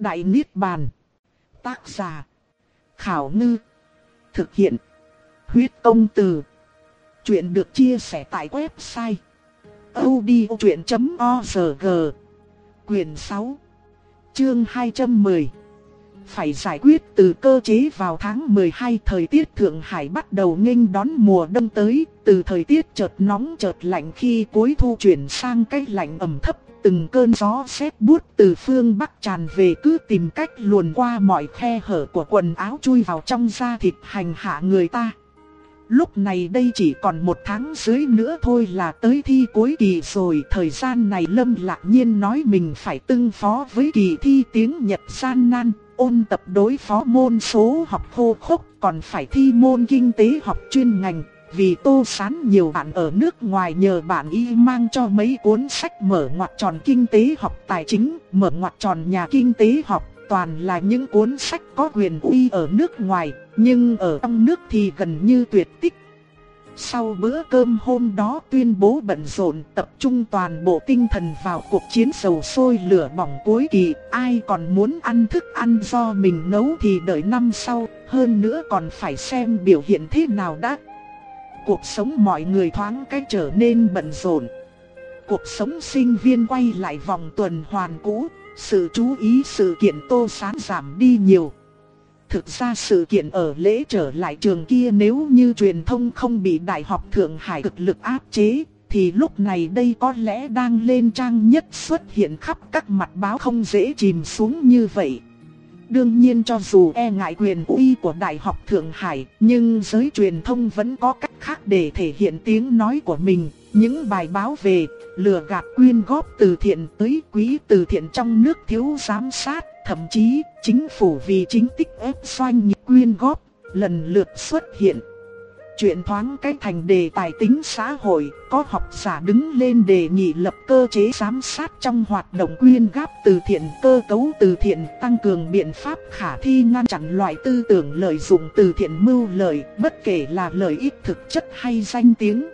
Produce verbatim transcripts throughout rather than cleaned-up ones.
Đại Niết Bàn. Tác giả: Khảo Ngư. Thực hiện: Huyết Công Từ. Chuyện được chia sẻ tại website audiochuyện chấm org. Quyền sáu, chương hai trăm mười. Phải giải quyết từ cơ chế. Vào tháng mười hai, thời tiết Thượng Hải bắt đầu nghênh đón mùa đông tới. Từ thời tiết chợt nóng chợt lạnh khi cuối thu chuyển sang cái lạnh ẩm thấp. Từng cơn gió sét buốt từ phương Bắc tràn về, cứ tìm cách luồn qua mọi khe hở của quần áo chui vào trong da thịt hành hạ người ta. Lúc này đây chỉ còn một tháng dưới nữa thôi là tới thi cuối kỳ rồi. Thời gian này Lâm Lạc Nhiên nói mình phải tương phó với kỳ thi tiếng Nhật gian nan, ôn tập đối phó môn số học khô khốc, còn phải thi môn kinh tế học chuyên ngành. Vì Tô Sán nhiều bạn ở nước ngoài nhờ bạn y mang cho mấy cuốn sách mở ngoặc tròn kinh tế học tài chính, mở ngoặc tròn nhà kinh tế học, toàn là những cuốn sách có quyền uy ở nước ngoài, nhưng ở trong nước thì gần như tuyệt tích. Sau bữa cơm hôm đó tuyên bố bận rộn, tập trung toàn bộ tinh thần vào cuộc chiến dầu sôi lửa bỏng cuối kỳ. Ai còn muốn ăn thức ăn do mình nấu thì đợi năm sau, hơn nữa còn phải xem biểu hiện thế nào đã. Cuộc sống mọi người thoáng cái trở nên bận rộn. Cuộc sống sinh viên quay lại vòng tuần hoàn cũ, sự chú ý sự kiện Tô Sán giảm đi nhiều. Thực ra sự kiện ở lễ trở lại trường kia, nếu như truyền thông không bị Đại học Thượng Hải cực lực áp chế, thì lúc này đây có lẽ đang lên trang nhất, xuất hiện khắp các mặt báo, không dễ chìm xuống như vậy. Đương nhiên cho dù e ngại quyền uy của Đại học Thượng Hải, nhưng giới truyền thông vẫn có cách khác để thể hiện tiếng nói của mình. Những bài báo về lừa gạt quyên góp từ thiện tới quỹ từ thiện trong nước thiếu giám sát, thậm chí chính phủ vì chính tích ép doanh nghiệp quyên góp lần lượt xuất hiện. Chuyện thoáng cái thành đề tài tính xã hội, có học giả đứng lên đề nghị lập cơ chế giám sát trong hoạt động quyên góp từ thiện, cơ cấu từ thiện, tăng cường biện pháp khả thi ngăn chặn loại tư tưởng lợi dụng từ thiện mưu lợi, bất kể là lợi ích thực chất hay danh tiếng.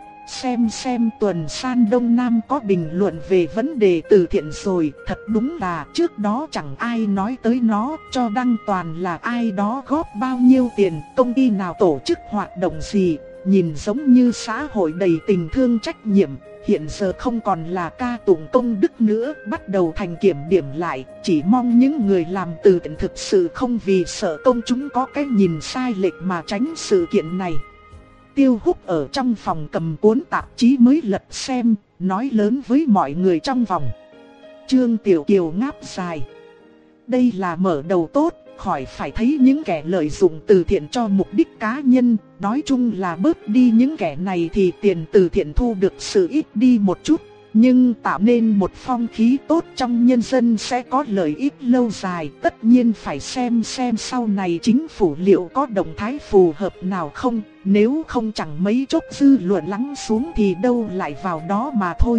Xem xem tuần san Đông Nam có bình luận về vấn đề từ thiện rồi, thật đúng là trước đó chẳng ai nói tới nó, cho đăng toàn là ai đó góp bao nhiêu tiền, công ty nào tổ chức hoạt động gì, nhìn giống như xã hội đầy tình thương trách nhiệm. Hiện giờ không còn là ca tụng công đức nữa, bắt đầu thành kiểm điểm lại, chỉ mong những người làm từ thiện thực sự không vì sợ công chúng có cái nhìn sai lệch mà tránh sự kiện này. Tiêu Húc ở trong phòng cầm cuốn tạp chí mới lật xem, nói lớn với mọi người trong phòng. Trương Tiểu Kiều ngáp dài. Đây là mở đầu tốt, khỏi phải thấy những kẻ lợi dụng từ thiện cho mục đích cá nhân. Nói chung là bớt đi những kẻ này thì tiền từ thiện thu được sự ít đi một chút. Nhưng tạo nên một phong khí tốt trong nhân dân sẽ có lợi ích lâu dài. Tất nhiên phải xem xem sau này chính phủ liệu có động thái phù hợp nào không. Nếu không chẳng mấy chốc dư luận lắng xuống thì đâu lại vào đó mà thôi.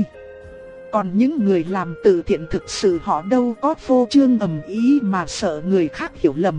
Còn những người làm từ thiện thực sự họ đâu có phô trương ầm ý mà sợ người khác hiểu lầm.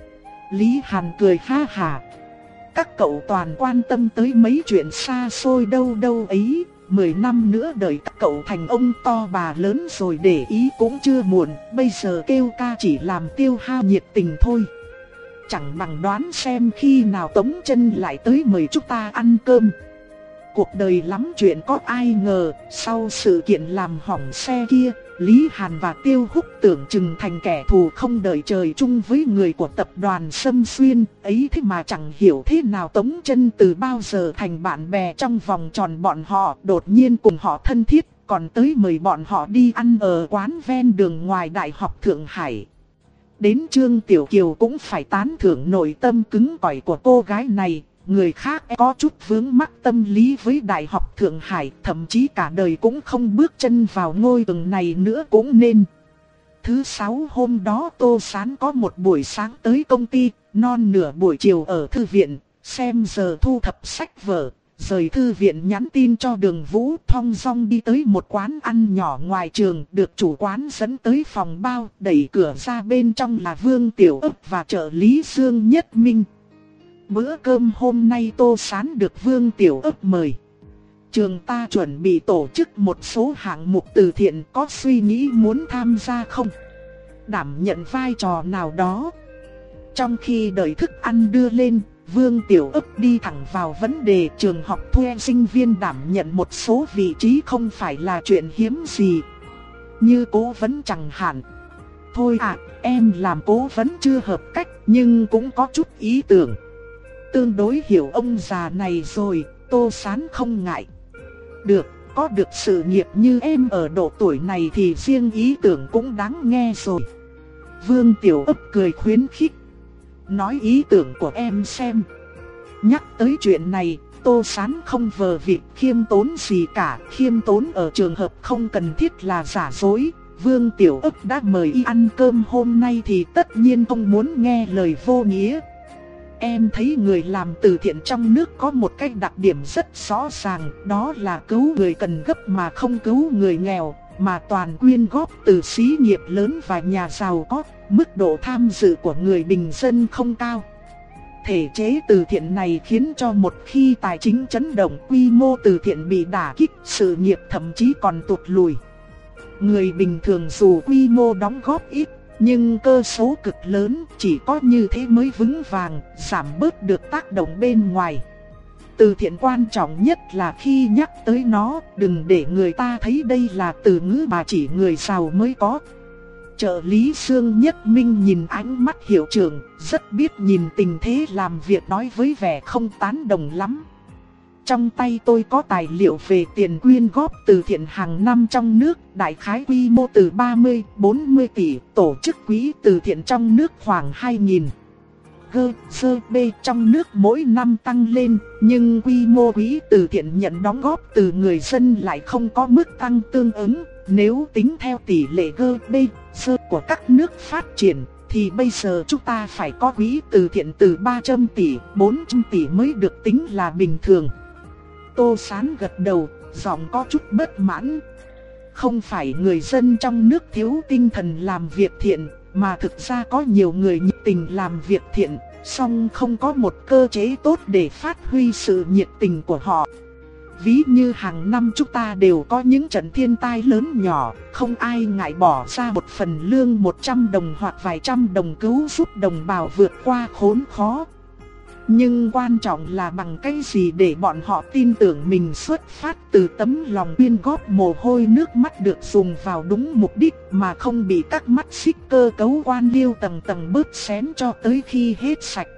Lý Hàn cười ha hà. Các cậu toàn quan tâm tới mấy chuyện xa xôi đâu đâu ấy. Mười năm nữa đợi các cậu thành ông to bà lớn rồi để ý cũng chưa muộn. Bây giờ kêu ca chỉ làm tiêu hao nhiệt tình thôi. Chẳng bằng đoán xem khi nào Tống Chân lại tới mời chúng ta ăn cơm. Cuộc đời lắm chuyện có ai ngờ, sau sự kiện làm hỏng xe kia, Lý Hàn và Tiêu Húc tưởng chừng thành kẻ thù không đợi trời chung với người của tập đoàn Sâm Xuyên. Ấy thế mà chẳng hiểu thế nào Tống Chân từ bao giờ thành bạn bè trong vòng tròn bọn họ, đột nhiên cùng họ thân thiết, còn tới mời bọn họ đi ăn ở quán ven đường ngoài Đại học Thượng Hải. Đến Trương Tiểu Kiều cũng phải tán thưởng nội tâm cứng cỏi của cô gái này. Người khác có chút vướng mắc tâm lý với Đại học Thượng Hải, thậm chí cả đời cũng không bước chân vào ngôi trường này nữa cũng nên. Thứ sáu hôm đó Tô Sán có một buổi sáng tới công ty, non nửa buổi chiều ở thư viện, xem giờ thu thập sách vở. Rời thư viện nhắn tin cho Đường Vũ, thong dong đi tới một quán ăn nhỏ ngoài trường, được chủ quán dẫn tới phòng bao, đẩy cửa ra bên trong là Vương Tiểu Ấp và trợ lý Dương Nhất Minh. Bữa cơm hôm nay Tô Sán được Vương Tiểu Ấp mời. Trường ta chuẩn bị tổ chức một số hạng mục từ thiện, có suy nghĩ muốn tham gia không? đảm nhận vai trò nào đó. Trong khi đợi thức ăn đưa lên, Vương Tiểu Ức đi thẳng vào vấn đề. Trường học thuê sinh viên đảm nhận một số vị trí không phải là chuyện hiếm gì. Như cố vấn chẳng hạn. Thôi à, em làm cố vấn chưa hợp cách nhưng cũng có chút ý tưởng. Tương đối hiểu ông già này rồi, Tô Sán không ngại. Được, có được sự nghiệp như em ở độ tuổi này thì riêng ý tưởng cũng đáng nghe rồi. Vương Tiểu Ức cười khuyến khích. Nói ý tưởng của em xem. Nhắc tới chuyện này, Tô Sán không vờ vịt khiêm tốn gì cả. Khiêm tốn ở trường hợp không cần thiết là giả dối. Vương Tiểu Ức đã mời y ăn cơm hôm nay thì tất nhiên không muốn nghe lời vô nghĩa. Em thấy người làm từ thiện trong nước có một cái đặc điểm rất rõ ràng, đó là cứu người cần gấp mà không cứu người nghèo, mà toàn quyên góp từ xí nghiệp lớn và nhà giàu có, mức độ tham dự của người bình dân không cao. Thể chế từ thiện này khiến cho một khi tài chính chấn động, quy mô từ thiện bị đả kích, sự nghiệp thậm chí còn tụt lùi. Người bình thường dù quy mô đóng góp ít, nhưng cơ số cực lớn, chỉ có như thế mới vững vàng, giảm bớt được tác động bên ngoài. Từ thiện quan trọng nhất là khi nhắc tới nó, đừng để người ta thấy đây là từ ngữ mà chỉ người giàu mới có. Trợ lý Dương Nhất Minh nhìn ánh mắt hiệu trưởng, rất biết nhìn tình thế làm việc, nói với vẻ không tán đồng lắm. Trong tay tôi có tài liệu về tiền quyên góp từ thiện hàng năm trong nước, đại khái quy mô từ ba mươi đến bốn mươi tỷ, tổ chức quỹ từ thiện trong nước khoảng hai nghìn. giê đê pê trong nước mỗi năm tăng lên, nhưng quy mô quỹ từ thiện nhận đóng góp từ người dân lại không có mức tăng tương ứng. Nếu tính theo tỷ lệ giê đê pê của các nước phát triển, thì bây giờ chúng ta phải có quỹ từ thiện từ ba trăm tỷ, bốn trăm tỷ mới được tính là bình thường. Tô Sán gật đầu, giọng có chút bất mãn. Không phải người dân trong nước thiếu tinh thần làm việc thiện, mà thực ra có nhiều người nhiệt tình làm việc thiện, song không có một cơ chế tốt để phát huy sự nhiệt tình của họ. Ví như hàng năm chúng ta đều có những trận thiên tai lớn nhỏ, không ai ngại bỏ ra một phần lương một trăm đồng hoặc vài trăm đồng cứu giúp đồng bào vượt qua khốn khó. Nhưng quan trọng là bằng cái gì để bọn họ tin tưởng mình xuất phát từ tấm lòng quyên góp, mồ hôi nước mắt được dùng vào đúng mục đích mà không bị các mắt xích cơ cấu quan liêu tầng tầng bớt xén cho tới khi hết sạch.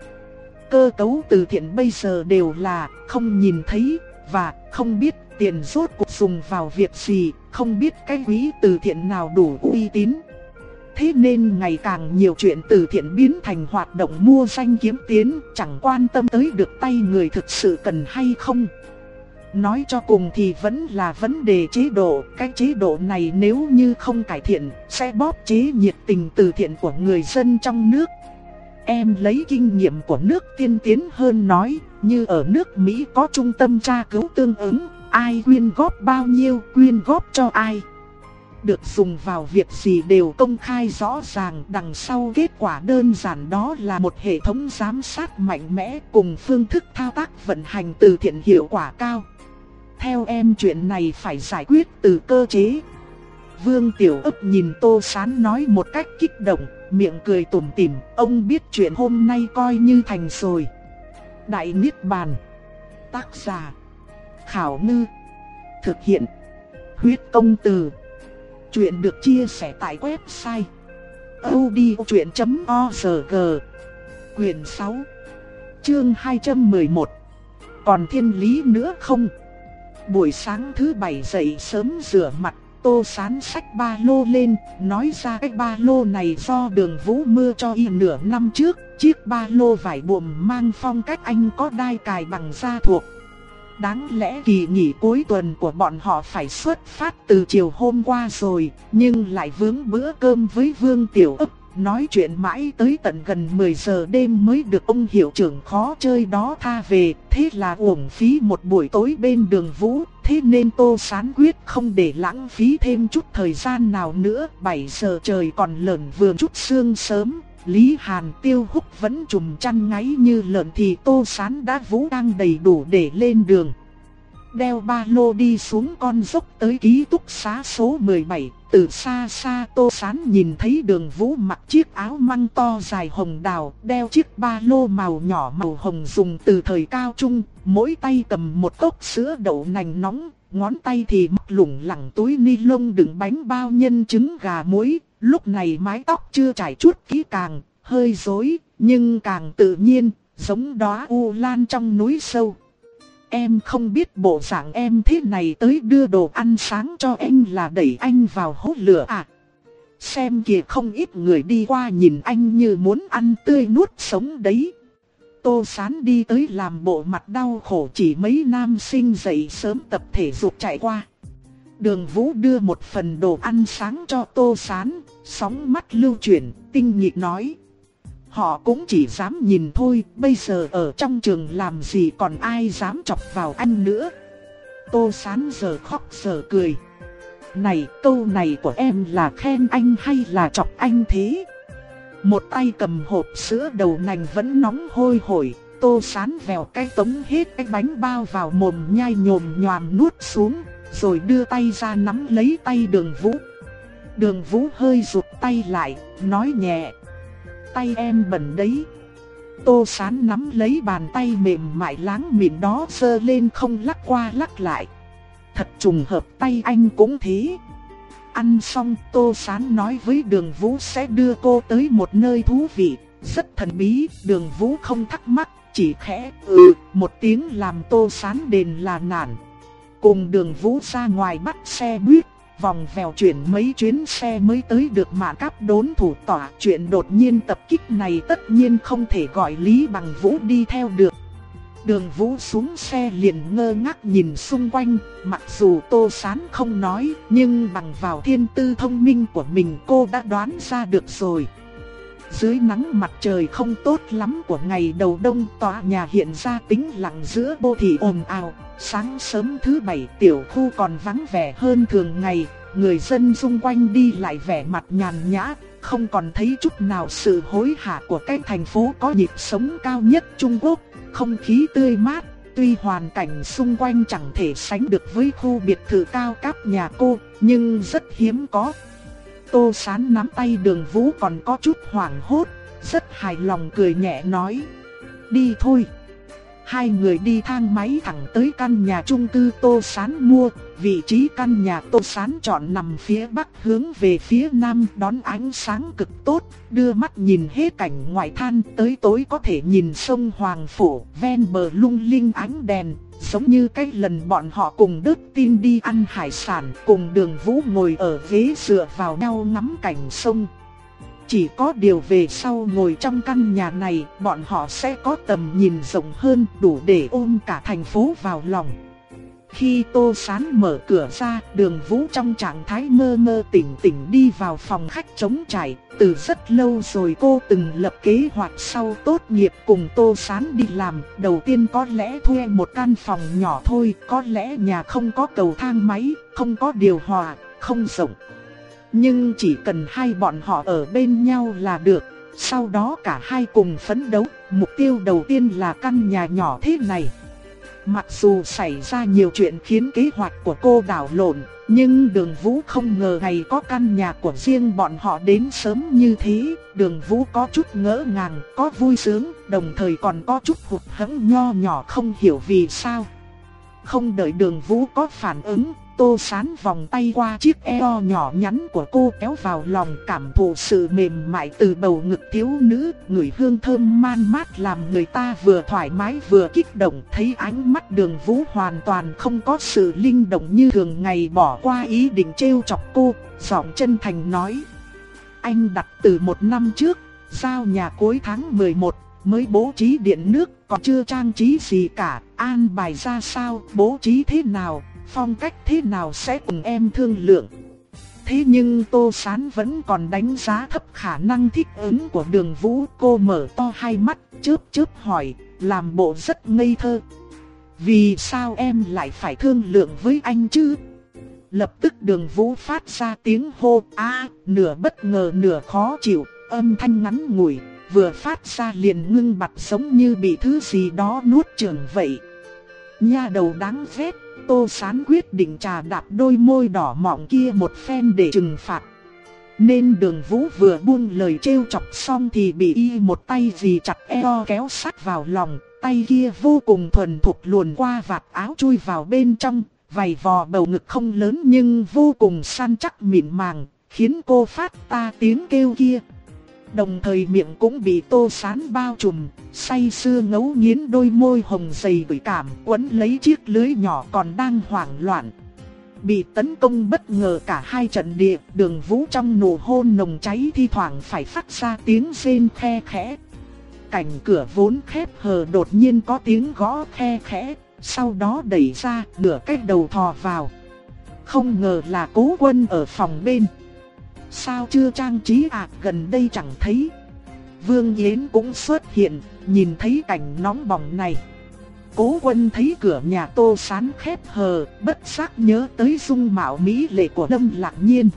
Cơ cấu từ thiện bây giờ đều là không nhìn thấy và không biết tiền rốt cuộc dùng vào việc gì, không biết cái quỹ từ thiện nào đủ uy tín. Thế nên ngày càng nhiều chuyện từ thiện biến thành hoạt động mua danh kiếm tiếng, chẳng quan tâm tới được tay người thực sự cần hay không. Nói cho cùng thì vẫn là vấn đề chế độ, cái chế độ này nếu như không cải thiện, sẽ bóp chế nhiệt tình từ thiện của người dân trong nước. Em lấy kinh nghiệm của nước tiên tiến hơn nói, như ở nước Mỹ có trung tâm tra cứu tương ứng, ai quyên góp bao nhiêu, quyên góp cho ai, được dùng vào việc gì đều công khai rõ ràng. Đằng sau kết quả đơn giản đó là một hệ thống giám sát mạnh mẽ cùng phương thức thao tác vận hành từ thiện hiệu quả cao. Theo em chuyện này phải giải quyết từ cơ chế. Vương Tiểu Ức nhìn Tô Sán nói một cách kích động, miệng cười tủm tỉm. Ông biết chuyện hôm nay coi như thành rồi. Đại Niết Bàn. Tác giả Khảo Ngư. Thực hiện Huyết Công Từ. Chuyện được chia sẻ tại website audiochuyện chấm org. Quyền sáu, chương hai trăm mười một. Còn thiên lý nữa không? Buổi sáng thứ bảy dậy sớm rửa mặt, Tô Sán xách ba lô lên, nói ra cái ba lô này do Đường Vũ Mưa cho y nửa năm trước. Chiếc ba lô vải buồm mang phong cách Anh có đai cài bằng da thuộc. Đáng lẽ kỳ nghỉ cuối tuần của bọn họ phải xuất phát từ chiều hôm qua rồi, nhưng lại vướng bữa cơm với Vương Tiểu Ức, nói chuyện mãi tới tận gần mười giờ đêm mới được ông hiệu trưởng khó chơi đó tha về. Thế là uổng phí một buổi tối bên Đường Vũ. Thế nên Tô Sán quyết không để lãng phí thêm chút thời gian nào nữa. Bảy giờ trời còn lởn vườn chút sương sớm, Lý Hàn, Tiêu Húc vẫn trùm chăn ngáy như lợn thì Tô Sán đã vũ trang đầy đủ để lên đường. Đeo ba lô đi xuống con dốc tới ký túc xá số mười bảy, Từ xa xa Tô Sán nhìn thấy Đường Vũ mặc chiếc áo măng to dài hồng đào, đeo chiếc ba lô màu nhỏ màu hồng dùng từ thời cao trung, mỗi tay cầm một cốc sữa đậu nành nóng, ngón tay thì móc lủng lẳng túi ni lông đựng bánh bao nhân trứng gà muối. Lúc này mái tóc chưa trải chuốt kỹ càng, hơi rối, nhưng càng tự nhiên, giống đóa u lan trong núi sâu. Em không biết bộ dạng em thế này tới đưa đồ ăn sáng cho anh là đẩy anh vào hố lửa à? Xem kìa, không ít người đi qua nhìn anh như muốn ăn tươi nuốt sống đấy. Tô Sán đi tới làm bộ mặt đau khổ, chỉ mấy nam sinh dậy sớm tập thể dục chạy qua. Đường Vũ đưa một phần đồ ăn sáng cho Tô Sán, sóng mắt lưu chuyển, tinh nghịch nói. Họ cũng chỉ dám nhìn thôi, bây giờ ở trong trường làm gì còn ai dám chọc vào anh nữa. Tô Sán giờ khóc giờ cười. Này, câu này của em là khen anh hay là chọc anh thế? Một tay cầm hộp sữa đậu nành vẫn nóng hôi hổi, Tô Sán vèo cái tống hết cái bánh bao vào mồm nhai nhồm nhoàm nuốt xuống, rồi đưa tay ra nắm lấy tay Đường Vũ. Đường Vũ hơi rụt tay lại, nói nhẹ. Tay em bẩn đấy. Tô Sán nắm lấy bàn tay mềm mại láng mịn đó giơ lên không lắc qua lắc lại. Thật trùng hợp, tay anh cũng thế. Ăn xong, Tô Sán nói với Đường Vũ sẽ đưa cô tới một nơi thú vị, rất thần bí. Đường Vũ không thắc mắc, chỉ khẽ ừ một tiếng làm Tô Sán đền là nản. Cùng Đường Vũ ra ngoài bắt xe buýt, vòng vèo chuyển mấy chuyến xe mới tới được Mạn Cáp đốn thủ tỏa. Chuyện đột nhiên tập kích này tất nhiên không thể gọi Lý Bằng Vũ đi theo được. Đường Vũ xuống xe liền ngơ ngác nhìn xung quanh, mặc dù Tô Sán không nói, nhưng bằng vào thiên tư thông minh của mình cô đã đoán ra được rồi. Dưới nắng mặt trời không tốt lắm của ngày đầu đông, tòa nhà hiện ra tĩnh lặng giữa đô thị ồn ào. Sáng sớm thứ bảy, tiểu khu còn vắng vẻ hơn thường ngày, người dân xung quanh đi lại vẻ mặt nhàn nhã, không còn thấy chút nào sự hối hả của cái thành phố có nhịp sống cao nhất Trung Quốc. Không khí tươi mát, tuy hoàn cảnh xung quanh chẳng thể sánh được với khu biệt thự cao cấp nhà cô, nhưng rất hiếm có. Tô Sán nắm tay Đường Vũ còn có chút hoảng hốt, rất hài lòng cười nhẹ nói. Đi thôi. Hai người đi thang máy thẳng tới căn nhà chung cư Tô Sán mua. Vị trí căn nhà Tô Sán chọn nằm phía bắc hướng về phía nam, đón ánh sáng cực tốt, đưa mắt nhìn hết cảnh ngoại than, tới tối có thể nhìn sông Hoàng Phủ, ven bờ lung linh ánh đèn, giống như cái lần bọn họ cùng Đức Tin đi ăn hải sản, cùng Đường Vũ ngồi ở ghế dựa vào nhau ngắm cảnh sông. Chỉ có điều về sau ngồi trong căn nhà này, bọn họ sẽ có tầm nhìn rộng hơn, đủ để ôm cả thành phố vào lòng. Khi Tô Sán mở cửa ra, Đường Vũ trong trạng thái mơ mơ tỉnh tỉnh đi vào phòng khách trống trải. Từ rất lâu rồi cô từng lập kế hoạch sau tốt nghiệp cùng Tô Sán đi làm. Đầu tiên có lẽ thuê một căn phòng nhỏ thôi, có lẽ nhà không có cầu thang máy, không có điều hòa, không rộng. Nhưng chỉ cần hai bọn họ ở bên nhau là được. Sau đó cả hai cùng phấn đấu, mục tiêu đầu tiên là căn nhà nhỏ thế này. Mặc dù xảy ra nhiều chuyện khiến kế hoạch của cô đảo lộn, nhưng Đường Vũ không ngờ ngày có căn nhà của riêng bọn họ đến sớm như thế. Đường Vũ có chút ngỡ ngàng, có vui sướng, đồng thời còn có chút hụt hẫng nho nhỏ không hiểu vì sao. Không đợi Đường Vũ có phản ứng, Tô Sán vòng tay qua chiếc eo nhỏ nhắn của cô kéo vào lòng, cảm thụ sự mềm mại từ bầu ngực thiếu nữ, ngửi hương thơm man mát làm người ta vừa thoải mái vừa kích động. Thấy ánh mắt Đường Vũ hoàn toàn không có sự linh động như thường ngày, bỏ qua ý định trêu chọc cô, giọng chân thành nói. Anh đặt từ một năm trước, giao nhà cuối tháng mười một, mới bố trí điện nước, còn chưa trang trí gì cả, an bài ra sao, bố trí thế nào, phong cách thế nào sẽ cùng em thương lượng. Thế nhưng Tô Sán vẫn còn đánh giá thấp khả năng thích ứng của Đường Vũ. Cô mở to hai mắt, chớp chớp hỏi, làm bộ rất ngây thơ. Vì sao em lại phải thương lượng với anh chứ? Lập tức Đường Vũ phát ra tiếng hô a, nửa bất ngờ nửa khó chịu, âm thanh ngắn ngủi, vừa phát ra liền ngưng bặt giống như bị thứ gì đó nuốt chửng vậy. Nha đầu đáng ghét. Tô Sán quyết định trà đạp đôi môi đỏ mọng kia một phen để trừng phạt. Nên Đường Vũ vừa buông lời trêu chọc xong thì bị y một tay dì chặt eo kéo sát vào lòng. Tay kia vô cùng thuần thục luồn qua vạt áo chui vào bên trong, vảy vò bầu ngực không lớn nhưng vô cùng săn chắc mịn màng, khiến cô phát ta tiếng kêu kia. Đồng thời miệng cũng bị Tô Sán bao trùm, say sưa ngấu nghiến đôi môi hồng dày bởi cảm, quấn lấy chiếc lưới nhỏ còn đang hoảng loạn. Bị tấn công bất ngờ cả hai trận địa, Đường Vũ trong nụ hôn nồng cháy thi thoảng phải phát ra tiếng rên khe khẽ. Cảnh cửa vốn khép hờ đột nhiên có tiếng gõ khe khẽ, sau đó đẩy ra, nửa cái đầu thò vào. Không ngờ là Cố Quân ở phòng bên. Sao chưa trang trí à, gần đây chẳng thấy. Vương Yến cũng xuất hiện, nhìn thấy cảnh nóng bỏng này. Cố Quân thấy cửa nhà Tô Sán khép hờ, bất giác nhớ tới dung mạo mỹ lệ của Lâm Lạc Nhiên.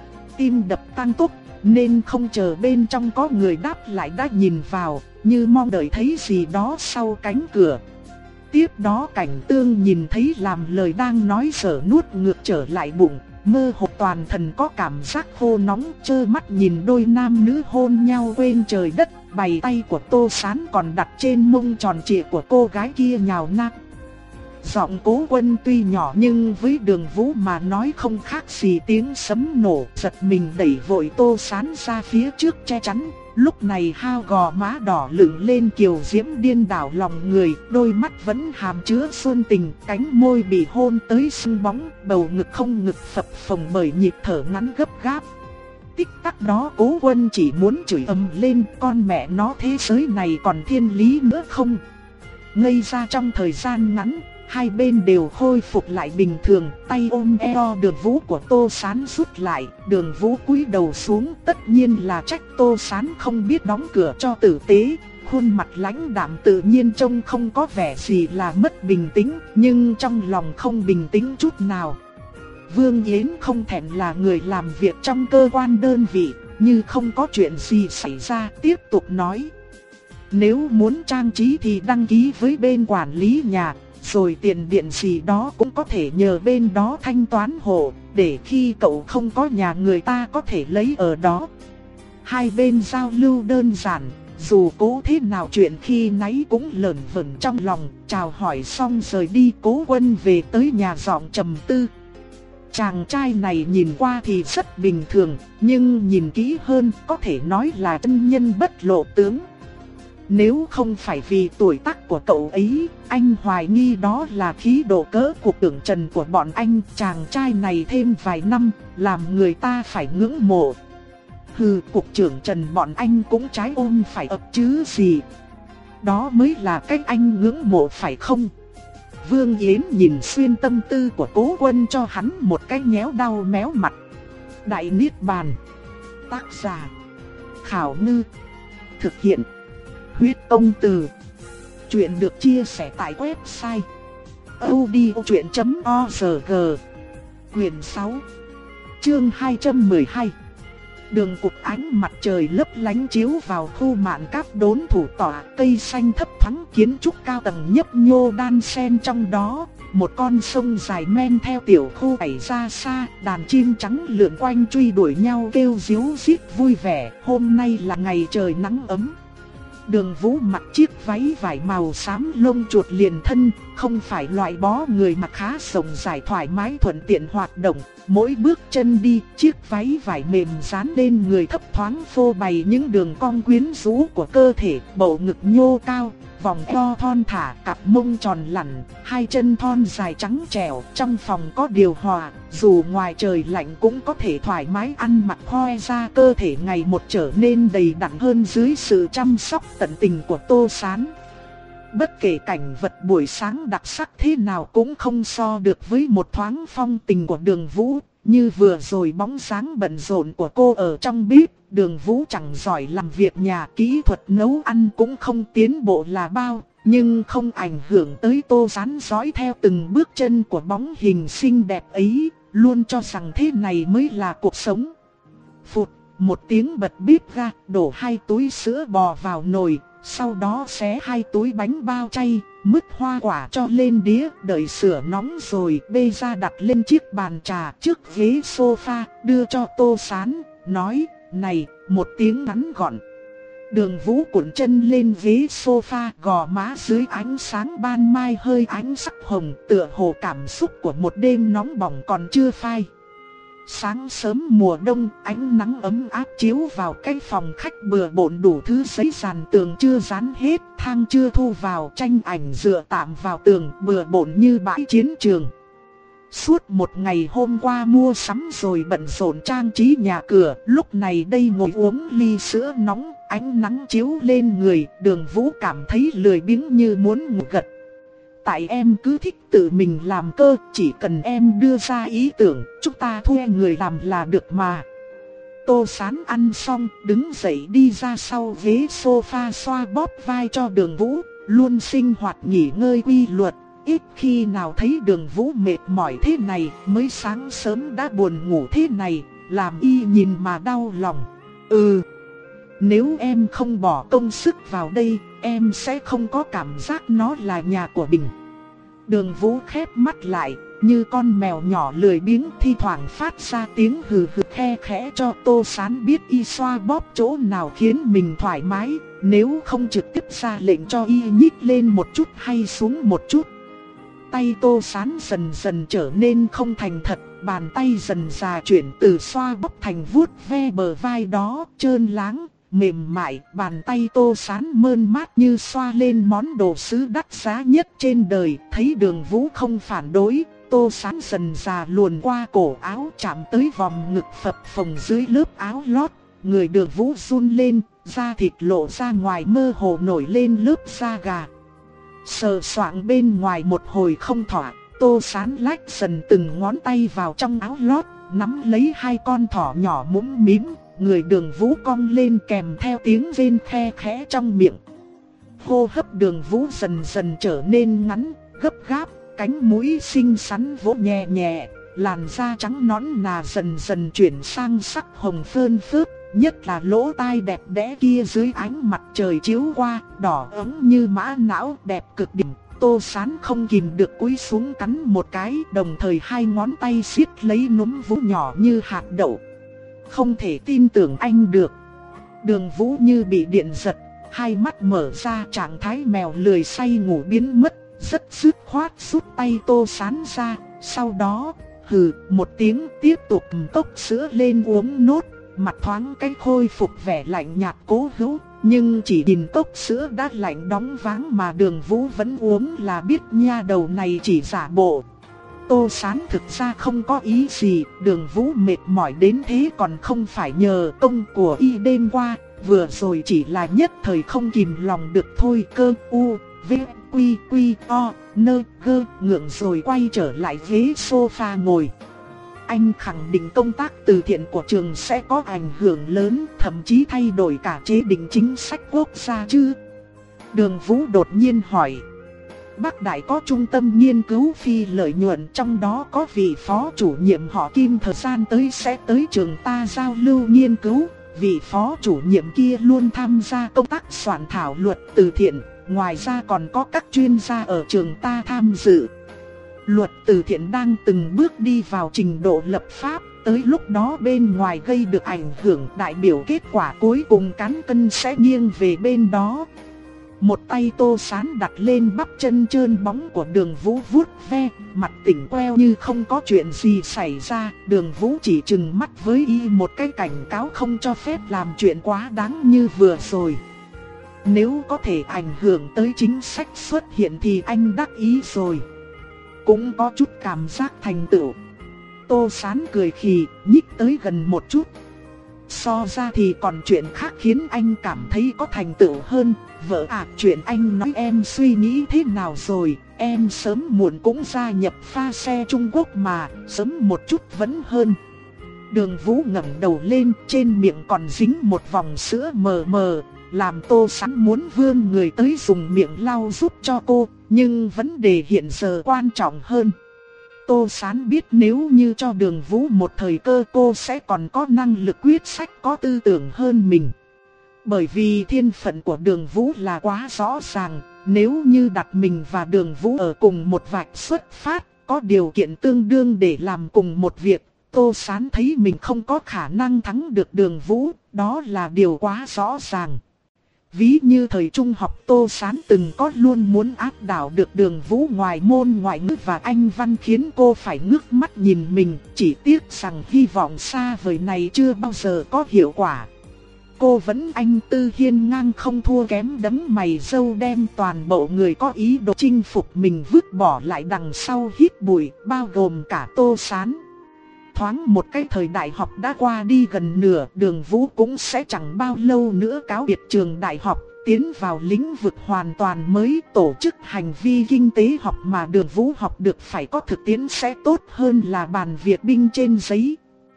Tim đập tăng tốc, nên không chờ bên trong có người đáp lại đã nhìn vào, như mong đợi thấy gì đó sau cánh cửa. Tiếp đó Cảnh Tương nhìn thấy làm lời đang nói sở nuốt ngược trở lại bụng, mơ hồ toàn thần có cảm giác khô nóng, trơ mắt nhìn đôi nam nữ hôn nhau quên trời đất, bàn tay của Tô Sán còn đặt trên mông tròn trịa của cô gái kia nhào nát. Giọng Cố Quân tuy nhỏ nhưng với Đường Vũ mà nói không khác gì tiếng sấm nổ, giật mình đẩy vội Tô Sán ra phía trước che chắn. Lúc này hao gò má đỏ lửng lên kiều diễm điên đảo lòng người, đôi mắt vẫn hàm chứa xuân tình, cánh môi bị hôn tới sưng bóng, bầu ngực không ngực phập phồng bởi nhịp thở ngắn gấp gáp. Tích tắc đó Cố Quân chỉ muốn chửi ầm lên, con mẹ nó thế giới này còn thiên lý nữa không? Ngây ra trong thời gian ngắn, hai bên đều khôi phục lại bình thường, tay ôm eo Đường Vũ của Tô Sán rút lại, Đường Vũ cúi đầu xuống, tất nhiên là trách Tô Sán không biết đóng cửa cho tử tế, khuôn mặt lãnh đạm tự nhiên trông không có vẻ gì là mất bình tĩnh, nhưng trong lòng không bình tĩnh chút nào. Vương Yến không thèm là người làm việc trong cơ quan đơn vị, như không có chuyện gì xảy ra, tiếp tục nói. Nếu muốn trang trí thì đăng ký với bên quản lý nhà, rồi tiền điện gì đó cũng có thể nhờ bên đó thanh toán hộ, để khi cậu không có nhà người ta có thể lấy ở đó. Hai bên giao lưu đơn giản, dù Cố thế nào chuyện khi nãy cũng lởn vởn trong lòng, chào hỏi xong rời đi. Cố Quân về tới nhà giọng trầm tư. Chàng trai này nhìn qua thì rất bình thường, nhưng nhìn kỹ hơn có thể nói là chân nhân bất lộ tướng. Nếu không phải vì tuổi tác của cậu ấy, anh hoài nghi đó là khí độ cỡ cuộc tưởng trần của bọn anh. Chàng trai này thêm vài năm, làm người ta phải ngưỡng mộ. Hừ, cuộc trưởng trần bọn anh cũng trái ôm phải ập chứ gì. Đó mới là cách anh ngưỡng mộ phải không? Vương Yến nhìn xuyên tâm tư của Cố Quân cho hắn một cái nhéo đau méo mặt. Đại Niết Bàn. Tác giả Khảo Ngư. Thực hiện Huyết Công Từ. Chuyện được chia sẻ tại website audiochuyện chấm org. Quyền sáu, chương hai trăm mười hai. Đường cục ánh mặt trời lấp lánh chiếu vào khu mạn cáp đốn thủ tọa, cây xanh thấp thoáng, kiến trúc cao tầng nhấp nhô đan xen trong đó. Một con sông dài men theo tiểu khu chảy ra xa, đàn chim trắng lượn quanh truy đuổi nhau kêu ríu rít vui vẻ. Hôm nay là ngày trời nắng ấm. Đường Vũ mặc chiếc váy vải màu xám lông chuột liền thân, không phải loại bó người mặc khá rộng rãi thoải mái thuận tiện hoạt động. Mỗi bước chân đi, chiếc váy vải mềm dán lên người thấp thoáng phô bày những đường cong quyến rũ của cơ thể, bầu ngực nhô cao, vòng eo thon thả, cặp mông tròn lẳn, hai chân thon dài trắng trẻo. Trong phòng có điều hòa, dù ngoài trời lạnh cũng có thể thoải mái ăn mặc, hoe ra cơ thể ngày một trở nên đầy đặn hơn dưới sự chăm sóc tận tình của Tô Sán. Bất kể cảnh vật buổi sáng đặc sắc thế nào cũng không so được với một thoáng phong tình của Đường Vũ. Như vừa rồi bóng dáng bận rộn của cô ở trong bếp, Đường Vũ chẳng giỏi làm việc nhà, kỹ thuật nấu ăn cũng không tiến bộ là bao, nhưng không ảnh hưởng tới Tô Sán dõi theo từng bước chân của bóng hình xinh đẹp ấy, luôn cho rằng thế này mới là cuộc sống. Phụt, một tiếng bật bếp ga, đổ hai túi sữa bò vào nồi, sau đó xé hai túi bánh bao chay, mứt hoa quả cho lên đĩa, đợi sữa nóng rồi bê ra đặt lên chiếc bàn trà trước ghế sofa, đưa cho Tô Sán, nói, này, một tiếng ngắn gọn. Đường Vũ cuộn chân lên ghế sofa, gò má dưới ánh sáng ban mai hơi ánh sắc hồng, tựa hồ cảm xúc của một đêm nóng bỏng còn chưa phai. Sáng sớm mùa đông, ánh nắng ấm áp chiếu vào cái phòng khách bừa bộn, đủ thứ giấy dàn tường chưa dán hết, thang chưa thu vào, tranh ảnh dựa tạm vào tường, bừa bộn như bãi chiến trường. Suốt một ngày hôm qua mua sắm rồi bận rộn trang trí nhà cửa, lúc này đây ngồi uống ly sữa nóng, ánh nắng chiếu lên người, Đường Vũ cảm thấy lười biếng như muốn ngủ gật. Tại em cứ thích tự mình làm cơ, chỉ cần em đưa ra ý tưởng, chúng ta thuê người làm là được mà. Tô Sán ăn xong, đứng dậy đi ra sau ghế sofa xoa bóp vai cho Đường Vũ, luôn sinh hoạt nghỉ ngơi quy luật. Ít khi nào thấy Đường Vũ mệt mỏi thế này, mới sáng sớm đã buồn ngủ thế này, làm y nhìn mà đau lòng. Ừ, nếu em không bỏ công sức vào đây, em sẽ không có cảm giác nó là nhà của mình. Đường Vũ khép mắt lại, như con mèo nhỏ lười biếng, thi thoảng phát ra tiếng hừ hừ khe khẽ cho Tô Sán biết y xoa bóp chỗ nào khiến mình thoải mái, nếu không trực tiếp ra lệnh cho y nhích lên một chút hay xuống một chút. Tay Tô Sán dần dần trở nên không thành thật, bàn tay dần dà chuyển từ xoa bóp thành vuốt ve bờ vai đó, trơn láng, mềm mại. Bàn tay Tô Sán mơn mát như xoa lên món đồ sứ đắt giá nhất trên đời. Thấy Đường Vũ không phản đối, Tô Sán dần dà luồn qua cổ áo, chạm tới vòng ngực phập phồng dưới lớp áo lót. Người Đường Vũ run lên, da thịt lộ ra ngoài mơ hồ nổi lên lớp da gà. Sờ soạng bên ngoài một hồi không thỏa, Tô Sán lách dần từng ngón tay vào trong áo lót, nắm lấy hai con thỏ nhỏ mũm mím. Người Đường Vũ cong lên kèm theo tiếng rên khe khẽ trong miệng. Hô hấp Đường Vũ dần dần trở nên ngắn, gấp gáp, cánh mũi xinh xắn vỗ nhẹ nhẹ, làn da trắng nõn nà dần dần chuyển sang sắc hồng phơn phớt. Nhất là lỗ tai đẹp đẽ kia dưới ánh mặt trời chiếu qua, đỏ ửng như mã não, đẹp cực điểm. Tô Sán không kìm được cúi xuống cắn một cái, đồng thời hai ngón tay siết lấy núm vú nhỏ như hạt đậu. Không thể tin tưởng anh được. Đường Vũ như bị điện giật, hai mắt mở ra, trạng thái mèo lười say ngủ biến mất, rất dứt khoát rút tay Tô Sán ra. Sau đó, hừ một tiếng, tiếp tục cốc sữa lên uống nốt. Mặt thoáng cái khôi phục vẻ lạnh nhạt cố hữu, nhưng chỉ nhìn cốc sữa đã lạnh đóng váng mà Đường Vũ vẫn uống là biết nha đầu này chỉ giả bộ. Tô Sán thực ra không có ý gì, Đường Vũ mệt mỏi đến thế còn không phải nhờ công của y đêm qua, vừa rồi chỉ là nhất thời không kìm lòng được thôi. Cơ u, v, quy, quy, o, nơ, gơ, ngượng rồi quay trở lại ghế sofa ngồi. Anh khẳng định công tác từ thiện của trường sẽ có ảnh hưởng lớn, thậm chí thay đổi cả chế định chính sách quốc gia chứ? Đường Vũ đột nhiên hỏi. Bắc Đại có trung tâm nghiên cứu phi lợi nhuận, trong đó có vị phó chủ nhiệm họ Kim thời gian tới sẽ tới trường ta giao lưu nghiên cứu. Vị phó chủ nhiệm kia luôn tham gia công tác soạn thảo luật từ thiện, ngoài ra còn có các chuyên gia ở trường ta tham dự. Luật từ thiện đang từng bước đi vào trình độ lập pháp, tới lúc đó bên ngoài gây được ảnh hưởng, đại biểu kết quả cuối cùng cán cân sẽ nghiêng về bên đó. Một tay Tô Sán đặt lên bắp chân trơn bóng của Đường Vũ vuốt ve, mặt tỉnh queo như không có chuyện gì xảy ra. Đường Vũ chỉ trừng mắt với y một cái cảnh cáo không cho phép làm chuyện quá đáng như vừa rồi. Nếu có thể ảnh hưởng tới chính sách xuất hiện thì anh đắc ý rồi. Cũng có chút cảm giác thành tựu. Tô Sán cười khì, nhích tới gần một chút. So ra thì còn chuyện khác khiến anh cảm thấy có thành tựu hơn. Vợ à, chuyện anh nói em suy nghĩ thế nào rồi? Em sớm muộn cũng gia nhập pha xe Trung Quốc mà, sớm một chút vẫn hơn. Đường Vũ ngẩng đầu lên, trên miệng còn dính một vòng sữa mờ mờ, làm Tô Sán muốn vươn người tới dùng miệng lau giúp cho cô. Nhưng vấn đề hiện giờ quan trọng hơn. Tô Sán biết nếu như cho Đường Vũ một thời cơ cô sẽ còn có năng lực quyết sách, có tư tưởng hơn mình. Bởi vì thiên phận của Đường Vũ là quá rõ ràng, nếu như đặt mình và Đường Vũ ở cùng một vạch xuất phát, có điều kiện tương đương để làm cùng một việc, Tô Sán thấy mình không có khả năng thắng được Đường Vũ, đó là điều quá rõ ràng. Ví như thời trung học Tô Sán từng có luôn muốn áp đảo được Đường Vũ ngoài môn ngoại ngữ và Anh văn khiến cô phải ngước mắt nhìn mình, chỉ tiếc rằng hy vọng xa vời này chưa bao giờ có hiệu quả. Cô vẫn anh tư hiên ngang không thua kém, đấm mày râu đem toàn bộ người có ý đồ chinh phục mình vứt bỏ lại đằng sau hít bụi, bao gồm cả Tô Sán. Thoáng một cái thời đại học đã qua đi gần nửa, Đường Vũ cũng sẽ chẳng bao lâu nữa cáo biệt trường đại học, tiến vào lĩnh vực hoàn toàn mới. Tổ chức hành vi kinh tế học mà Đường Vũ học được phải có thực tiễn sẽ tốt hơn là bàn việc binh trên giấy.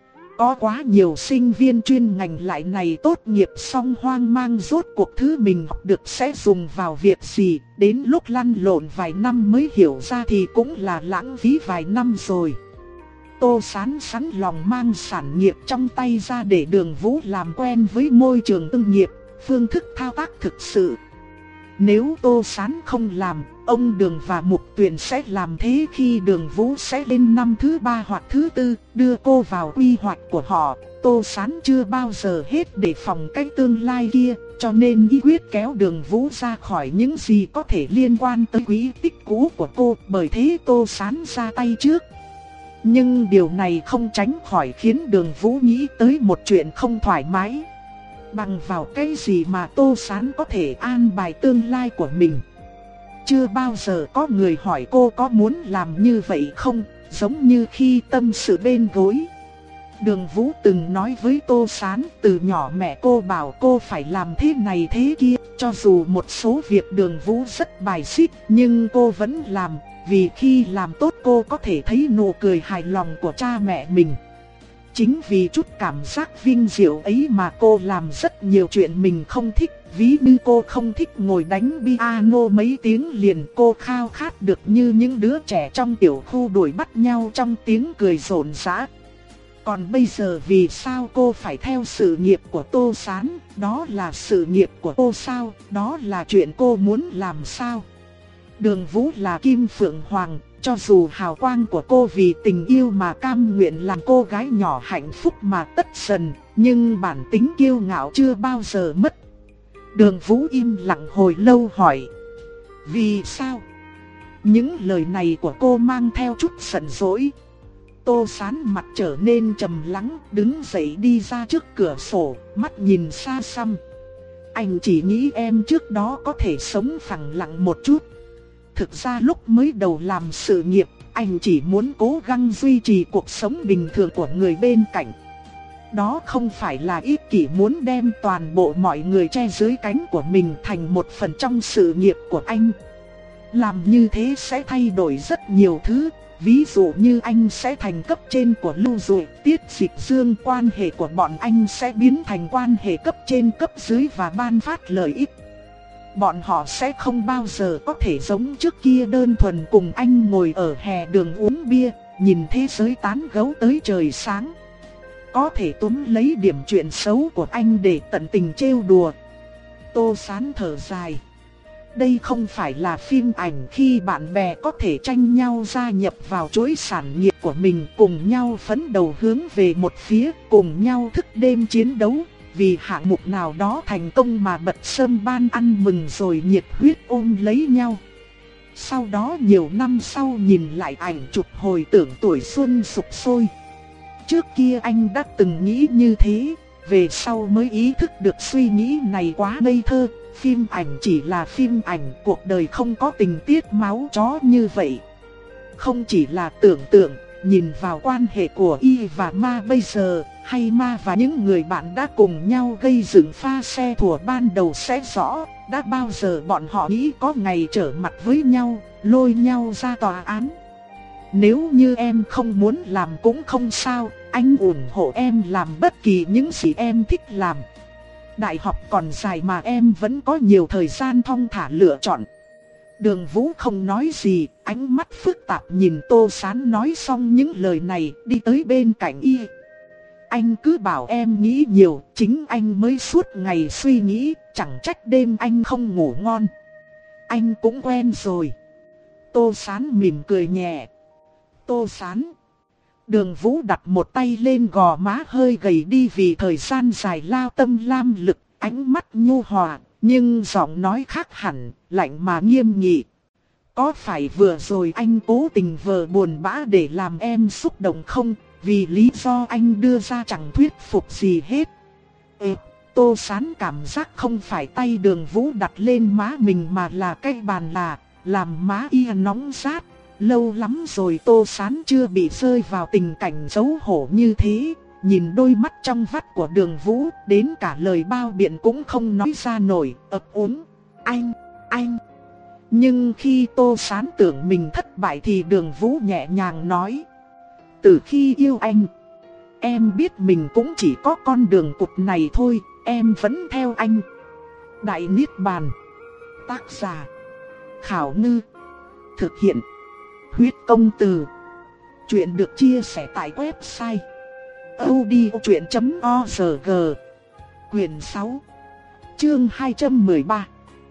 Có quá nhiều sinh viên chuyên ngành lại này tốt nghiệp xong hoang mang rốt cuộc thứ mình học được sẽ dùng vào việc gì, đến lúc lăn lộn vài năm mới hiểu ra thì cũng là lãng phí vài năm rồi. Tô Sán sẵn lòng mang sản nghiệp trong tay ra để Đường Vũ làm quen với môi trường tương nghiệp, phương thức thao tác thực sự. Nếu Tô Sán không làm, ông Đường và Mục Tuyền sẽ làm thế khi Đường Vũ sẽ lên năm thứ ba hoặc thứ tư, đưa cô vào quy hoạch của họ. Tô Sán chưa bao giờ hết để phòng cái tương lai kia, cho nên ý quyết kéo Đường Vũ ra khỏi những gì có thể liên quan tới quỹ tích cũ của cô, bởi thế Tô Sán ra tay trước. Nhưng điều này không tránh khỏi khiến Đường Vũ nghĩ tới một chuyện không thoải mái. Bằng vào cái gì mà Tô Sán có thể an bài tương lai của mình? Chưa bao giờ có người hỏi cô có muốn làm như vậy không, giống như khi tâm sự bên gối. Đường Vũ từng nói với Tô Sán, từ nhỏ mẹ cô bảo cô phải làm thế này thế kia, cho dù một số việc Đường Vũ rất bài xích, nhưng cô vẫn làm, vì khi làm tốt cô có thể thấy nụ cười hài lòng của cha mẹ mình. Chính vì chút cảm giác vinh diệu ấy mà cô làm rất nhiều chuyện mình không thích. Ví như cô không thích ngồi đánh piano mấy tiếng liền, cô khao khát được như những đứa trẻ trong tiểu khu đuổi bắt nhau trong tiếng cười rộn rã. Còn bây giờ vì sao cô phải theo sự nghiệp của Tô Sán? Đó là sự nghiệp của cô sao? Đó là chuyện cô muốn làm sao? Đường Vũ là Kim Phượng Hoàng, cho dù hào quang của cô vì tình yêu mà cam nguyện làm cô gái nhỏ hạnh phúc mà tất dần, nhưng bản tính kiêu ngạo chưa bao giờ mất. Đường Vũ im lặng hồi lâu hỏi: vì sao? Những lời này của cô mang theo chút giận dỗi. Tô Sán mặt trở nên trầm lắng, đứng dậy đi ra trước cửa sổ, mắt nhìn xa xăm. Anh chỉ nghĩ em trước đó có thể sống phẳng lặng một chút. Thực ra lúc mới đầu làm sự nghiệp, anh chỉ muốn cố gắng duy trì cuộc sống bình thường của người bên cạnh. Đó không phải là ích kỷ muốn đem toàn bộ mọi người che dưới cánh của mình thành một phần trong sự nghiệp của anh. Làm như thế sẽ thay đổi rất nhiều thứ. Ví dụ như anh sẽ thành cấp trên của Lưu Dụ, Tiết Dịch Dương, quan hệ của bọn anh sẽ biến thành quan hệ cấp trên cấp dưới và ban phát lợi ích. Bọn họ sẽ không bao giờ có thể giống trước kia đơn thuần cùng anh ngồi ở hè đường uống bia, nhìn thế giới tán gẫu tới trời sáng. Có thể túm lấy điểm chuyện xấu của anh để tận tình trêu đùa. Tô Sán thở dài. Đây không phải là phim ảnh khi bạn bè có thể tranh nhau gia nhập vào chuỗi sản nghiệp của mình, cùng nhau phấn đấu hướng về một phía, cùng nhau thức đêm chiến đấu, vì hạng mục nào đó thành công mà bật sâm ban ăn mừng rồi nhiệt huyết ôm lấy nhau. Sau đó nhiều năm sau nhìn lại ảnh chụp hồi tưởng tuổi xuân sục sôi. Trước kia anh đã từng nghĩ như thế, về sau mới ý thức được suy nghĩ này quá ngây thơ. Phim ảnh chỉ là phim ảnh, cuộc đời không có tình tiết máu chó như vậy. Không chỉ là tưởng tượng, nhìn vào quan hệ của Y và Ma bây giờ, hay Ma và những người bạn đã cùng nhau gây dựng pha xe thuở ban đầu sẽ rõ, đã bao giờ bọn họ nghĩ có ngày trở mặt với nhau, lôi nhau ra tòa án. Nếu như em không muốn làm cũng không sao, anh ủng hộ em làm bất kỳ những gì em thích làm. Đại học còn dài mà em vẫn có nhiều thời gian thong thả lựa chọn. Đường Vũ không nói gì, ánh mắt phức tạp nhìn Tô Sán. Nói xong những lời này, đi tới bên cạnh y. Anh cứ bảo em nghĩ nhiều, chính anh mới suốt ngày suy nghĩ, chẳng trách đêm anh không ngủ ngon. Anh cũng quen rồi. Tô Sán mỉm cười nhẹ. Tô Sán. Đường Vũ đặt một tay lên gò má hơi gầy đi vì thời gian dài lao tâm lam lực, ánh mắt nhu hòa, nhưng giọng nói khác hẳn, lạnh mà nghiêm nghị. Có phải vừa rồi anh cố tình vờ buồn bã để làm em xúc động không? Vì lý do anh đưa ra chẳng thuyết phục gì hết. Ê, Tô Sán cảm giác không phải tay Đường Vũ đặt lên má mình mà là cái bàn là, làm má y nóng rát. Lâu lắm rồi Tô Sán chưa bị rơi vào tình cảnh xấu hổ như thế. Nhìn đôi mắt trong vắt của Đường Vũ, đến cả lời bao biện cũng không nói ra nổi, ấp úng. Anh, anh. Nhưng khi Tô Sán tưởng mình thất bại thì Đường Vũ nhẹ nhàng nói. Từ khi yêu anh, em biết mình cũng chỉ có con đường cụt này thôi, em vẫn theo anh. Đại Niết Bàn. Tác giả Khảo Ngư. Thực hiện Huyết Công Từ. Chuyện được chia sẻ tại website audiochuyện chấm org. Quyền sáu, chương hai trăm mười ba.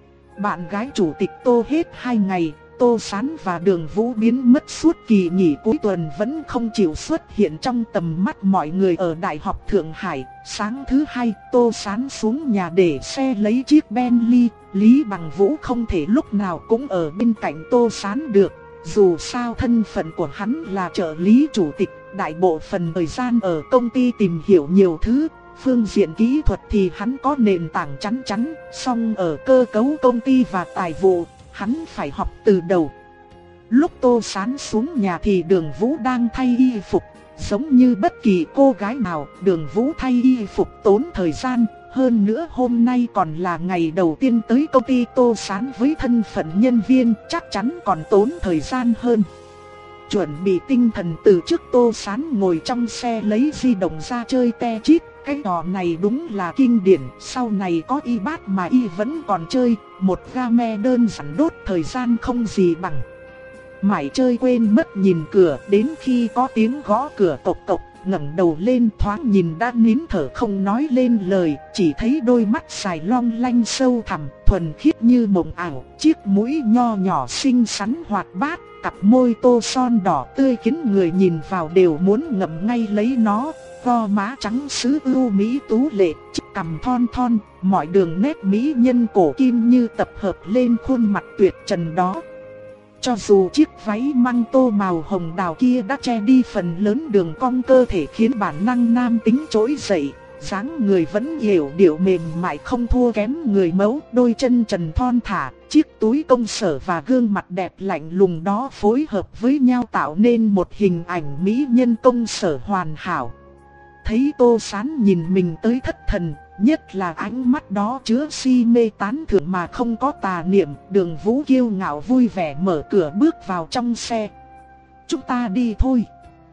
Bạn gái chủ tịch Tô hết hai ngày, Tô Sán và Đường Vũ biến mất suốt kỳ nghỉ cuối tuần vẫn không chịu xuất hiện trong tầm mắt mọi người ở Đại học Thượng Hải. Sáng thứ hai, Tô Sán xuống nhà để xe lấy chiếc Bentley. Lý Bằng Vũ không thể lúc nào cũng ở bên cạnh Tô Sán được. Dù sao thân phận của hắn là trợ lý chủ tịch, đại bộ phần thời gian ở công ty tìm hiểu nhiều thứ. Phương diện kỹ thuật thì hắn có nền tảng chắn chắn, song ở cơ cấu công ty và tài vụ, hắn phải học từ đầu. Lúc Tô Sán xuống nhà thì Đường Vũ đang thay y phục. Giống như bất kỳ cô gái nào, Đường Vũ thay y phục tốn thời gian. Hơn nữa hôm nay còn là ngày đầu tiên tới công ty, Tô Sán với thân phận nhân viên chắc chắn còn tốn thời gian hơn. Chuẩn bị tinh thần từ trước, Tô Sán ngồi trong xe lấy di động ra chơi te chít. Cái trò này đúng là kinh điển, sau này có y bát mà y vẫn còn chơi, một game đơn giản đốt thời gian không gì bằng. Mãi chơi quên mất nhìn cửa, đến khi có tiếng gõ cửa cộc cộc, ngẩng đầu lên thoáng nhìn đã nín thở không nói lên lời, chỉ thấy đôi mắt dài long lanh sâu thẳm, thuần khiết như mộng ảo, chiếc mũi nho nhỏ xinh xắn hoạt bát, cặp môi tô son đỏ tươi khiến người nhìn vào đều muốn ngậm ngay lấy nó. Gò má trắng sứ ưu mỹ tú lệ, chiếc cằm thon thon, mọi đường nét mỹ nhân cổ kim như tập hợp lên khuôn mặt tuyệt trần đó. Cho dù chiếc váy măng tô màu hồng đào kia đã che đi phần lớn đường cong cơ thể khiến bản năng nam tính trỗi dậy, dáng người vẫn yểu điệu mềm mại không thua kém người mẫu, đôi chân trần thon thả, chiếc túi công sở và gương mặt đẹp lạnh lùng đó phối hợp với nhau tạo nên một hình ảnh mỹ nhân công sở hoàn hảo. Thấy Tô Sán nhìn mình tới thất thần, nhất là ánh mắt đó chứa si mê tán thưởng mà không có tà niệm, Đường Vũ kiêu ngạo vui vẻ mở cửa bước vào trong xe. Chúng ta đi thôi.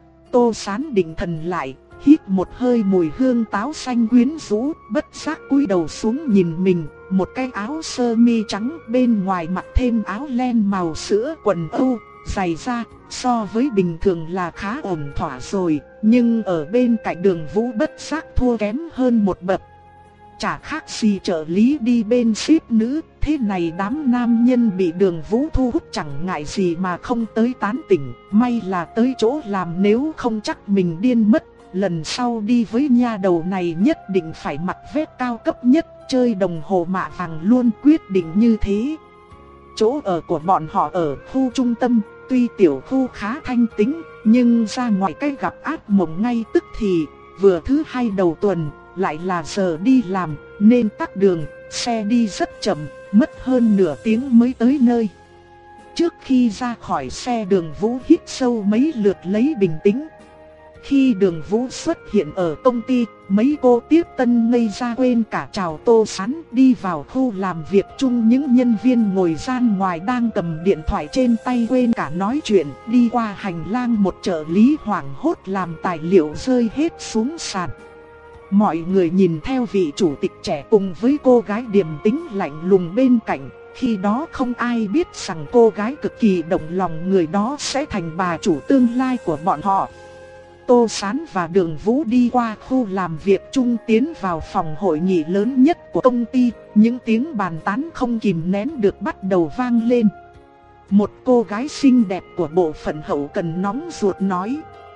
Tô Sán định thần lại, hít một hơi mùi hương táo xanh quyến rũ, bất giác cúi đầu xuống nhìn mình, một cái áo sơ mi trắng bên ngoài mặc thêm áo len màu sữa, quần âu, giày da, so với bình thường là khá ổn thỏa rồi, nhưng ở bên cạnh Đường Vũ bất giác thua kém hơn một bậc. Chả khác gì trợ lý đi bên ship nữ, thế này đám nam nhân bị Đường Vũ thu hút chẳng ngại gì mà không tới tán tỉnh, may là tới chỗ làm nếu không chắc mình điên mất. Lần sau đi với nha đầu này nhất định phải mặc vest cao cấp nhất, chơi đồng hồ mạ vàng luôn, quyết định như thế. Chỗ ở của bọn họ ở khu trung tâm, tuy tiểu khu khá thanh tĩnh, nhưng ra ngoài cái gặp ác mộng ngay tức thì, vừa thứ hai đầu tuần, lại là giờ đi làm, nên tắc đường, xe đi rất chậm, mất hơn nửa tiếng mới tới nơi. Trước khi ra khỏi xe, Đường Vũ hít sâu mấy lượt lấy bình tĩnh. Khi Đường Vũ xuất hiện ở công ty, mấy cô tiếp tân ngây ra quên cả chào Tô Sán, đi vào khu làm việc chung, những nhân viên ngồi gian ngoài đang cầm điện thoại trên tay quên cả nói chuyện, đi qua hành lang một trợ lý hoảng hốt làm tài liệu rơi hết xuống sàn. Mọi người nhìn theo vị chủ tịch trẻ cùng với cô gái điềm tĩnh lạnh lùng bên cạnh, khi đó không ai biết rằng cô gái cực kỳ động lòng người đó sẽ thành bà chủ tương lai của bọn họ. Tô Sán và Đường Vũ đi qua khu làm việc chung, tiến vào phòng hội nghị lớn nhất của công ty. Những tiếng bàn tán không kìm nén được bắt đầu vang lên. Một cô gái xinh đẹp của bộ phận hậu cần nóng ruột nói: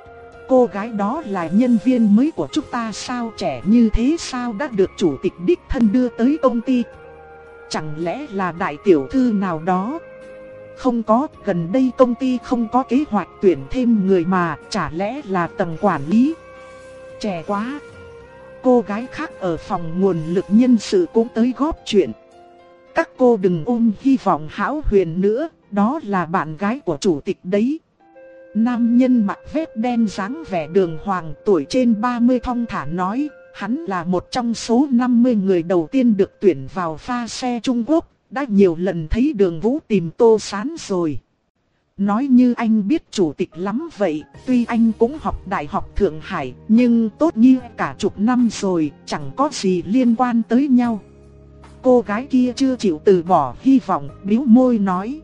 cô gái đó là nhân viên mới của chúng ta sao, trẻ như thế sao đã được chủ tịch đích thân đưa tới công ty? Chẳng lẽ là đại tiểu thư nào đó? Không có, gần đây công ty không có kế hoạch tuyển thêm người mà, chả lẽ là tầng quản lý? Trẻ quá. Cô gái khác ở phòng nguồn lực nhân sự cũng tới góp chuyện. Các cô đừng ôm hy vọng hão huyền nữa, đó là bạn gái của chủ tịch đấy. Nam nhân mặc vest đen dáng vẻ đường hoàng, tuổi trên ba mươi thong thả nói, hắn là một trong số năm mươi người đầu tiên được tuyển vào pha xe Trung Quốc, đã nhiều lần thấy Đường Vũ tìm Tô Sán rồi. Nói như anh biết chủ tịch lắm vậy, tuy anh cũng học Đại học Thượng Hải, nhưng tốt nghiệp cả chục năm rồi, chẳng có gì liên quan tới nhau. Cô gái kia chưa chịu từ bỏ hy vọng, bĩu môi nói.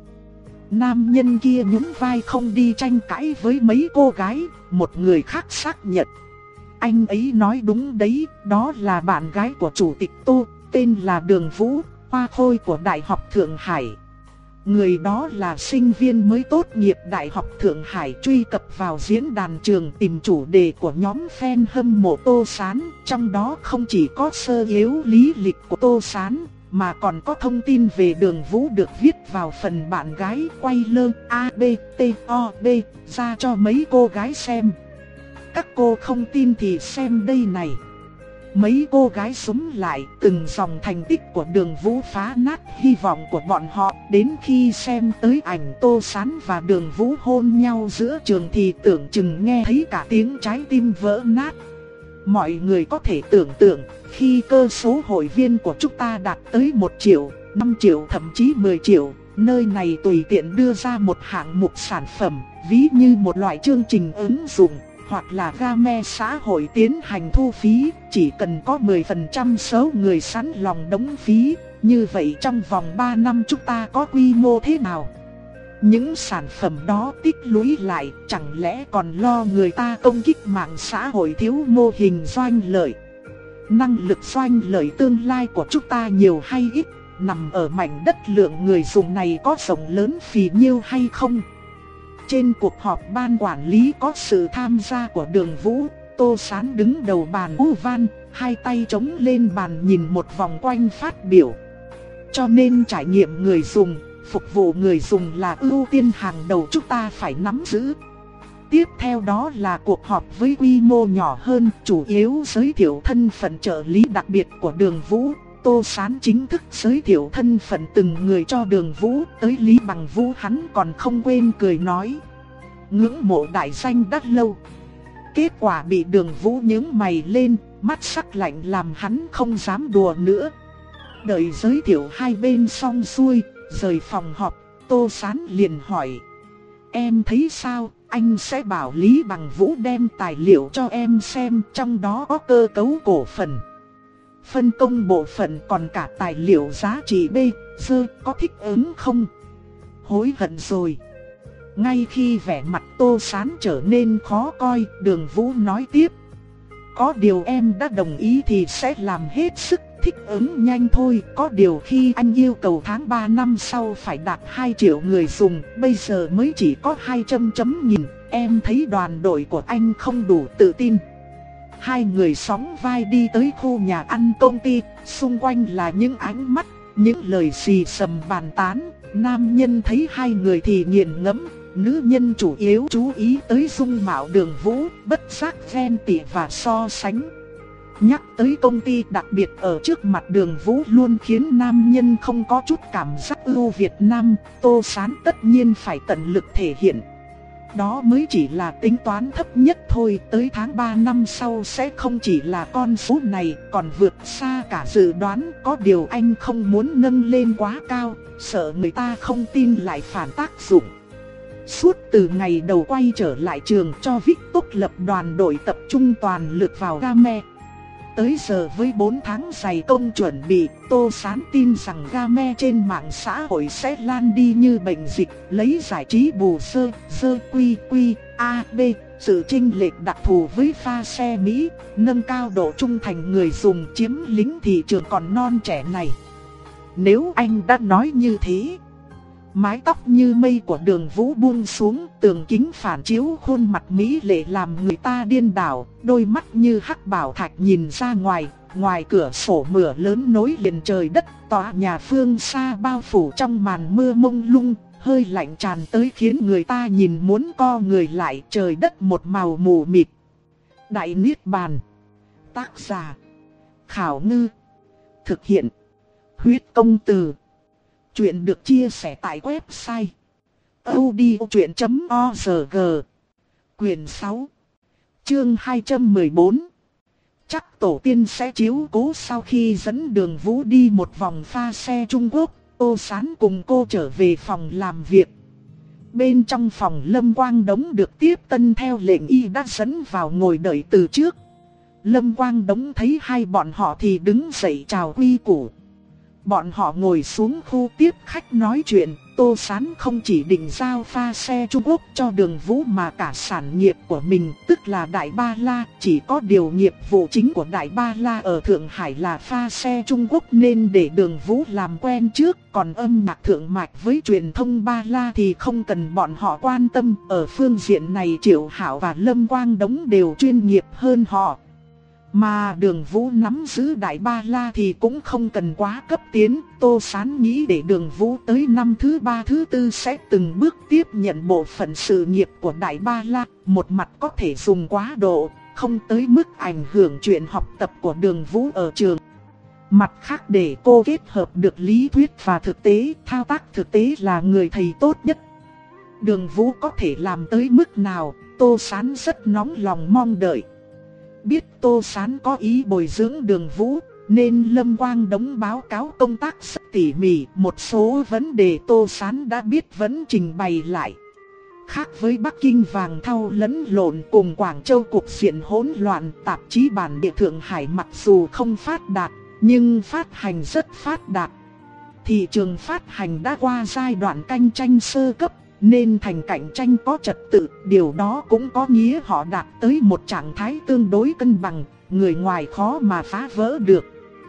Nam nhân kia nhún vai không đi tranh cãi với mấy cô gái, một người khác xác nhận. Anh ấy nói đúng đấy, đó là bạn gái của chủ tịch Tô, tên là Đường Vũ, hoa khôi của Đại học Thượng Hải. Người đó là sinh viên mới tốt nghiệp Đại học Thượng Hải, truy cập vào diễn đàn trường tìm chủ đề của nhóm fan hâm mộ Tô Sán. Trong đó không chỉ có sơ yếu lý lịch của Tô Sán, mà còn có thông tin về Đường Vũ được viết vào phần bạn gái quay lơ A B T O B ra cho mấy cô gái xem. Các cô không tin thì xem đây này. Mấy cô gái súng lại, từng dòng thành tích của Đường Vũ phá nát hy vọng của bọn họ. Đến khi xem tới ảnh Tô Sán và Đường Vũ hôn nhau giữa trường thì tưởng chừng nghe thấy cả tiếng trái tim vỡ nát. Mọi người có thể tưởng tượng, khi cơ số hội viên của chúng ta đạt tới một triệu, năm triệu thậm chí mười triệu, nơi này tùy tiện đưa ra một hạng mục sản phẩm, ví như một loại chương trình ứng dụng, hoặc là game xã hội tiến hành thu phí, chỉ cần có mười phần trăm số người sẵn lòng đóng phí, như vậy trong vòng ba năm chúng ta có quy mô thế nào? Những sản phẩm đó tích lũy lại, chẳng lẽ còn lo người ta công kích mạng xã hội thiếu mô hình doanh lợi? Năng lực doanh lợi tương lai của chúng ta nhiều hay ít, nằm ở mảnh đất lượng người dùng này có rộng lớn phì nhiêu hay không? Trên cuộc họp ban quản lý có sự tham gia của Đường Vũ, Tô Sán đứng đầu bàn u van, hai tay chống lên bàn nhìn một vòng quanh phát biểu. Cho nên trải nghiệm người dùng, phục vụ người dùng là ưu tiên hàng đầu chúng ta phải nắm giữ. Tiếp theo đó là cuộc họp với quy mô nhỏ hơn, chủ yếu giới thiệu thân phận trợ lý đặc biệt của Đường Vũ. Tô Sán chính thức giới thiệu thân phận từng người cho Đường Vũ, tới Lý Bằng Vũ hắn còn không quên cười nói. Ngưỡng mộ đại danh đắt lâu. Kết quả bị Đường Vũ nhướng mày lên, mắt sắc lạnh làm hắn không dám đùa nữa. Đợi giới thiệu hai bên xong xuôi, rời phòng họp, Tô Sán liền hỏi. Em thấy sao, anh sẽ bảo Lý Bằng Vũ đem tài liệu cho em xem, trong đó có cơ cấu cổ phần, phân công bộ phận còn cả tài liệu giá trị B, dơ, có thích ứng không? Hối hận rồi. Ngay khi vẻ mặt Tô Sán trở nên khó coi, Đường Vũ nói tiếp. Có điều em đã đồng ý thì sẽ làm hết sức thích ứng nhanh thôi. Có điều khi anh yêu cầu tháng ba năm sau phải đạt hai triệu người dùng, bây giờ mới chỉ có hai trăm chấm nghìn. Em thấy đoàn đội của anh không đủ tự tin. Hai người sóng vai đi tới khu nhà ăn công ty, xung quanh là những ánh mắt, những lời xì xầm bàn tán. Nam nhân thấy hai người thì nghiền ngẫm, nữ nhân chủ yếu chú ý tới dung mạo Đường Vũ, bất giác ghen tị và so sánh. Nhắc tới công ty đặc biệt ở trước mặt Đường Vũ luôn khiến nam nhân không có chút cảm giác ưu Việt Nam. Tô Sán tất nhiên phải tận lực thể hiện. Đó mới chỉ là tính toán thấp nhất thôi, tới tháng ba năm sau sẽ không chỉ là con số này, còn vượt xa cả dự đoán. Có điều anh không muốn nâng lên quá cao, sợ người ta không tin lại phản tác dụng. Suốt từ ngày đầu quay trở lại trường cho Victor lập đoàn đội tập trung toàn lực vào game. Tới giờ với bốn tháng dày công chuẩn bị, Tô Sán tin rằng game trên mạng xã hội sẽ lan đi như bệnh dịch, lấy giải trí bù sơ, sơ quy quy, a, b, sự chênh lệch đặc thù với pha xe Mỹ, nâng cao độ trung thành người dùng chiếm lĩnh thị trường còn non trẻ này. Nếu anh đã nói như thế, mái tóc như mây của Đường Vũ buông xuống, tường kính phản chiếu khuôn mặt mỹ lệ làm người ta điên đảo, đôi mắt như hắc bảo thạch nhìn ra ngoài, ngoài cửa sổ mưa lớn nối liền trời đất, tòa nhà phương xa bao phủ trong màn mưa mông lung, hơi lạnh tràn tới khiến người ta nhìn muốn co người lại, trời đất một màu mù mịt. Đại Niết Bàn. Tác giả: Khảo Ngư. Thực hiện: Huyết Công Từ. Chuyện được chia sẻ tại website audiochuyện chấm org. Quyền sáu, chương hai trăm mười bốn. Chắc tổ tiên sẽ chiếu cố. Sau khi dẫn Đường Vũ đi một vòng pha xe Trung Quốc, Tô Sán cùng cô trở về phòng làm việc. Bên trong phòng, Lâm Quang Đống được tiếp tân theo lệnh y đã dẫn vào ngồi đợi từ trước. Lâm Quang Đống thấy hai bọn họ thì đứng dậy chào quy củ. Bọn họ ngồi xuống khu tiếp khách nói chuyện. Tô Sán không chỉ định giao pha xe Trung Quốc cho Đường Vũ mà cả sản nghiệp của mình, tức là Đại Ba La. Chỉ có điều nghiệp vụ chính của Đại Ba La ở Thượng Hải là pha xe Trung Quốc nên để Đường Vũ làm quen trước. Còn âm nhạc thượng mạch với truyền thông Ba La thì không cần bọn họ quan tâm. Ở phương diện này Triệu Hảo và Lâm Quang Đống đều chuyên nghiệp hơn họ. Mà Đường Vũ nắm giữ Đại Ba La thì cũng không cần quá cấp tiến. Tô Sán nghĩ để Đường Vũ tới năm thứ ba thứ tư sẽ từng bước tiếp nhận bộ phận sự nghiệp của Đại Ba La. Một mặt có thể dùng quá độ, không tới mức ảnh hưởng chuyện học tập của Đường Vũ ở trường. Mặt khác để cô kết hợp được lý thuyết và thực tế, thao tác thực tế là người thầy tốt nhất. Đường Vũ có thể làm tới mức nào, Tô Sán rất nóng lòng mong đợi. Biết Tô Sán có ý bồi dưỡng Đường Vũ, nên Lâm Quang Đống báo cáo công tác rất tỉ mỉ. Một số vấn đề Tô Sán đã biết vẫn trình bày lại. Khác với Bắc Kinh vàng thau lẫn lộn cùng Quảng Châu cục diện hỗn loạn, tạp chí bản địa Thượng Hải mặc dù không phát đạt, nhưng phát hành rất phát đạt. Thị trường phát hành đã qua giai đoạn cạnh tranh sơ cấp, nên thành cạnh tranh có trật tự. Điều đó cũng có nghĩa họ đạt tới một trạng thái tương đối cân bằng, người ngoài khó mà phá vỡ được.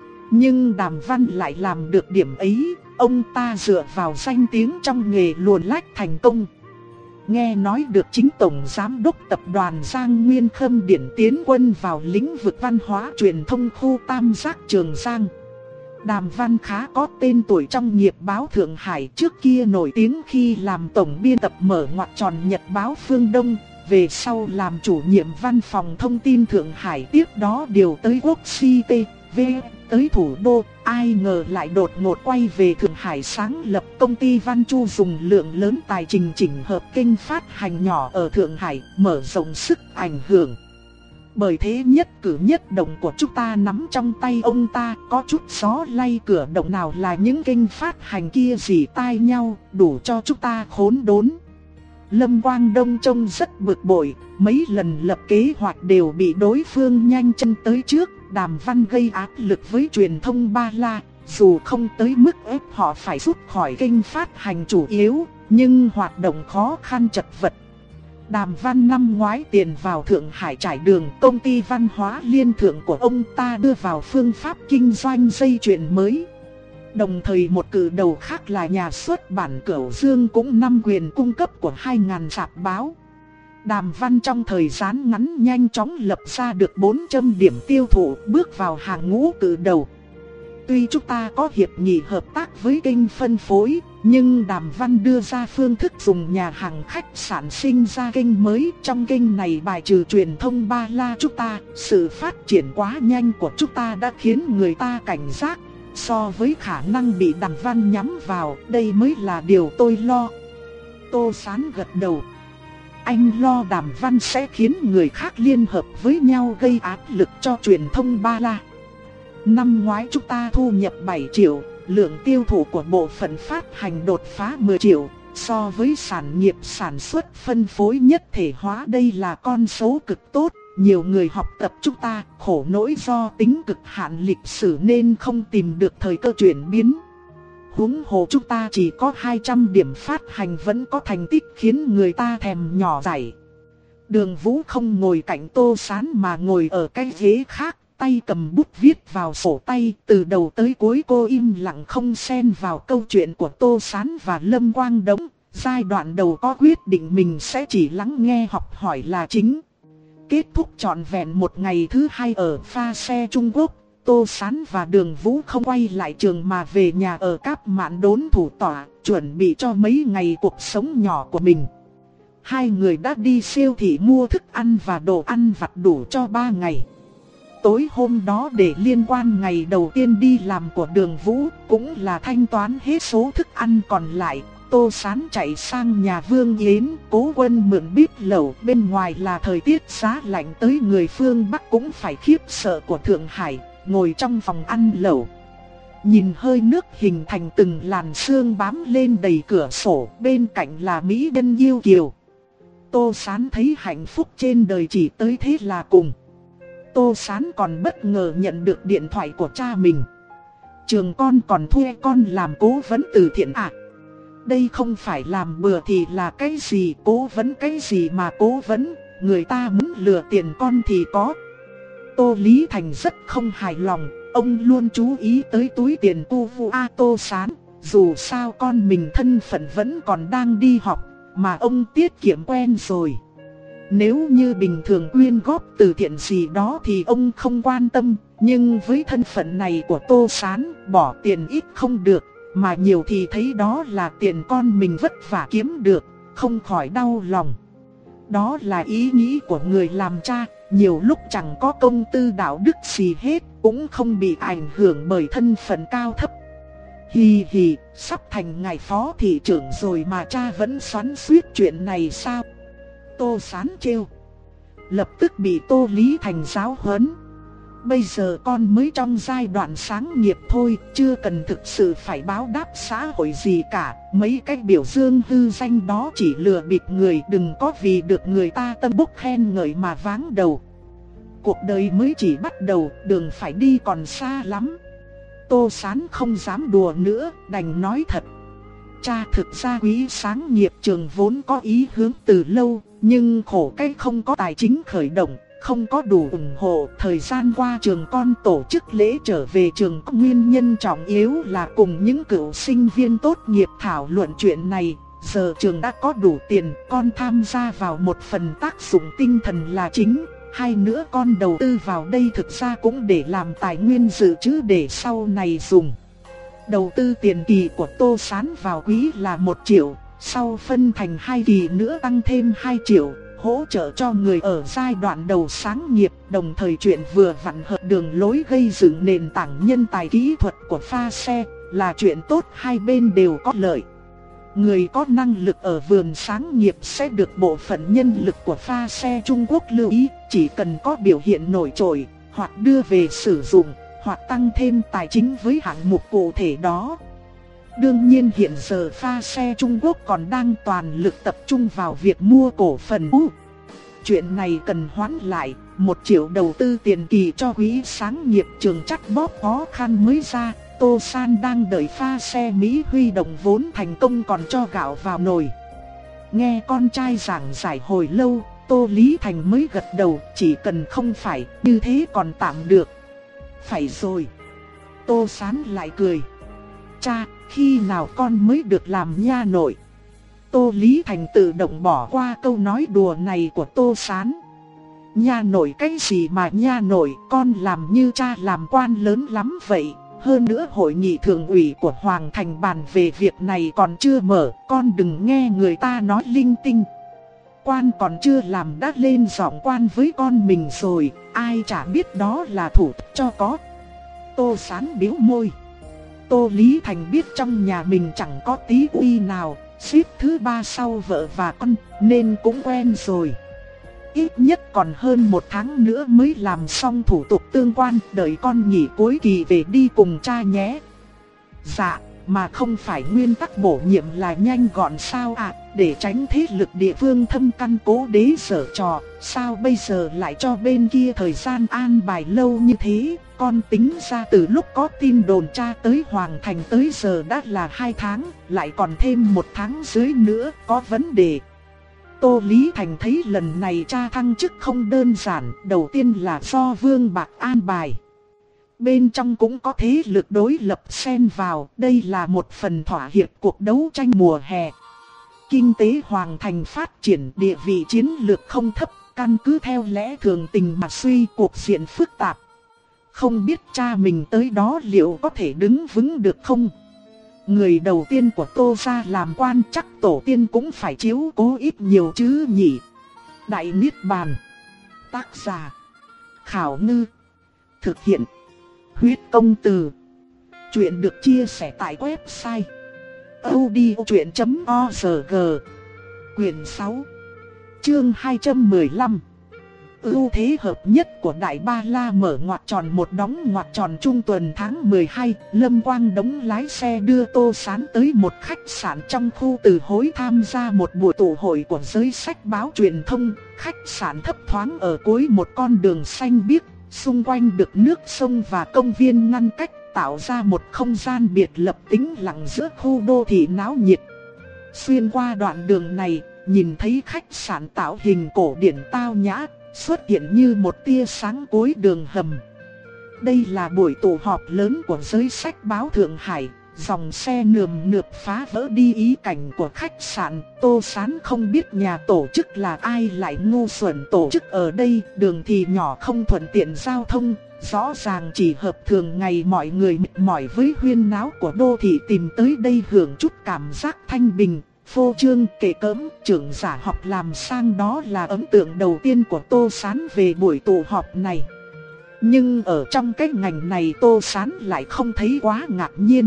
Nhưng Đàm Văn lại làm được điểm ấy. Ông ta dựa vào danh tiếng trong nghề luồn lách thành công. Nghe nói được chính Tổng Giám đốc Tập đoàn Giang Nguyên Khâm điển tiến quân vào lĩnh vực văn hóa truyền thông khu Tam Giác Trường Giang. Đàm Văn khá có tên tuổi trong nghiệp báo Thượng Hải, trước kia nổi tiếng khi làm tổng biên tập mở ngoặc tròn nhật báo Phương Đông, về sau làm chủ nhiệm văn phòng thông tin Thượng Hải, tiếp đó điều tới Quốc xê tê vê, tới thủ đô. Ai ngờ lại đột ngột quay về Thượng Hải sáng lập công ty Văn Chu, dùng lượng lớn tài chính chỉnh hợp kênh phát hành nhỏ ở Thượng Hải, mở rộng sức ảnh hưởng. Bởi thế nhất cử nhất động của chúng ta nắm trong tay ông ta, có chút gió lay cửa động nào là những kênh phát hành kia dì tai nhau, đủ cho chúng ta khốn đốn. Lâm Quang Đông trông rất bực bội, mấy lần lập kế hoạch đều bị đối phương nhanh chân tới trước. Đàm Văn gây áp lực với truyền thông Ba La, dù không tới mức ép họ phải rút khỏi kênh phát hành chủ yếu, nhưng hoạt động khó khăn chật vật. Đàm Văn năm ngoái tiền vào Thượng Hải trải đường, công ty văn hóa liên thượng của ông ta đưa vào phương pháp kinh doanh dây chuyền mới. Đồng thời một cử đầu khác là nhà xuất bản Cửu Dương cũng nắm quyền cung cấp của hai nghìn rạp báo. Đàm Văn trong thời gian ngắn nhanh chóng lập ra được bốn trăm điểm tiêu thụ, bước vào hàng ngũ cử đầu. Tuy chúng ta có hiệp nghị hợp tác với kênh phân phối, nhưng Đàm Văn đưa ra phương thức dùng nhà hàng khách sản sinh ra kênh mới. Trong kênh này bài trừ truyền thông Ba La chúng ta, sự phát triển quá nhanh của chúng ta đã khiến người ta cảnh giác. So với khả năng bị Đàm Văn nhắm vào, đây mới là điều tôi lo. Tô Sán gật đầu. Anh lo Đàm Văn sẽ khiến người khác liên hợp với nhau gây áp lực cho truyền thông Ba La. Năm ngoái chúng ta thu nhập bảy triệu, lượng tiêu thụ của bộ phận phát hành đột phá mười triệu. So với sản nghiệp sản xuất phân phối nhất thể hóa đây là con số cực tốt, nhiều người học tập chúng ta, khổ nỗi do tính cực hạn lịch sử nên không tìm được thời cơ chuyển biến. Huống hồ chúng ta chỉ có hai trăm điểm phát hành vẫn có thành tích khiến người ta thèm nhỏ dãi. Đường Vũ không ngồi cạnh Tô Sán mà ngồi ở cái ghế khác, tay cầm bút viết vào sổ tay. Từ đầu tới cuối cô im lặng không xen vào câu chuyện của Tô Sán và Lâm Quang Đống. Giai đoạn đầu có quyết định mình sẽ chỉ lắng nghe học hỏi là chính. Kết thúc trọn vẹn một ngày thứ hai ở pha xe Trung Quốc, Tô Sán và Đường Vũ không quay lại trường mà về nhà ở Cáp Mạn đốn thủ tọa, chuẩn bị cho mấy ngày cuộc sống nhỏ của mình. Hai người đã đi siêu thị mua thức ăn và đồ ăn vặt đủ cho ba ngày. Tối hôm đó để liên quan ngày đầu tiên đi làm của Đường Vũ, cũng là thanh toán hết số thức ăn còn lại, Tô Sán chạy sang nhà Vương Yến, Cố Quân mượn bếp lẩu. Bên ngoài là thời tiết giá lạnh tới người phương Bắc cũng phải khiếp sợ của Thượng Hải, ngồi trong phòng ăn lẩu. Nhìn hơi nước hình thành từng làn sương bám lên đầy cửa sổ, bên cạnh là mỹ nhân yêu kiều. Tô Sán thấy hạnh phúc trên đời chỉ tới thế là cùng. Tô Sán còn bất ngờ nhận được điện thoại của cha mình. Trường con còn thuê con làm cố vấn từ thiện à? Đây không phải làm bừa thì là cái gì, cố vấn cái gì mà cố vấn, người ta muốn lừa tiền con thì có. Tô Lý Thành rất không hài lòng, ông luôn chú ý tới túi tiền cu vu a Tô Sán. Dù sao con mình thân phận vẫn còn đang đi học, mà ông tiết kiệm quen rồi. Nếu như bình thường quyên góp từ thiện gì đó thì ông không quan tâm, nhưng với thân phận này của Tô Sán, bỏ tiền ít không được, mà nhiều thì thấy đó là tiền con mình vất vả kiếm được, không khỏi đau lòng. Đó là ý nghĩ của người làm cha, nhiều lúc chẳng có công tư đạo đức gì hết, cũng không bị ảnh hưởng bởi thân phận cao thấp. Hì hì, sắp thành ngài phó thị trưởng rồi mà cha vẫn xoắn xuýt chuyện này sao? Tô Sán trêu. Lập tức bị Tô Lý Thành giáo huấn. Bây giờ con mới trong giai đoạn sáng nghiệp thôi, chưa cần thực sự phải báo đáp xã hội gì cả. Mấy cái biểu dương hư danh đó chỉ lừa bịp người, đừng có vì được người ta tâm bốc khen ngợi mà váng đầu. Cuộc đời mới chỉ bắt đầu, đường phải đi còn xa lắm. Tô Sán không dám đùa nữa, đành nói thật. Cha thực ra Quý Sáng Nghiệp Trường vốn có ý hướng từ lâu, nhưng khổ cái không có tài chính khởi động, không có đủ ủng hộ. Thời gian qua trường con tổ chức lễ trở về trường có nguyên nhân trọng yếu là cùng những cựu sinh viên tốt nghiệp thảo luận chuyện này. Giờ trường đã có đủ tiền, con tham gia vào một phần tác dụng tinh thần là chính. Hai nữa con đầu tư vào đây thực ra cũng để làm tài nguyên dự trữ để sau này dùng. Đầu tư tiền kỳ của Tô Sán vào quý là một triệu, sau phân thành hai kỳ nữa tăng thêm hai triệu, hỗ trợ cho người ở giai đoạn đầu sáng nghiệp. Đồng thời chuyện vừa vặn hợp đường lối gây dựng nền tảng nhân tài kỹ thuật của pha xe, là chuyện tốt, hai bên đều có lợi. Người có năng lực ở vườn sáng nghiệp sẽ được bộ phận nhân lực của pha xe Trung Quốc lưu ý, chỉ cần có biểu hiện nổi trội, hoặc đưa về sử dụng, hoặc tăng thêm tài chính với hạng mục cụ thể đó. Đương nhiên hiện giờ pha xe Trung Quốc còn đang toàn lực tập trung vào việc mua cổ phần. Uh, chuyện này cần hoãn lại, một triệu đầu tư tiền kỳ cho Quý Sáng Nghiệp Trường chắc bóp khó khăn mới ra. Tô San đang đợi pha xe Mỹ huy động vốn thành công còn cho gạo vào nồi. Nghe con trai giảng giải hồi lâu, Tô Lý Thành mới gật đầu, chỉ cần không phải, như thế còn tạm được. Phải rồi. Tô Sán lại cười. Cha, khi nào con mới được làm nha nội? Tô Lý Thành tự động bỏ qua câu nói đùa này của Tô Sán. Nha nội cái gì mà nha nội, con làm như cha làm quan lớn lắm vậy. Hơn nữa hội nghị thường ủy của Hoàng Thành bàn về việc này còn chưa mở, con đừng nghe người ta nói linh tinh. Quan còn chưa làm đã lên giọng quan với con mình rồi, ai chả biết đó là thủ cho có. Tô Sán biếu môi. Tô Lý Thành biết trong nhà mình chẳng có tí uy nào, xếp thứ ba sau vợ và con, nên cũng quen rồi. Ít nhất còn hơn một tháng nữa mới làm xong thủ tục tương quan, đợi con nghỉ cuối kỳ về đi cùng cha nhé. Dạ, mà không phải nguyên tắc bổ nhiệm là nhanh gọn sao ạ, à, để tránh thế lực địa phương thâm căn cố đế giở trò, sao bây giờ lại cho bên kia thời gian an bài lâu như thế, con tính ra từ lúc có tin đồn tra tới Hoàng Thành tới giờ đã là hai tháng, lại còn thêm một tháng dưới nữa, có vấn đề. Tô Lý Thành thấy lần này tra thăng chức không đơn giản, đầu tiên là do Vương Bạc an bài. Bên trong cũng có thế lực đối lập xen vào, đây là một phần thỏa hiệp cuộc đấu tranh mùa hè. Kinh tế Hoàng Thành phát triển, địa vị chiến lược không thấp, căn cứ theo lẽ thường tình mà suy, cuộc diện phức tạp. Không biết cha mình tới đó liệu có thể đứng vững được không? Người đầu tiên của Tô gia làm quan chắc tổ tiên cũng phải chiếu cố ít nhiều chứ nhỉ. Đại Niết Bàn. Tác giả Khảo Ngư. Thực hiện Huyết Công Từ. Chuyện được chia sẻ tại website audiochuyện chấm org. Quyển sáu, chương hai trăm mười lăm. Ưu thế hợp nhất của Đại Ba La mở ngoặc tròn một đóng ngoặc tròn trung tuần tháng mười hai, Lâm Quang Đống lái xe đưa Tô Sán tới một khách sạn trong khu Từ Hối tham gia một buổi tụ hội của giới sách báo truyền thông. Khách sạn thấp thoáng ở cuối một con đường xanh biếc, xung quanh được nước sông và công viên ngăn cách, tạo ra một không gian biệt lập tĩnh lặng giữa khu đô thị náo nhiệt. Xuyên qua đoạn đường này, nhìn thấy khách sạn tạo hình cổ điển tao nhã, xuất hiện như một tia sáng cuối đường hầm. Đây là buổi tụ họp lớn của giới sách báo Thượng Hải, dòng xe nườm nượp phá vỡ đi ý cảnh của khách sạn. Tô Sán không biết nhà tổ chức là ai lại ngu xuẩn tổ chức ở đây, đường thì nhỏ không thuận tiện giao thông, rõ ràng chỉ hợp thường ngày mọi người mệt mỏi với huyên náo của đô thị tìm tới đây hưởng chút cảm giác thanh bình. Phô trương kể cỡm, trưởng giả học làm sang, đó là ấn tượng đầu tiên của Tô Sán về buổi tụ họp này. Nhưng ở trong cái ngành này Tô Sán lại không thấy quá ngạc nhiên.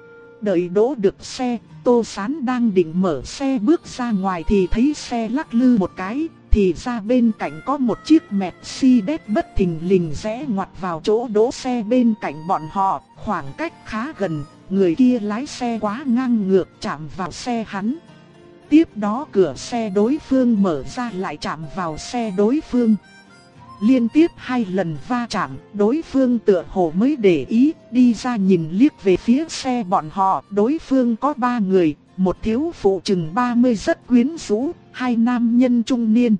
Đợi đỗ được xe, Tô Sán đang định mở xe bước ra ngoài thì thấy xe lắc lư một cái, thì ra bên cạnh có một chiếc Mercedes bất thình lình rẽ ngoặt vào chỗ đỗ xe bên cạnh bọn họ, khoảng cách khá gần. Người kia lái xe quá ngang ngược chạm vào xe hắn. Tiếp đó cửa xe đối phương mở ra lại chạm vào xe đối phương. Liên tiếp hai lần va chạm, đối phương tựa hồ mới để ý, đi ra nhìn liếc về phía xe bọn họ. Đối phương có ba người, một thiếu phụ chừng ba mươi rất quyến rũ, hai nam nhân trung niên.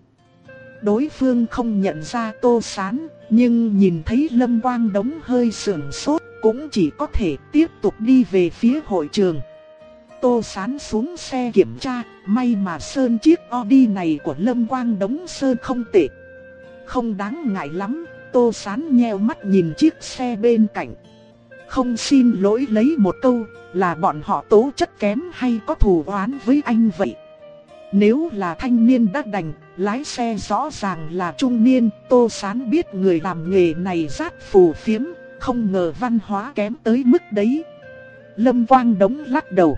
Đối phương không nhận ra Tô Sán, nhưng nhìn thấy Lâm Quang Đống hơi sườn sốt, cũng chỉ có thể tiếp tục đi về phía hội trường. Tô Sán xuống xe kiểm tra, may mà sơn chiếc Audi này của Lâm Quang Đống sơn không tệ. Không đáng ngại lắm, Tô Sán nheo mắt nhìn chiếc xe bên cạnh. Không xin lỗi lấy một câu, là bọn họ tố chất kém hay có thù oán với anh vậy? Nếu là thanh niên đã đành, lái xe rõ ràng là trung niên. Tô Sán biết người làm nghề này rát phù phiếm, không ngờ văn hóa kém tới mức đấy. Lâm Quang Đống lắc đầu.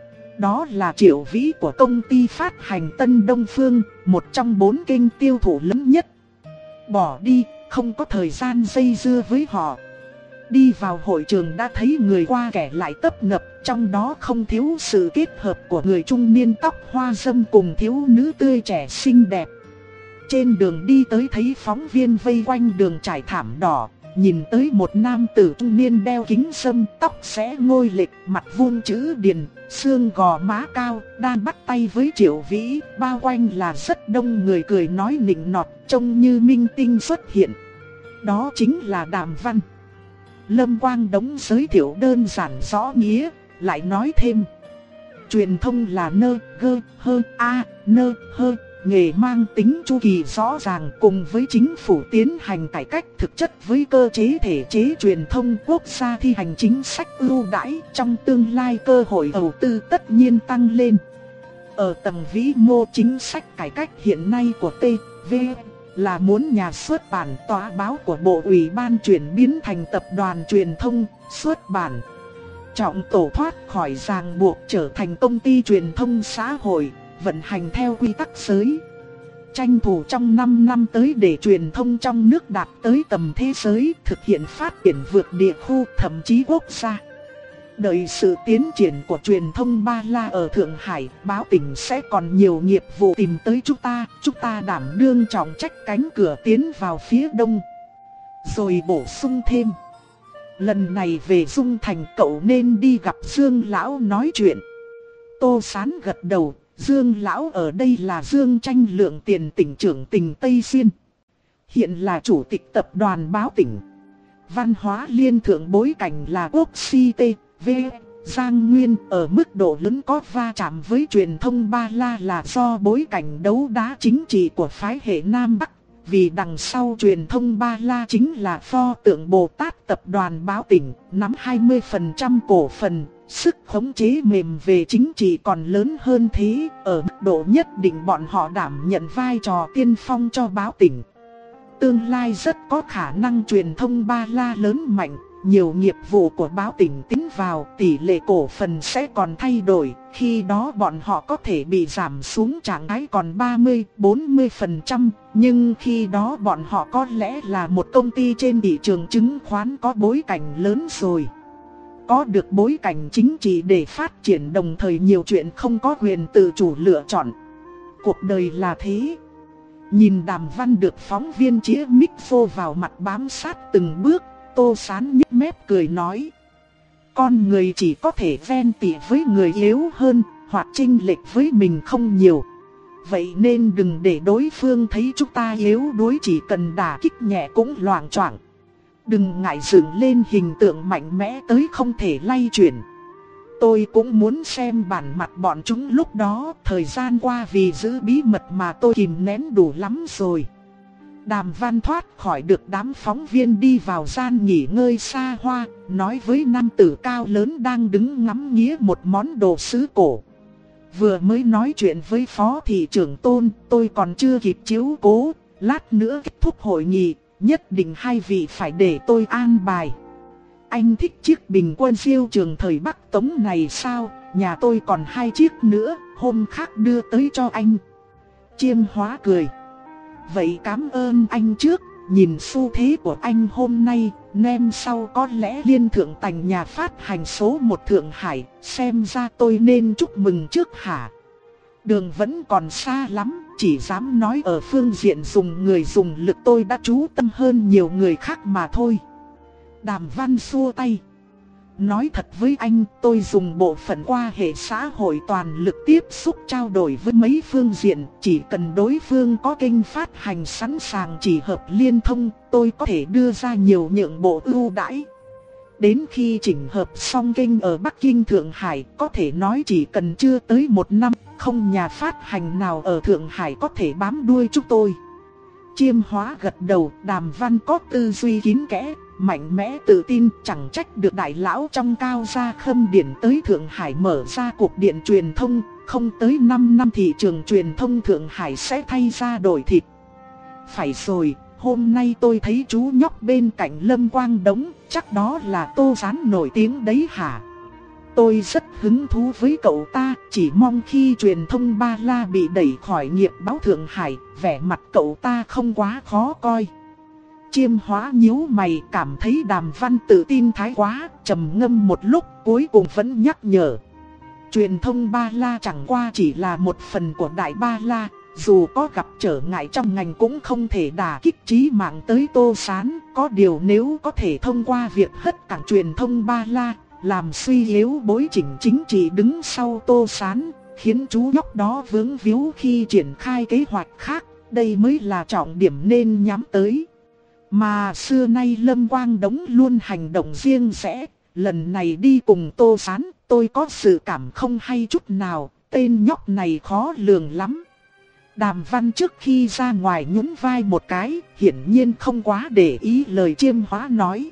Đó là Triệu Vĩ của công ty phát hành Tân Đông Phương, một trong bốn kênh tiêu thụ lớn nhất. Bỏ đi, không có thời gian dây dưa với họ. Đi vào hội trường đã thấy người qua kẻ lại tấp nập, trong đó không thiếu sự kết hợp của người trung niên tóc hoa râm cùng thiếu nữ tươi trẻ xinh đẹp. Trên đường đi tới thấy phóng viên vây quanh đường trải thảm đỏ, nhìn tới một nam tử trung niên đeo kính râm, tóc xõa ngôi lệch, mặt vuông chữ điền, xương gò má cao, đang bắt tay với Triệu Vĩ, bao quanh là rất đông người cười nói nịnh nọt, trông như minh tinh xuất hiện. Đó chính là Đàm Văn. Lâm Quang Đống giới thiệu đơn giản rõ nghĩa, lại nói thêm. Truyền thông là nơ, gơ, hơ, a, nơ, hơ, nghề mang tính chu kỳ rõ ràng, cùng với chính phủ tiến hành cải cách thực chất với cơ chế thể chế truyền thông quốc gia thi hành chính sách ưu đãi, trong tương lai cơ hội đầu tư tất nhiên tăng lên. Ở tầng vĩ mô, chính sách cải cách hiện nay của T V là muốn nhà xuất bản tòa báo của Bộ Ủy ban chuyển biến thành tập đoàn truyền thông, xuất bản. Trọng tổ thoát khỏi ràng buộc trở thành công ty truyền thông xã hội, vận hành theo quy tắc giới. Tranh thủ trong năm năm tới để truyền thông trong nước đạt tới tầm thế giới, thực hiện phát triển vượt địa khu thậm chí quốc gia. Đợi sự tiến triển của truyền thông Ba La ở Thượng Hải, báo tỉnh sẽ còn nhiều nghiệp vụ tìm tới chúng ta, chúng ta đảm đương trọng trách cánh cửa tiến vào phía đông. Rồi bổ sung thêm, lần này về Dung Thành cậu nên đi gặp Dương Lão nói chuyện. Tô Sán gật đầu, Dương Lão ở đây là Dương Tranh Lượng, tiền tỉnh trưởng tỉnh Tây Xuyên. Hiện là chủ tịch tập đoàn báo tỉnh. Văn hóa liên thượng bối cảnh là quốc si tê vê Giang Nguyên, ở mức độ lớn có va chạm với truyền thông Ba La là do bối cảnh đấu đá chính trị của phái hệ Nam Bắc. Vì đằng sau truyền thông Ba La chính là pho tượng Bồ Tát tập đoàn báo tỉnh, nắm hai mươi phần trăm cổ phần, sức khống chế mềm về chính trị còn lớn hơn thế. Ở mức độ nhất định bọn họ đảm nhận vai trò tiên phong cho báo tỉnh. Tương lai rất có khả năng truyền thông Ba La lớn mạnh, nhiều nghiệp vụ của báo tỉnh tiến vào, tỷ lệ cổ phần sẽ còn thay đổi. Khi đó bọn họ có thể bị giảm xuống trạng thái còn ba mươi đến bốn mươi phần trăm, nhưng khi đó bọn họ có lẽ là một công ty trên thị trường chứng khoán có bối cảnh lớn rồi. Có được bối cảnh chính trị để phát triển, đồng thời nhiều chuyện không có quyền tự chủ lựa chọn. Cuộc đời là thế. Nhìn Đàm Văn được phóng viên chĩa mic phô vào mặt bám sát từng bước, Tô Sán nhếch mép cười nói: con người chỉ có thể ven tỉ với người yếu hơn, hoặc chênh lệch với mình không nhiều. Vậy nên đừng để đối phương thấy chúng ta yếu đuối, chỉ cần đả kích nhẹ cũng loạng choạng. Đừng ngại dựng lên hình tượng mạnh mẽ tới không thể lay chuyển. Tôi cũng muốn xem bản mặt bọn chúng lúc đó, thời gian qua vì giữ bí mật mà tôi kìm nén đủ lắm rồi. Đàm Văn thoát khỏi được đám phóng viên đi vào gian nghỉ ngơi xa hoa, nói với nam tử cao lớn đang đứng ngắm nghía một món đồ sứ cổ: vừa mới nói chuyện với phó thị trưởng Tôn, tôi còn chưa kịp chiếu cố, lát nữa kết thúc hội nghị, nhất định hai vị phải để tôi an bài. Anh thích chiếc bình quân siêu trường thời Bắc Tống này sao? Nhà tôi còn hai chiếc nữa, hôm khác đưa tới cho anh. Chiêm Hóa cười: vậy cảm ơn anh trước, nhìn xu thế của anh hôm nay, nem sau có lẽ liên thượng thành nhà phát hành số một Thượng Hải, xem ra tôi nên chúc mừng trước hả? Đường vẫn còn xa lắm, chỉ dám nói ở phương diện dùng người dùng lực tôi đã chú tâm hơn nhiều người khác mà thôi. Đàm Văn xua tay: nói thật với anh, tôi dùng bộ phận quan hệ xã hội toàn lực tiếp xúc trao đổi với mấy phương diện. Chỉ cần đối phương có kênh phát hành sẵn sàng chỉ hợp liên thông, tôi có thể đưa ra nhiều nhượng bộ ưu đãi. Đến khi chỉnh hợp xong kênh ở Bắc Kinh Thượng Hải, có thể nói chỉ cần chưa tới một năm, không nhà phát hành nào ở Thượng Hải có thể bám đuôi chúng tôi. Chiêm Hóa gật đầu, Đàm Văn có tư duy kín kẽ, mạnh mẽ tự tin, chẳng trách được đại lão trong Cao Gia Khâm Điển tới Thượng Hải mở ra cuộc điện truyền thông, không tới năm năm thị trường truyền thông Thượng Hải sẽ thay ra đổi thịt. Phải rồi, hôm nay tôi thấy chú nhóc bên cạnh Lâm Quang Đống, chắc đó là Tô Sán nổi tiếng đấy hả? Tôi rất hứng thú với cậu ta, chỉ mong khi truyền thông Ba La bị đẩy khỏi nghiệp báo Thượng Hải, vẻ mặt cậu ta không quá khó coi. Chiêm Hóa nhíu mày, cảm thấy Đàm Văn tự tin thái quá, trầm ngâm một lúc cuối cùng vẫn nhắc nhở: truyền thông Ba La chẳng qua chỉ là một phần của Đại Ba La, dù có gặp trở ngại trong ngành cũng không thể đả kích chí mạng tới Tô Sán. Có điều nếu có thể thông qua việc hất cảng truyền thông Ba La, làm suy yếu bối cảnh chính trị đứng sau Tô Sán, khiến chú nhóc đó vướng víu khi triển khai kế hoạch khác, đây mới là trọng điểm nên nhắm tới. Mà xưa nay Lâm Quang Đống luôn hành động riêng rẽ, lần này đi cùng Tô Sán, tôi có sự cảm không hay chút nào, tên nhóc này khó lường lắm. Đàm Văn trước khi ra ngoài nhún vai một cái, hiển nhiên không quá để ý lời Chiêm Hóa nói.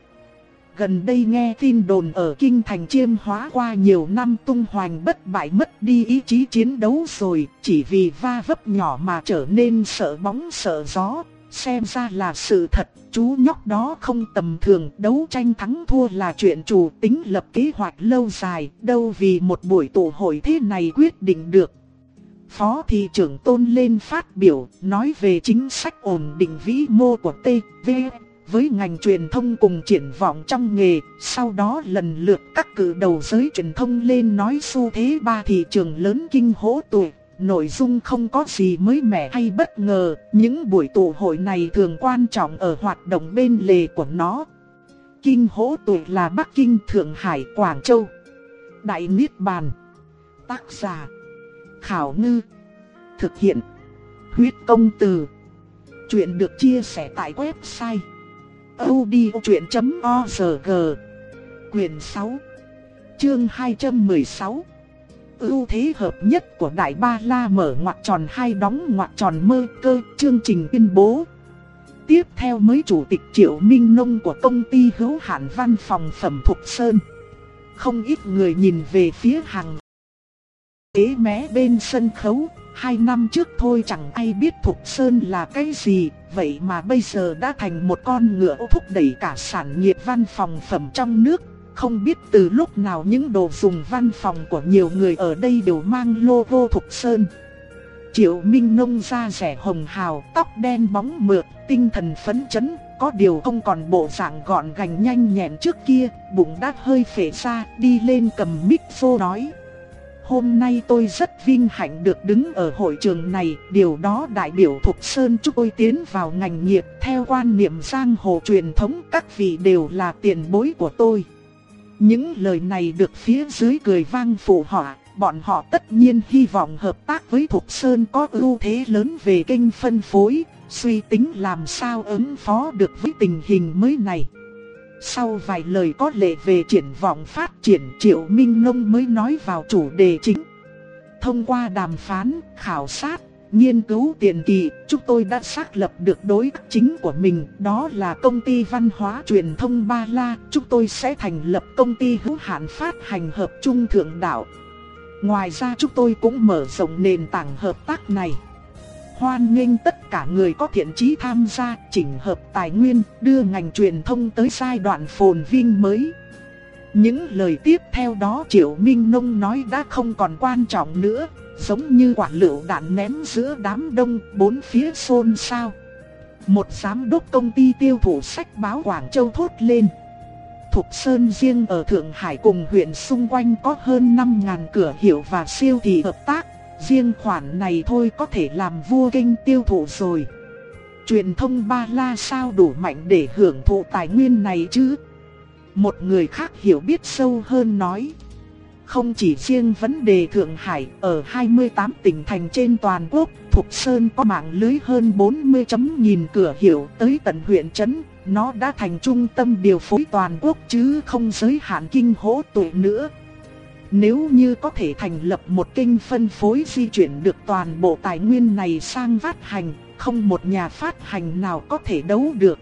Gần đây nghe tin đồn ở Kinh Thành Chiêm Hóa qua nhiều năm tung hoành bất bại mất đi ý chí chiến đấu rồi, chỉ vì va vấp nhỏ mà trở nên sợ bóng sợ gió. Xem ra là sự thật, chú nhóc đó không tầm thường, đấu tranh thắng thua là chuyện chủ tính, lập kế hoạch lâu dài, đâu vì một buổi tụ hội thế này quyết định được. Phó thị trưởng Tôn lên phát biểu, nói về chính sách ổn định vĩ mô của T, V, với ngành truyền thông cùng triển vọng trong nghề. Sau đó lần lượt các cự đầu giới truyền thông lên nói xu thế ba thị trường lớn kinh hỗ tụ. Nội dung không có gì mới mẻ hay bất ngờ, những buổi tụ hội này thường quan trọng ở hoạt động bên lề của nó. Kinh hỗ tụ là Bắc Kinh, Thượng Hải, Quảng Châu. Đại Niết Bàn. Tác giả Khảo Ngư. Thực hiện Huyết Công Từ. Chuyện được chia sẻ tại website audiochuyện chấm org. Quyền sáu, chương hai trăm mười sáu. Ưu thế hợp nhất của Đại Ba La mở ngoặc tròn hai đóng ngoặc tròn mơ cơ. Chương trình tuyên bố. Tiếp theo mới Chủ tịch Triệu Minh Nông của công ty hữu hạn văn phòng phẩm Thục Sơn. Không ít người nhìn về phía hàng ghế mé bên sân khấu. Hai năm trước thôi chẳng ai biết Thục Sơn là cái gì, vậy mà bây giờ đã thành một con ngựa thúc đẩy cả sản nghiệp văn phòng phẩm trong nước. Không biết từ lúc nào những đồ dùng văn phòng của nhiều người ở đây đều mang logo Thục Sơn. Triệu Minh Nông da rẻ hồng hào, tóc đen bóng mượt, tinh thần phấn chấn, có điều không còn bộ dạng gọn gàng nhanh nhẹn trước kia, bụng đã hơi phệ ra, đi lên cầm mic phô nói. Hôm nay tôi rất vinh hạnh được đứng ở hội trường này, điều đó đại biểu Thục Sơn chúc tôi tiến vào ngành nghiệp theo quan niệm giang hồ truyền thống, các vị đều là tiền bối của tôi. Những lời này được phía dưới cười vang phụ họa, bọn họ tất nhiên hy vọng hợp tác với Thục Sơn có ưu thế lớn về kênh phân phối, suy tính làm sao ứng phó được với tình hình mới này. Sau vài lời có lệ về triển vọng phát triển, Triệu Minh Nông mới nói vào chủ đề chính. Thông qua đàm phán, khảo sát, nghiên cứu tiền kỳ, chúng tôi đã xác lập được đối tác chính của mình, đó là công ty văn hóa truyền thông Ba La. Chúng tôi sẽ thành lập công ty hữu hạn phát hành hợp trung thượng đạo. Ngoài ra chúng tôi cũng mở rộng nền tảng hợp tác này. Hoan nghênh tất cả người có thiện chí tham gia, chỉnh hợp tài nguyên, đưa ngành truyền thông tới giai đoạn phồn vinh mới. Những lời tiếp theo đó Triệu Minh Nông nói đã không còn quan trọng nữa, giống như quả lựu đạn ném giữa đám đông, bốn phía xôn xao. Một giám đốc công ty tiêu thụ sách báo Quảng Châu thốt lên. Thục Sơn riêng ở Thượng Hải cùng huyện xung quanh có hơn năm nghìn cửa hiệu và siêu thị hợp tác. Riêng khoản này thôi có thể làm vua kênh tiêu thụ rồi. Truyền thông Ba La sao đủ mạnh để hưởng thụ tài nguyên này chứ? Một người khác hiểu biết sâu hơn nói. Không chỉ riêng vấn đề Thượng Hải, ở hai mươi tám tỉnh thành trên toàn quốc, Thục Sơn có mạng lưới hơn bốn mươi nghìn cửa hiệu tới tận huyện trấn. Nó đã thành trung tâm điều phối toàn quốc chứ không giới hạn kinh hỗ tụ nữa. Nếu như có thể thành lập một kênh phân phối di chuyển được toàn bộ tài nguyên này sang phát hành, không một nhà phát hành nào có thể đấu được.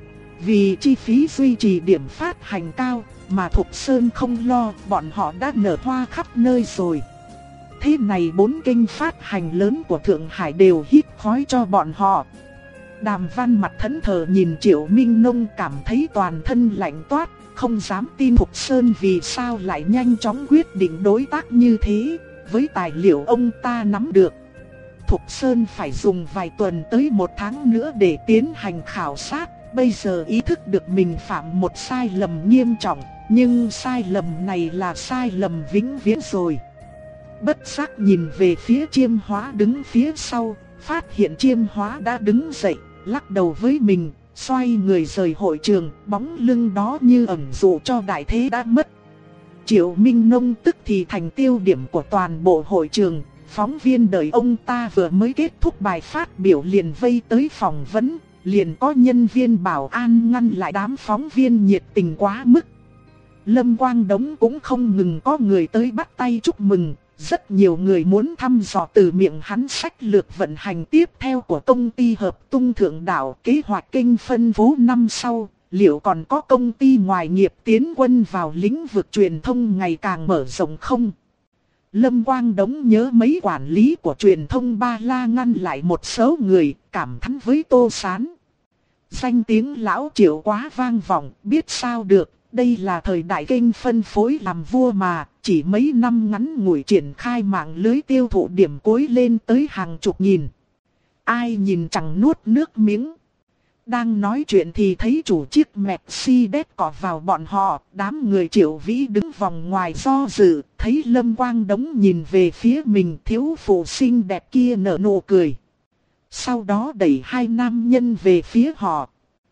Vì chi phí duy trì điểm phát hành cao, mà Thục Sơn không lo, bọn họ đã nở hoa khắp nơi rồi. Thế này bốn kênh phát hành lớn của Thượng Hải đều hít khói cho bọn họ. Đàm Văn mặt thẫn thờ nhìn Triệu Minh Nông cảm thấy toàn thân lạnh toát. Không dám tin Thục Sơn vì sao lại nhanh chóng quyết định đối tác như thế. Với tài liệu ông ta nắm được, Thục Sơn phải dùng vài tuần tới một tháng nữa để tiến hành khảo sát. Bây giờ ý thức được mình phạm một sai lầm nghiêm trọng, nhưng sai lầm này là sai lầm vĩnh viễn rồi. Bất giác nhìn về phía Chiêm Hóa đứng phía sau, phát hiện Chiêm Hóa đã đứng dậy, lắc đầu với mình. Xoay người rời hội trường, bóng lưng đó như ẩn dụ cho đại thế đã mất. Triệu Minh Nông tức thì thành tiêu điểm của toàn bộ hội trường. Phóng viên đợi ông ta vừa mới kết thúc bài phát biểu liền vây tới phỏng vấn. Liền có nhân viên bảo an ngăn lại đám phóng viên nhiệt tình quá mức. Lâm Quang Đống cũng không ngừng có người tới bắt tay chúc mừng. Rất nhiều người muốn thăm dò từ miệng hắn sách lược vận hành tiếp theo của công ty hợp tung thượng đạo, kế hoạch kênh phân phối năm sau, liệu còn có công ty ngoài nghiệp tiến quân vào lĩnh vực truyền thông ngày càng mở rộng không? Lâm Quang Đống nhớ mấy quản lý của truyền thông Ba La ngăn lại một số người, cảm thán với Tô Sán. Danh tiếng lão Triệu quá vang vọng, biết sao được. Đây là thời đại kênh phân phối làm vua mà, chỉ mấy năm ngắn ngủi triển khai mạng lưới tiêu thụ điểm cuối lên tới hàng chục nghìn. Ai nhìn chẳng nuốt nước miếng. Đang nói chuyện thì thấy chủ chiếc Mercedes cọ vào bọn họ, đám người Triệu Vĩ đứng vòng ngoài do dự, thấy Lâm Quang Đống nhìn về phía mình, thiếu phụ xinh đẹp kia nở nụ cười. Sau đó đẩy hai nam nhân về phía họ.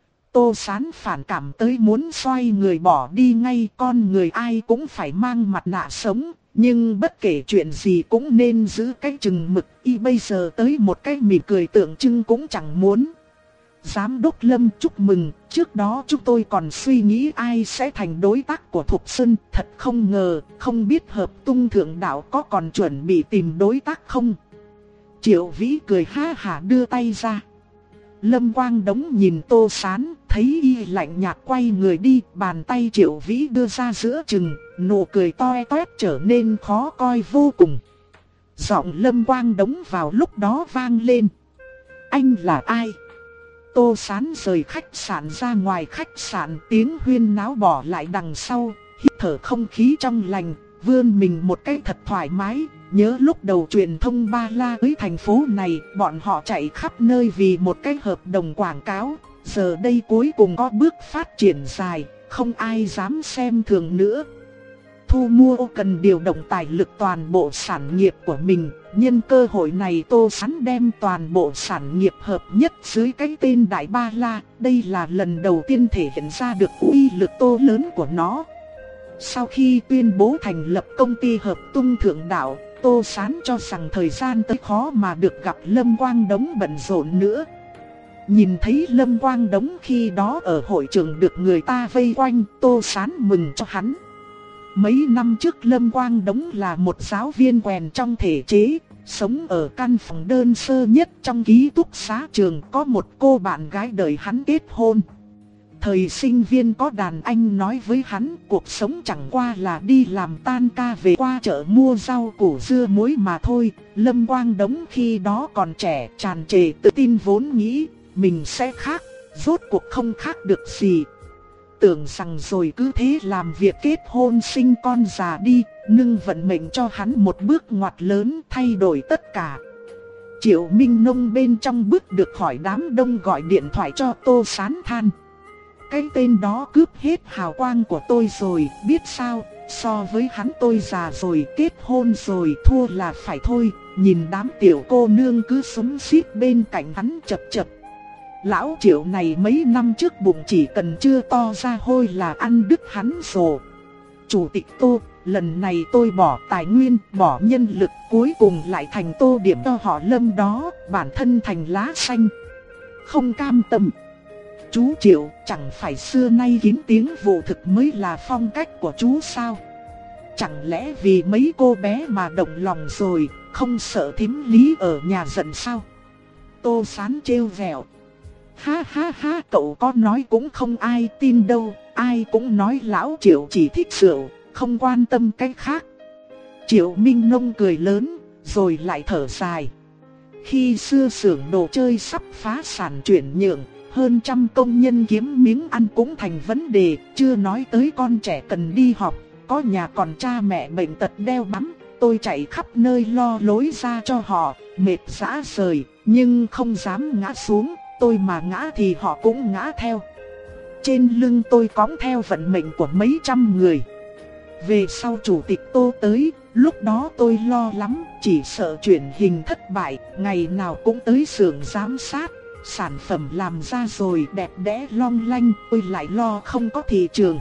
Tô Sán phản cảm tới muốn xoay người bỏ đi ngay, con người ai cũng phải mang mặt nạ sống, nhưng bất kể chuyện gì cũng nên giữ cái chừng mực, y bây giờ tới một cái mỉm cười tượng trưng cũng chẳng muốn. Giám đốc Lâm chúc mừng, trước đó chúng tôi còn suy nghĩ ai sẽ thành đối tác của Thục Sơn, thật không ngờ, không biết Hợp Tung thượng đạo có còn chuẩn bị tìm đối tác không? Triệu Vĩ cười ha hả đưa tay ra. Lâm Quang Đống nhìn Tô Sán, thấy y lạnh nhạt quay người đi, bàn tay Triệu Vĩ đưa ra giữa chừng, nụ cười toe toét trở nên khó coi vô cùng. Giọng Lâm Quang Đống vào lúc đó vang lên. Anh là ai? Tô Sán rời khách sạn ra ngoài khách sạn, tiếng huyên náo bỏ lại đằng sau, hít thở không khí trong lành, vươn mình một cái thật thoải mái. Nhớ lúc đầu truyền thông Ba La tới thành phố này, bọn họ chạy khắp nơi vì một cái hợp đồng quảng cáo. Giờ đây cuối cùng có bước phát triển dài, không ai dám xem thường nữa. Thu mua cần điều động tài lực toàn bộ sản nghiệp của mình. Nhân cơ hội này Tô Sán đem toàn bộ sản nghiệp hợp nhất dưới cái tên Đại Ba La. Đây là lần đầu tiên thể hiện ra được uy lực to lớn của nó. Sau khi tuyên bố thành lập công ty Hợp Tung thượng đạo, Tô Sán cho rằng thời gian tới khó mà được gặp Lâm Quang Đống bận rộn nữa. Nhìn thấy Lâm Quang Đống khi đó ở hội trường được người ta vây quanh, Tô Sán mừng cho hắn. Mấy năm trước Lâm Quang Đống là một giáo viên quèn trong thể chế, sống ở căn phòng đơn sơ nhất trong ký túc xá trường, có một cô bạn gái đợi hắn kết hôn. Thời sinh viên có đàn anh nói với hắn cuộc sống chẳng qua là đi làm tan ca về qua chợ mua rau củ dưa muối mà thôi. Lâm Quang Đống khi đó còn trẻ, tràn trề tự tin vốn nghĩ mình sẽ khác, rốt cuộc không khác được gì. Tưởng rằng rồi cứ thế làm việc kết hôn sinh con già đi, nhưng vận mệnh cho hắn một bước ngoặt lớn thay đổi tất cả. Triệu Minh Nông bên trong bước được khỏi đám đông gọi điện thoại cho Tô Sán than. Cái tên đó cướp hết hào quang của tôi rồi, biết sao, so với hắn tôi già rồi, kết hôn rồi, thua là phải thôi. Nhìn đám tiểu cô nương cứ súng xít bên cạnh hắn chập chập. Lão Triệu này mấy năm trước bụng chỉ cần chưa to ra hôi là ăn đứt hắn rồi. Chủ tịch Tô, lần này tôi bỏ tài nguyên, bỏ nhân lực, cuối cùng lại thành tô điểm cho họ Lâm đó, bản thân thành lá xanh. Không cam tâm. Chú Triệu, chẳng phải xưa nay kín tiếng vụ thực mới là phong cách của chú sao? Chẳng lẽ vì mấy cô bé mà động lòng rồi, không sợ thím Lý ở nhà giận sao? Tô Sán trêu vẹo. Ha ha ha, cậu có nói cũng không ai tin đâu, ai cũng nói lão Triệu chỉ thích rượu, không quan tâm cái khác. Triệu Minh Nông cười lớn, rồi lại thở dài. Khi xưa xưởng đồ chơi sắp phá sản chuyển nhượng, hơn trăm công nhân kiếm miếng ăn cũng thành vấn đề, chưa nói tới con trẻ cần đi học, có nhà còn cha mẹ bệnh tật đeo bám. Tôi chạy khắp nơi lo lối ra cho họ, mệt rã rời, nhưng không dám ngã xuống, tôi mà ngã thì họ cũng ngã theo. Trên lưng tôi cõng theo vận mệnh của mấy trăm người. Về sau chủ tịch Tô tới, lúc đó tôi lo lắm, chỉ sợ truyền hình thất bại, ngày nào cũng tới xưởng giám sát. Sản phẩm làm ra rồi đẹp đẽ long lanh, tôi lại lo không có thị trường.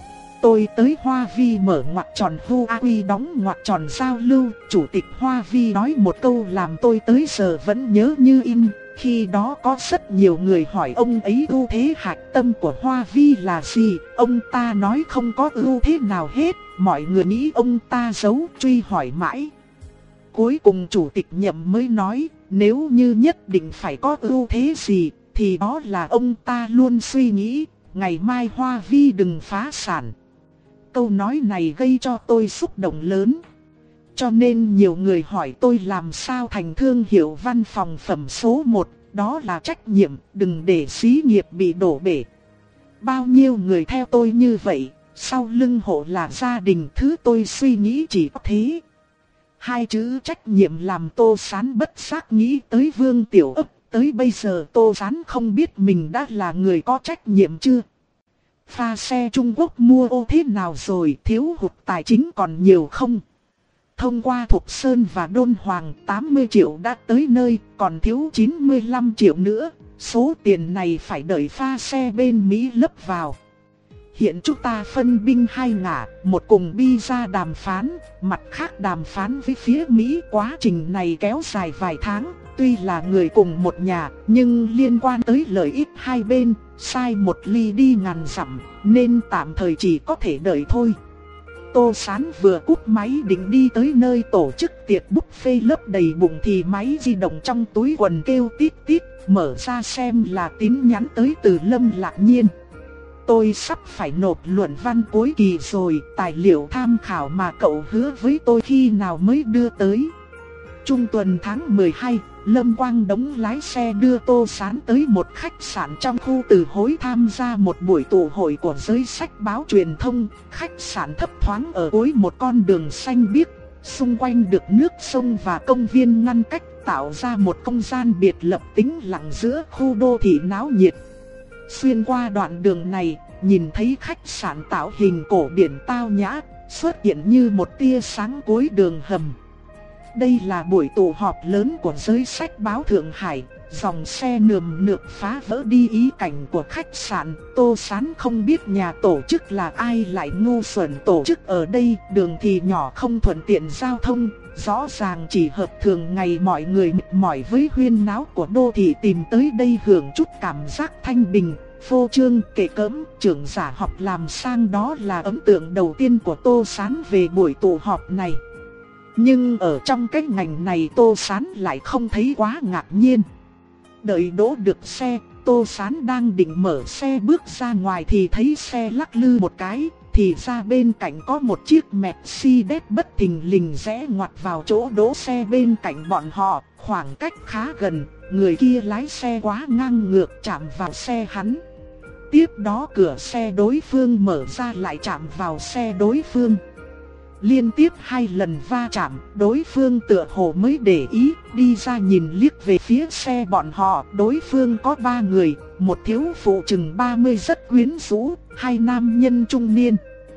Tôi tới Hoa Vi mở ngoặc tròn Huawei đóng ngoặc tròn giao lưu, chủ tịch Hoa Vi nói một câu làm tôi tới giờ vẫn nhớ như in. Khi đó có rất nhiều người hỏi ông ấy ưu thế hạch tâm của Hoa Vi là gì, ông ta nói không có ưu thế nào hết, mọi người nghĩ ông ta giấu, truy hỏi mãi. Cuối cùng chủ tịch Nhậm mới nói, nếu như nhất định phải có ưu thế gì, thì đó là ông ta luôn suy nghĩ, ngày mai Hoa Vi đừng phá sản. Câu nói này gây cho tôi xúc động lớn. Cho nên nhiều người hỏi tôi làm sao thành thương hiệu văn phòng phẩm số một, đó là trách nhiệm, đừng để xí nghiệp bị đổ bể. Bao nhiêu người theo tôi như vậy, sau lưng hộ là gia đình, thứ tôi suy nghĩ chỉ có thế. Hai chữ trách nhiệm làm Tô Sán bất giác nghĩ tới Vương Tiểu Ấp, Tới bây giờ Tô Sán không biết mình đã là người có trách nhiệm chưa. Pha xe Trung Quốc mua ô thế nào rồi, thiếu hụt tài chính còn nhiều không? Thông qua Thục Sơn và Đôn Hoàng tám mươi triệu đã tới nơi, còn thiếu chín mươi lăm triệu nữa. Số tiền này phải đợi pha xe bên Mỹ lấp vào. Hiện chúng ta phân binh hai ngả, một cùng bi ra đàm phán, mặt khác đàm phán với phía Mỹ. Quá trình này kéo dài vài tháng, tuy là người cùng một nhà, nhưng liên quan tới lợi ích hai bên, sai một ly đi ngàn dặm, nên tạm thời chỉ có thể đợi thôi. Tô Sán vừa cúp máy định đi tới nơi tổ chức tiệc buffet lấp đầy bụng thì máy di động trong túi quần kêu tít tít, mở ra xem là tín nhắn tới từ Lâm Lạc Nhiên. Tôi sắp phải nộp luận văn cuối kỳ rồi, tài liệu tham khảo mà cậu hứa với tôi khi nào mới đưa tới. Trung tuần tháng mười hai, Lâm Quang Đống lái xe đưa Tô Sán tới một khách sạn trong khu Từ Hối tham gia một buổi tụ hội của giới sách báo truyền thông. Khách sạn thấp thoáng ở cuối một con đường xanh biếc, xung quanh được nước sông và công viên ngăn cách, tạo ra một không gian biệt lập tĩnh lặng giữa khu đô thị náo nhiệt. Xuyên qua đoạn đường này, nhìn thấy khách sạn tạo hình cổ điển tao nhã, xuất hiện như một tia sáng cuối đường hầm. Đây là buổi tụ họp lớn của giới sách báo Thượng Hải, dòng xe nườm nượp phá vỡ đi ý cảnh của khách sạn. Tô Sán không biết nhà tổ chức là ai lại ngu xuẩn tổ chức ở đây, đường thì nhỏ không thuận tiện giao thông, rõ ràng chỉ hợp thường ngày mọi người mệt mỏi với huyên náo của đô thị tìm tới đây hưởng chút cảm giác thanh bình. Phô trương kệ cỡm, trưởng giả học làm sang, đó là ấn tượng đầu tiên của Tô Sán về buổi tụ họp này. Nhưng ở trong cái ngành này Tô Sán lại không thấy quá ngạc nhiên. Đợi đỗ được xe, Tô Sán đang định mở xe bước ra ngoài thì thấy xe lắc lư một cái, thì ra bên cạnh có một chiếc Mercedes bất thình lình rẽ ngoặt vào chỗ đỗ xe bên cạnh bọn họ, khoảng cách khá gần, người kia lái xe quá ngang ngược chạm vào xe hắn. Tiếp đó cửa xe đối phương mở ra lại chạm vào xe đối phương. Liên tiếp hai lần va chạm, đối phương tựa hồ mới để ý, đi ra nhìn liếc về phía xe bọn họ. Đối phương có ba người, một thiếu phụ chừng ba mươi rất quyến rũ, hai nam nhân trung niên.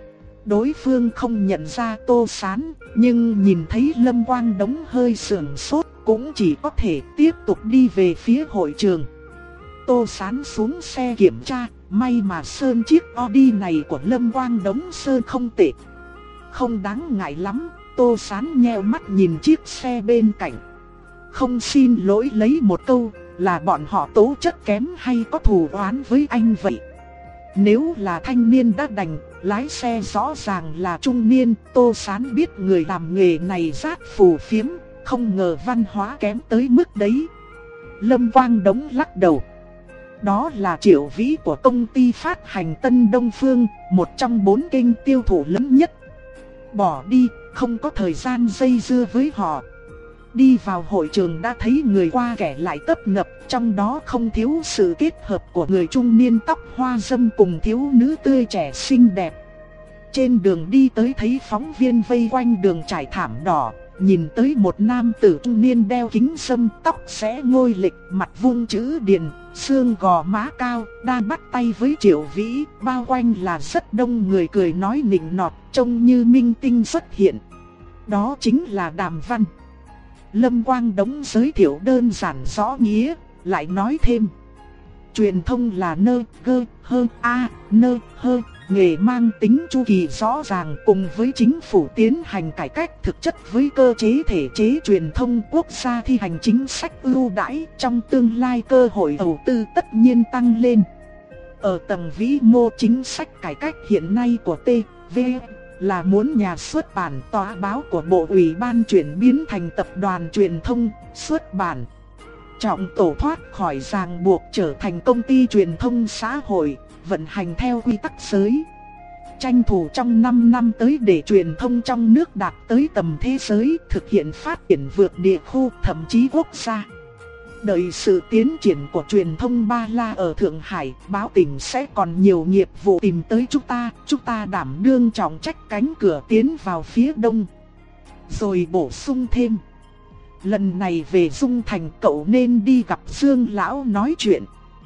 Đối phương không nhận ra Tô Sán, nhưng nhìn thấy Lâm Quang Đống hơi sườn sốt, cũng chỉ có thể tiếp tục đi về phía hội trường. Tô Sán xuống xe kiểm tra, may mà sơn chiếc Audi này của Lâm Quang Đống sơn không tệ. Không đáng ngại lắm, Tô Sán nheo mắt nhìn chiếc xe bên cạnh. Không xin lỗi lấy một câu, là bọn họ tố chất kém hay có thù oán với anh vậy? Nếu là thanh niên đã đành, lái xe rõ ràng là trung niên. Tô Sán biết người làm nghề này rát phù phiếm, không ngờ văn hóa kém tới mức đấy. Lâm Quang Đống lắc đầu. Đó là Triệu Vĩ của công ty phát hành Tân Đông Phương, một trong bốn kênh tiêu thụ lớn nhất. Bỏ đi, không có thời gian dây dưa với họ. Đi vào hội trường đã thấy người qua kẻ lại tấp nập, trong đó không thiếu sự kết hợp của người trung niên tóc hoa râm cùng thiếu nữ tươi trẻ xinh đẹp. Trên đường đi tới thấy phóng viên vây quanh đường trải thảm đỏ, nhìn tới một nam tử trung niên đeo kính râm, tóc xõa ngôi lịch, mặt vuông chữ điền, xương gò má cao, đang bắt tay với Triệu Vĩ. Bao quanh là rất đông người cười nói nịnh nọt, trông như minh tinh xuất hiện. Đó chính là Đàm Văn. Lâm Quang Đống giới thiệu đơn giản rõ nghĩa, lại nói thêm. Truyền thông là nơ, gơ, hơ, a, nơ, hơ, nghề mang tính chu kỳ rõ ràng, cùng với chính phủ tiến hành cải cách thực chất với cơ chế thể chế truyền thông quốc gia thi hành chính sách ưu đãi, trong tương lai cơ hội đầu tư tất nhiên tăng lên. Ở tầng vĩ mô, chính sách cải cách hiện nay của tê vê là muốn nhà xuất bản tòa báo của Bộ Ủy ban chuyển biến thành tập đoàn truyền thông, xuất bản. Trọng tổ thoát khỏi ràng buộc trở thành công ty truyền thông xã hội, vận hành theo quy tắc giới. Tranh thủ trong năm năm tới để truyền thông trong nước đạt tới tầm thế giới, thực hiện phát triển vượt địa khu, thậm chí quốc gia. Đợi sự tiến triển của truyền thông Ba La ở Thượng Hải, báo tỉnh sẽ còn nhiều nghiệp vụ tìm tới chúng ta, chúng ta đảm đương trọng trách cánh cửa tiến vào phía đông. Rồi bổ sung thêm. lần này về Dung Thành cậu nên đi gặp Dương Lão nói chuyện.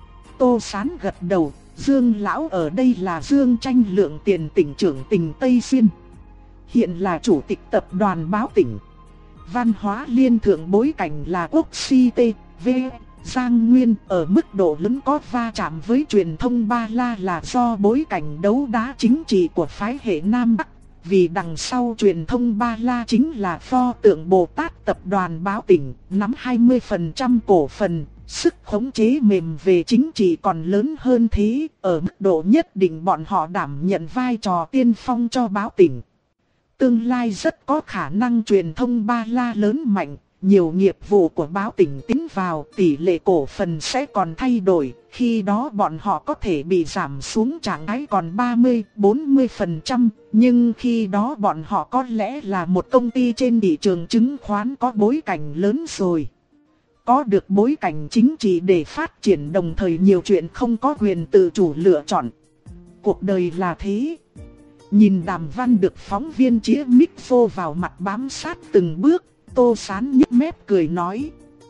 Tô Sán gật đầu, Dương Lão ở đây là Dương Tranh Lượng tiền tỉnh trưởng tỉnh Tây Xuyên. Hiện là chủ tịch tập đoàn báo tỉnh. Văn hóa liên thượng bối cảnh là quốc si tê vê Giang Nguyên ở mức độ lớn có va chạm với truyền thông Ba La là do bối cảnh đấu đá chính trị của phái hệ Nam Bắc. Vì đằng sau truyền thông Ba La chính là pho tượng Bồ Tát tập đoàn báo tỉnh, nắm hai mươi phần trăm cổ phần, sức khống chế mềm về chính trị còn lớn hơn thế, ở mức độ nhất định bọn họ đảm nhận vai trò tiên phong cho báo tỉnh. Tương lai rất có khả năng truyền thông Ba La lớn mạnh, nhiều nghiệp vụ của báo tỉnh tiến vào, tỷ lệ cổ phần sẽ còn thay đổi, khi đó bọn họ có thể bị giảm xuống trạng thái còn ba mươi đến bốn mươi phần trăm, nhưng khi đó bọn họ có lẽ là một công ty trên thị trường chứng khoán có bối cảnh lớn rồi. Có được bối cảnh chính trị để phát triển, đồng thời nhiều chuyện không có quyền tự chủ lựa chọn. Cuộc đời là thế. Nhìn Đàm Văn được phóng viên chĩa mic vô vào mặt bám sát từng bước, Tô Sán nhếch mép cười nói.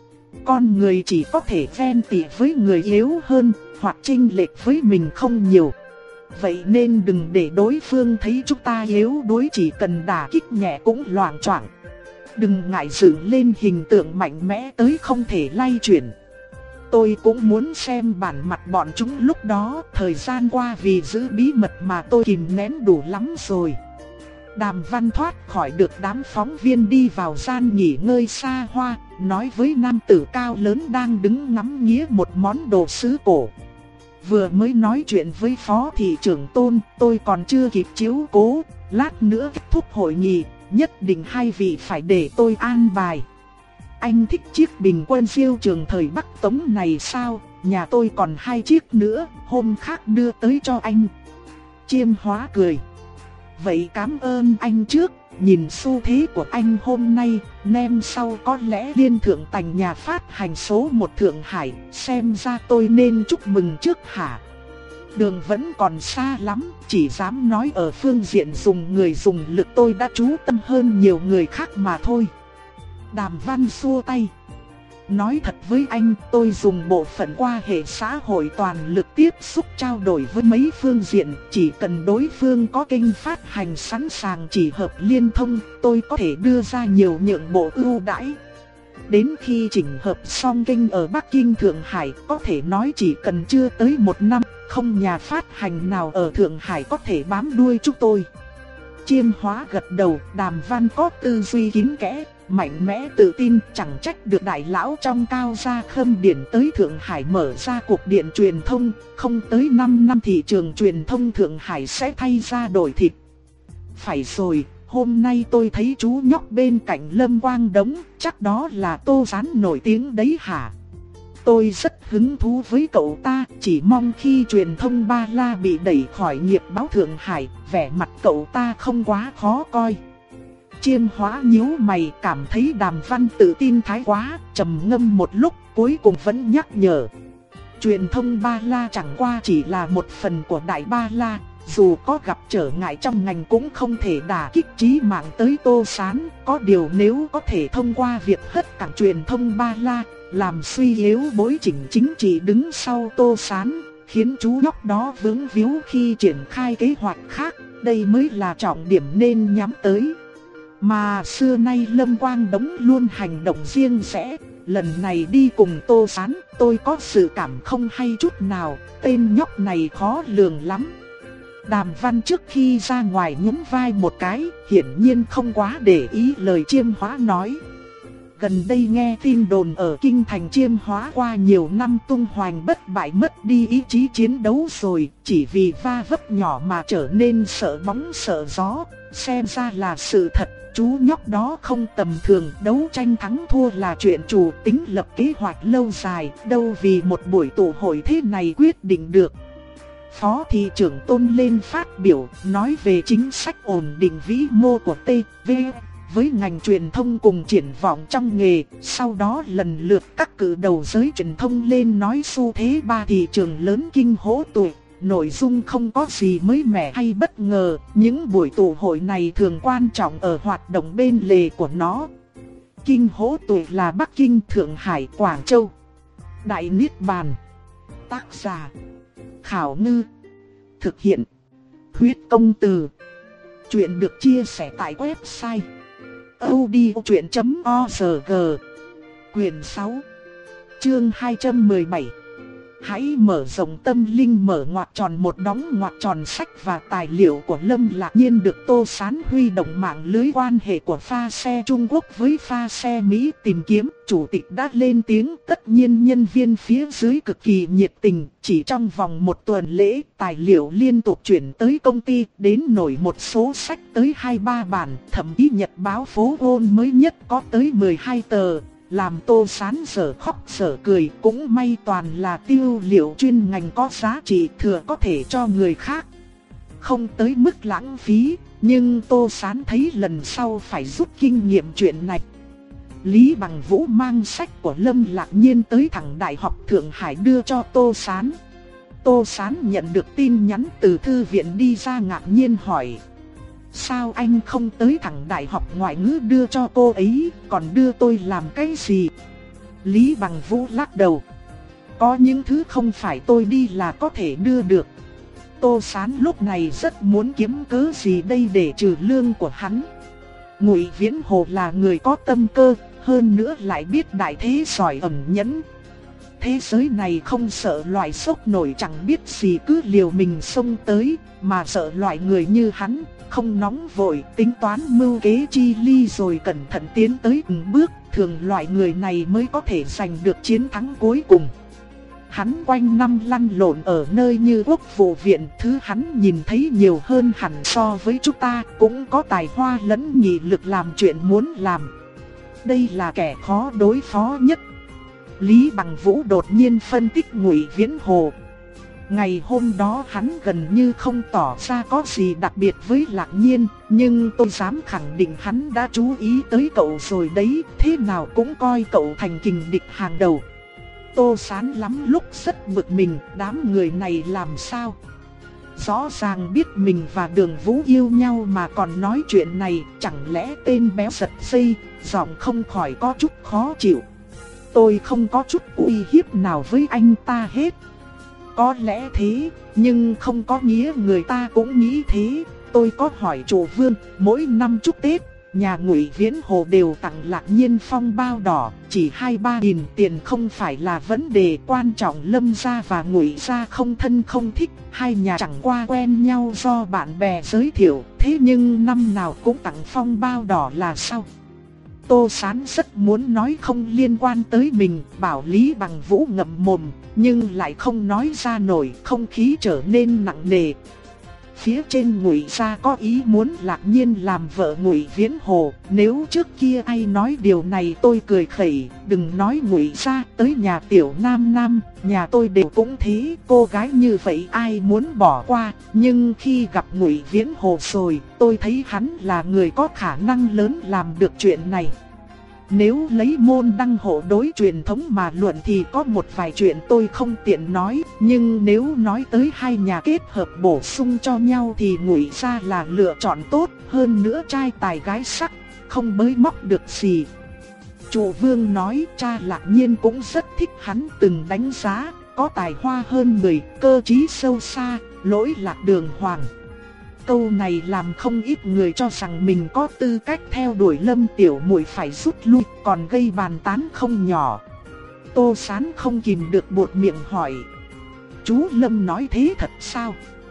Con người chỉ có thể ghen tị với người yếu hơn, hoặc chênh lệch với mình không nhiều. Vậy nên đừng để đối phương thấy chúng ta yếu đuối, chỉ cần đả kích nhẹ cũng loạng choạng. Đừng ngại dựng lên hình tượng mạnh mẽ tới không thể lay chuyển. Tôi cũng muốn xem bản mặt bọn chúng lúc đó, thời gian qua vì giữ bí mật mà tôi kìm nén đủ lắm rồi. Đàm Văn thoát khỏi được đám phóng viên đi vào gian nghỉ ngơi xa hoa, nói với nam tử cao lớn đang đứng ngắm nghía một món đồ sứ cổ. Vừa mới nói chuyện với phó thị trưởng Tôn, tôi còn chưa kịp chiếu cố, lát nữa kết thúc hội nghị, nhất định hai vị phải để tôi an bài. Anh thích chiếc bình quân siêu trường thời Bắc Tống này sao? Nhà tôi còn hai chiếc nữa, hôm khác đưa tới cho anh. Chiêm Hóa cười. Vậy cảm ơn anh trước, nhìn xu thế của anh hôm nay, nem sau có lẽ Liên Thượng Tành nhà phát hành số một Thượng Hải, xem ra tôi nên chúc mừng trước hả? Đường vẫn còn xa lắm, chỉ dám nói ở phương diện dùng người dùng lực tôi đã chú tâm hơn nhiều người khác mà thôi. Đàm Văn xua tay. Nói thật với anh, tôi dùng bộ phận quan hệ xã hội toàn lực tiếp xúc trao đổi với mấy phương diện, chỉ cần đối phương có kênh phát hành sẵn sàng chỉ hợp liên thông, tôi có thể đưa ra nhiều nhượng bộ ưu đãi. Đến khi chỉnh hợp xong kênh ở Bắc Kinh Thượng Hải, có thể nói chỉ cần chưa tới một năm, không nhà phát hành nào ở Thượng Hải có thể bám đuôi chúng tôi. Chiêm Hóa gật đầu, Đàm Văn có tư duy kín kẽ, mạnh mẽ tự tin, chẳng trách được đại lão trong Cao Gia Khâm Điển tới Thượng Hải mở ra cuộc điện truyền thông, không tới năm năm thị trường truyền thông Thượng Hải sẽ thay ra đổi thịt. Phải rồi, hôm nay tôi thấy chú nhóc bên cạnh Lâm Quang Đống, chắc đó là Tô Sán nổi tiếng đấy hả? Tôi rất hứng thú với cậu ta, chỉ mong khi truyền thông Ba La bị đẩy khỏi nghiệp báo Thượng Hải, vẻ mặt cậu ta không quá khó coi. Chiêm Hóa nhíu mày, cảm thấy Đàm Văn tự tin thái quá, trầm ngâm một lúc, cuối cùng vẫn nhắc nhở. Truyền thông Ba La chẳng qua chỉ là một phần của Đại Ba La, dù có gặp trở ngại trong ngành cũng không thể đả kích chí mạng tới Tô Sán. Có điều nếu có thể thông qua việc hất cẳng truyền thông Ba La, làm suy yếu bối cảnh chính trị đứng sau Tô Sán, khiến chú nhóc đó vướng víu khi triển khai kế hoạch khác, đây mới là trọng điểm nên nhắm tới. Mà xưa nay Lâm Quang Đống luôn hành động riêng rẽ, lần này đi cùng Tô Sán, tôi có sự cảm không hay chút nào, tên nhóc này khó lường lắm. Đàm Văn trước khi ra ngoài nhún vai một cái, hiển nhiên không quá để ý lời Chiêm Hóa nói. Gần đây nghe tin đồn ở Kinh Thành Chiêm Hóa qua nhiều năm tung hoành bất bại mất đi ý chí chiến đấu rồi, chỉ vì va vấp nhỏ mà trở nên sợ bóng sợ gió, xem ra là sự thật. Chú nhóc đó không tầm thường, đấu tranh thắng thua là chuyện chủ tính, lập kế hoạch lâu dài, đâu vì một buổi tụ hội thế này quyết định được. Phó thị trưởng Tôn lên phát biểu, nói về chính sách ổn định vĩ mô của tê vê với ngành truyền thông cùng triển vọng trong nghề. Sau đó lần lượt các cử đầu giới truyền thông lên nói xu thế ba thị trường lớn kinh hỗ tụ. Nội dung không có gì mới mẻ hay bất ngờ, những buổi tụ hội này thường quan trọng ở hoạt động bên lề của nó. Kinh hỗ tụ là Bắc Kinh, Thượng Hải, Quảng Châu. Đại Niết Bàn. Tác giả Khảo Ngư. Thực hiện Huyết Công Từ. Chuyện được chia sẻ tại website audiochuyện chấm org. Quyền sáu, chương hai trăm mười bảy. Hãy mở rộng tâm linh. Mở ngoặc tròn một đóng ngoặc tròn. Sách và tài liệu của Lâm Lạc Nhiên được Tô Sán huy động mạng lưới quan hệ của pha xe Trung Quốc với pha xe Mỹ tìm kiếm. Chủ tịch đã lên tiếng, tất nhiên nhân viên phía dưới cực kỳ nhiệt tình. Chỉ trong vòng một tuần lễ, tài liệu liên tục chuyển tới công ty, đến nổi một số sách tới hai ba bản. Thậm chí nhật báo phố Ôn mới nhất có tới mười hai tờ. Làm Tô Sán sở khóc sở cười, cũng may toàn là tiêu liệu chuyên ngành có giá trị thừa có thể cho người khác. Không tới mức lãng phí, nhưng Tô Sán thấy lần sau phải rút kinh nghiệm chuyện này. Lý Bằng Vũ mang sách của Lâm Lạc Nhiên tới thẳng Đại học Thượng Hải đưa cho Tô Sán. Tô Sán nhận được tin nhắn từ thư viện đi ra ngạc nhiên hỏi: sao anh không tới thẳng Đại học Ngoại ngữ đưa cho cô ấy, còn đưa tôi làm cái gì? Lý Bằng Vũ lắc đầu: có những thứ không phải tôi đi là có thể đưa được. Tô Sán lúc này rất muốn kiếm cớ gì đây để trừ lương của hắn. Ngụy Viễn Hồ là người có tâm cơ, hơn nữa lại biết đại thế giỏi ẩn nhẫn. Thế giới này không sợ loại sốc nổi chẳng biết gì cứ liều mình xông tới, mà sợ loại người như hắn. Không nóng vội, tính toán mưu kế chi ly rồi cẩn thận tiến tới từng bước, thường loại người này mới có thể giành được chiến thắng cuối cùng. Hắn quanh năm lăn lộn ở nơi như Quốc vụ viện, thứ hắn nhìn thấy nhiều hơn hẳn so với chúng ta, cũng có tài hoa lẫn nghị lực làm chuyện muốn làm. Đây là kẻ khó đối phó nhất. Lý Bằng Vũ đột nhiên phân tích Ngụy Viễn Hồ. Ngày hôm đó hắn gần như không tỏ ra có gì đặc biệt với Lạc Nhiên, nhưng tôi dám khẳng định hắn đã chú ý tới cậu rồi đấy, thế nào cũng coi cậu thành kình địch hàng đầu. Tô Sán lắm lúc rất bực mình, đám người này làm sao? Rõ ràng biết mình và Đường Vũ yêu nhau mà còn nói chuyện này, chẳng lẽ tên béo giật dây, giọng không khỏi có chút khó chịu. Tôi không có chút uy hiếp nào với anh ta hết. Có lẽ thế, nhưng không có nghĩa người ta cũng nghĩ thế. Tôi có hỏi chủ Vương, mỗi năm chúc Tết, nhà Ngụy Viễn Hồ đều tặng Lạc Nhiên phong bao đỏ, chỉ hai ba nghìn tiền không phải là vấn đề quan trọng. Lâm gia và Ngụy gia không thân không thích, hai nhà chẳng qua quen nhau do bạn bè giới thiệu, thế nhưng năm nào cũng tặng phong bao đỏ là sao? Tô Sán rất muốn nói không liên quan tới mình, bảo Lý Bằng Vũ ngậm mồm, nhưng lại không nói ra nổi, không khí trở nên nặng nề. Phía trên Ngụy gia có ý muốn Lạc Nhiên làm vợ Ngụy Viễn Hồ, nếu trước kia ai nói điều này tôi cười khẩy, đừng nói Ngụy gia, tới nhà Tiểu Nam Nam, nhà tôi đều cũng thế, cô gái như vậy ai muốn bỏ qua, nhưng khi gặp Ngụy Viễn Hồ rồi, tôi thấy hắn là người có khả năng lớn làm được chuyện này. Nếu lấy môn đăng hộ đối truyền thống mà luận thì có một vài chuyện tôi không tiện nói, nhưng nếu nói tới hai nhà kết hợp bổ sung cho nhau thì Ngụy gia là lựa chọn tốt, hơn nữa trai tài gái sắc, không bới móc được gì. Chủ Vương nói cha Lạc Nhiên cũng rất thích hắn, từng đánh giá, có tài hoa hơn người, cơ trí sâu xa, lỗi lạc đường hoàng. Câu này làm không ít người cho rằng mình có tư cách theo đuổi Lâm tiểu muội phải rút lui, còn gây bàn tán không nhỏ. Tô Sán không kìm được buột miệng hỏi: chú Lâm nói thế thật sao?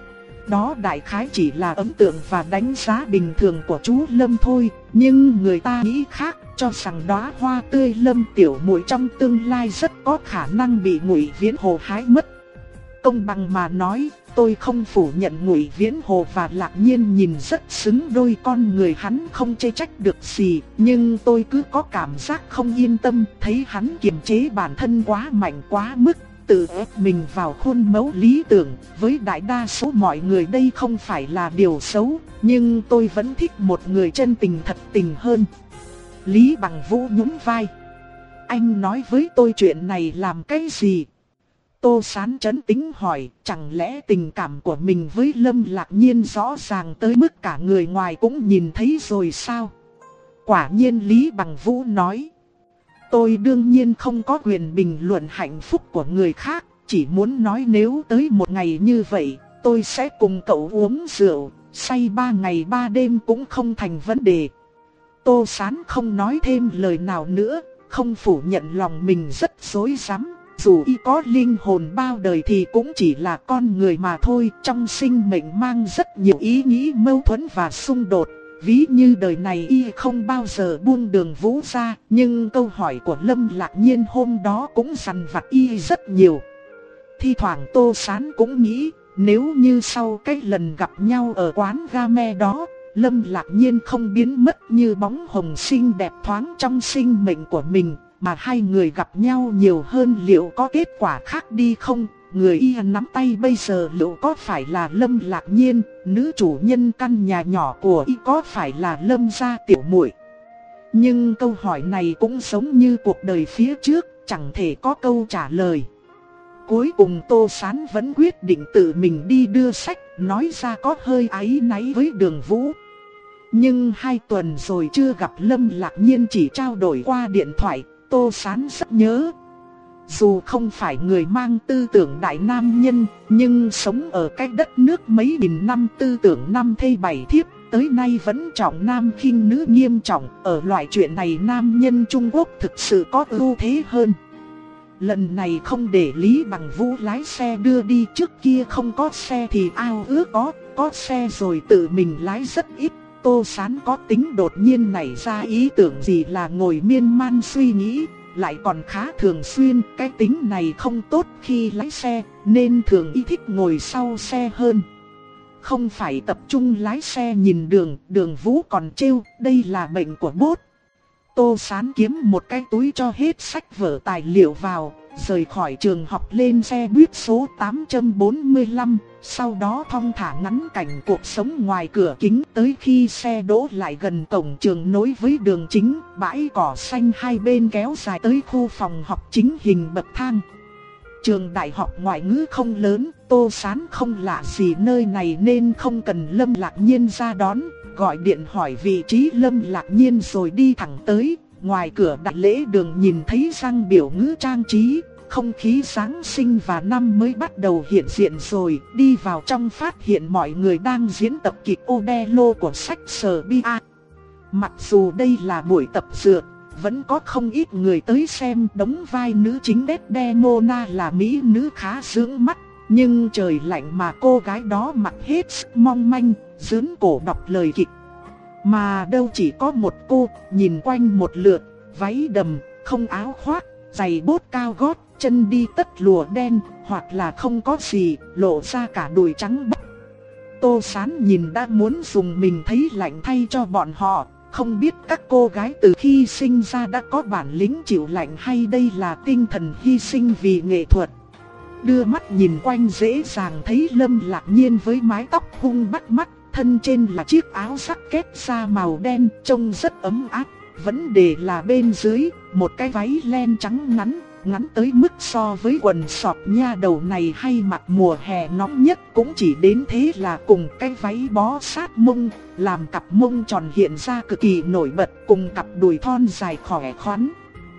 Đó đại khái chỉ là ấn tượng và đánh giá bình thường của chú Lâm thôi, nhưng người ta nghĩ khác, cho rằng đóa hoa tươi Lâm tiểu muội trong tương lai rất có khả năng bị Ngụy Viễn Hồ hái mất. Công bằng mà nói, tôi không phủ nhận Ngụy Viễn Hồ và Lạc Nhiên nhìn rất xứng đôi, con người hắn không chê trách được gì, nhưng tôi cứ có cảm giác không yên tâm, thấy hắn kiềm chế bản thân quá mạnh quá mức, tự ép mình vào khuôn mẫu lý tưởng. Với đại đa số mọi người đây không phải là điều xấu, nhưng tôi vẫn thích một người chân tình thật tình hơn. Lý Bằng Vũ nhún vai: anh nói với tôi chuyện này làm cái gì? Tô Sán trấn tĩnh hỏi, chẳng lẽ tình cảm của mình với Lâm Lạc Nhiên rõ ràng tới mức cả người ngoài cũng nhìn thấy rồi sao? Quả nhiên Lý Bằng Vũ nói. Tôi đương nhiên không có quyền bình luận hạnh phúc của người khác. Chỉ muốn nói nếu tới một ngày như vậy, tôi sẽ cùng cậu uống rượu, say ba ngày ba đêm cũng không thành vấn đề. Tô Sán không nói thêm lời nào nữa, không phủ nhận lòng mình rất rối rắm. Dù y có linh hồn bao đời thì cũng chỉ là con người mà thôi. Trong sinh mệnh mang rất nhiều ý nghĩ mâu thuẫn và xung đột. Ví như đời này y không bao giờ buông Đường Vũ ra. Nhưng câu hỏi của Lâm Lạc Nhiên hôm đó cũng dằn vặt y rất nhiều. Thi thoảng Tô Sán cũng nghĩ, nếu như sau cái lần gặp nhau ở quán game đó, Lâm Lạc Nhiên không biến mất như bóng hồng xinh đẹp thoáng trong sinh mệnh của mình, mà hai người gặp nhau nhiều hơn, liệu có kết quả khác đi không? Người y nắm tay bây giờ liệu có phải là Lâm Lạc Nhiên, nữ chủ nhân căn nhà nhỏ của y có phải là Lâm gia tiểu muội? Nhưng câu hỏi này cũng giống như cuộc đời phía trước, chẳng thể có câu trả lời. Cuối cùng Tô Sán vẫn quyết định tự mình đi đưa sách, nói ra có hơi áy náy với Đường Vũ. Nhưng hai tuần rồi chưa gặp Lâm Lạc Nhiên, chỉ trao đổi qua điện thoại, Tô Sán rất nhớ. Dù không phải người mang tư tưởng đại nam nhân, nhưng sống ở cái đất nước mấy nghìn năm tư tưởng năm thê bảy thiếp, tới nay vẫn trọng nam khinh nữ nghiêm trọng. Ở loại chuyện này nam nhân Trung Quốc thực sự có ưu thế hơn. Lần này không để Lý Bằng Vũ lái xe đưa đi, trước kia không có xe thì ao ước có, có xe rồi tự mình lái rất ít. Tô Sán có tính đột nhiên nảy ra ý tưởng gì là ngồi miên man suy nghĩ, lại còn khá thường xuyên. Cái tính này không tốt khi lái xe, nên thường y thích ngồi sau xe hơn. Không phải tập trung lái xe nhìn đường, Đường Vũ còn trêu, đây là bệnh của bốt. Tô Sán kiếm một cái túi cho hết sách vở tài liệu vào, rời khỏi trường học lên xe buýt số tám bốn lăm, sau đó thong thả ngắm cảnh cuộc sống ngoài cửa kính. Tới khi xe đỗ lại gần cổng trường nối với đường chính, bãi cỏ xanh hai bên kéo dài tới khu phòng học chính hình bậc thang. Trường đại học ngoại ngữ không lớn, Tô Sán không lạ gì nơi này nên không cần Lâm Lạc Nhiên ra đón. Gọi điện hỏi vị trí Lâm Lạc Nhiên rồi đi thẳng tới. Ngoài cửa đại lễ đường nhìn thấy răng biểu ngữ trang trí, không khí Giáng sinh và năm mới bắt đầu hiện diện rồi. Đi vào trong phát hiện mọi người đang diễn tập kịch Othello của sách Sở Bia. Mặc dù đây là buổi tập dượt, vẫn có không ít người tới xem. Đóng vai nữ chính Desdemona là mỹ nữ khá dưỡng mắt, nhưng trời lạnh mà cô gái đó mặc hết sức mong manh, dướn cổ đọc lời kịch. Mà đâu chỉ có một cô, nhìn quanh một lượt, váy đầm, không áo khoác, giày bốt cao gót, chân đi tất lụa đen, hoặc là không có gì, lộ ra cả đùi trắng bóc. Tô Sán nhìn đã muốn dùng mình thấy lạnh thay cho bọn họ. Không biết các cô gái từ khi sinh ra đã có bản lĩnh chịu lạnh hay đây là tinh thần hy sinh vì nghệ thuật. Đưa mắt nhìn quanh dễ dàng thấy Lâm Lạc Nhiên với mái tóc hung bắt mắt, thân trên là chiếc áo jacket da màu đen trông rất ấm áp. Vấn đề là bên dưới, một cái váy len trắng ngắn, ngắn tới mức so với quần sọt nha đầu này hay mặc mùa hè nóng nhất cũng chỉ đến thế là cùng cái váy bó sát mông, làm cặp mông tròn hiện ra cực kỳ nổi bật cùng cặp đùi thon dài khỏe khoắn.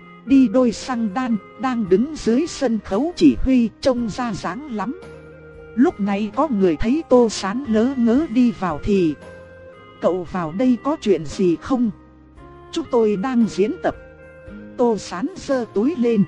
Đi đôi xăng đan, đang đứng dưới sân khấu chỉ huy, trông ra dáng lắm. Lúc này có người thấy Tô Sán lớ ngớ đi vào thì: "Cậu vào đây có chuyện gì không?" "Chúng tôi đang diễn tập." Tô Sán giơ túi lên: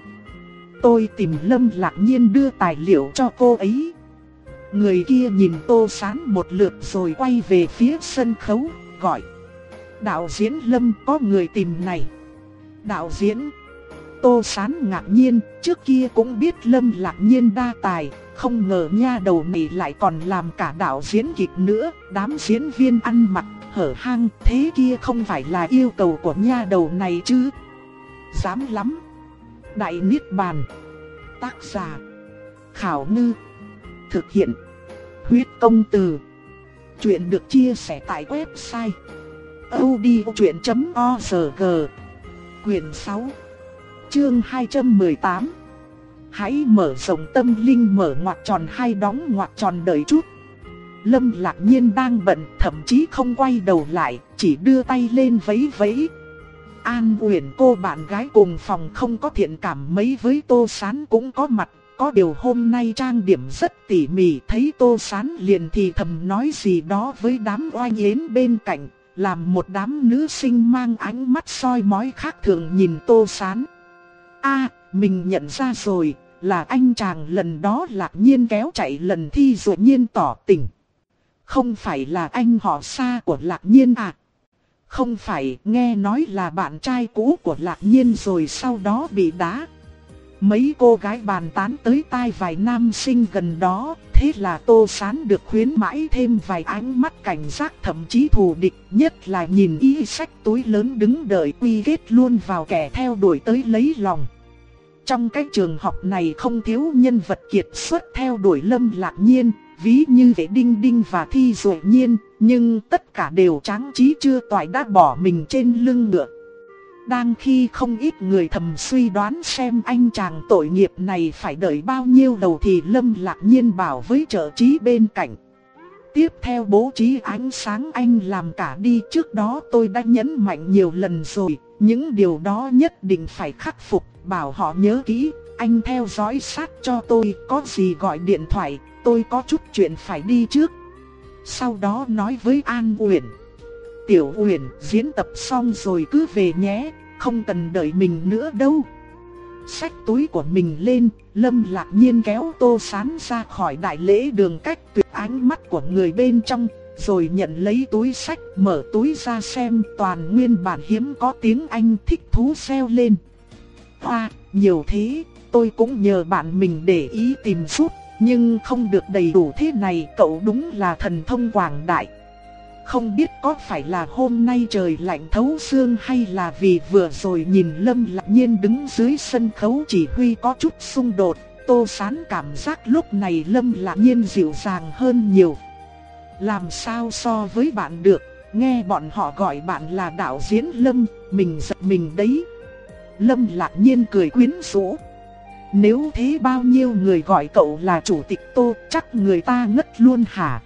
"Tôi tìm Lâm Lạc Nhiên đưa tài liệu cho cô ấy." Người kia nhìn Tô Sán một lượt rồi quay về phía sân khấu, gọi: "Đạo diễn Lâm, có người tìm này." "Đạo diễn?" Tô Sán ngạc nhiên, trước kia cũng biết Lâm Lạc Nhiên đa tài, không ngờ nha đầu này lại còn làm cả đạo diễn kịch nữa. Đám diễn viên ăn mặc hở hang thế kia không phải là yêu cầu của nha đầu này chứ? Dám lắm. Đại Niết Bàn. Tác giả: Khảo Ngư. Thực hiện: Huyết Công Từ. Chuyện được chia sẻ tại website audiochuyện chấm org. Quyển sáu, chương hai trăm mười tám. Hãy mở rộng tâm linh, mở ngoặc tròn hay đóng ngoặc tròn đợi chút. Lâm Lạc Nhiên đang bận, thậm chí không quay đầu lại, chỉ đưa tay lên vẫy vẫy. An Uyển cô bạn gái cùng phòng không có thiện cảm mấy với Tô Sán cũng có mặt. Có điều hôm nay trang điểm rất tỉ mỉ, thấy Tô Sán liền thì thầm nói gì đó với đám oanh yến bên cạnh, làm một đám nữ sinh mang ánh mắt soi mói khác thường nhìn Tô Sán. A, mình nhận ra rồi, là anh chàng lần đó Lạc Nhiên kéo chạy lần thi rồi Nhiên tỏ tình. Không phải là anh họ xa của Lạc Nhiên à? Không phải, nghe nói là bạn trai cũ của Lạc Nhiên rồi sau đó bị đá. Mấy cô gái bàn tán tới tai vài nam sinh gần đó, thế là Tô Sán được khuyến mãi thêm vài ánh mắt cảnh giác thậm chí thù địch, nhất là nhìn y xách túi lớn đứng đợi quy kết luôn vào kẻ theo đuổi tới lấy lòng. Trong cái trường học này không thiếu nhân vật kiệt xuất theo đuổi Lâm Lạc Nhiên, ví như Vệ Đinh Đinh và Thi Duệ Nhiên, nhưng tất cả đều tráng trí chưa toại đã bỏ mình trên lưng ngựa. Đang khi không ít người thầm suy đoán xem anh chàng tội nghiệp này phải đợi bao nhiêu đầu thì Lâm Lạc Nhiên bảo với trợ trí bên cạnh. Tiếp theo bố trí ánh sáng anh làm cả đi, trước đó tôi đã nhấn mạnh nhiều lần rồi, những điều đó nhất định phải khắc phục, bảo họ nhớ kỹ, anh theo dõi sát cho tôi, có gì gọi điện thoại, tôi có chút chuyện phải đi trước. Sau đó nói với An Uyển. Tiểu Uyển, diễn tập xong rồi cứ về nhé, không cần đợi mình nữa đâu. Xách túi của mình lên, Lâm Lạc Nhiên kéo Tô Sán ra khỏi đại lễ đường cách tuyệt ánh mắt của người bên trong, rồi nhận lấy túi xách, mở túi ra xem, toàn nguyên bản hiếm có tiếng Anh thích thú reo lên. Hoa, nhiều thế, tôi cũng nhờ bạn mình để ý tìm giúp, nhưng không được đầy đủ thế này, cậu đúng là thần thông quảng đại. Không biết có phải là hôm nay trời lạnh thấu xương hay là vì vừa rồi nhìn Lâm Lạc Nhiên đứng dưới sân khấu chỉ huy có chút xung đột, Tô Sán cảm giác lúc này Lâm Lạc Nhiên dịu dàng hơn nhiều. Làm sao so với bạn được, nghe bọn họ gọi bạn là đạo diễn Lâm, mình giật mình đấy. Lâm Lạc Nhiên cười quyến rũ. Nếu thế bao nhiêu người gọi cậu là chủ tịch Tô, chắc người ta ngất luôn hả?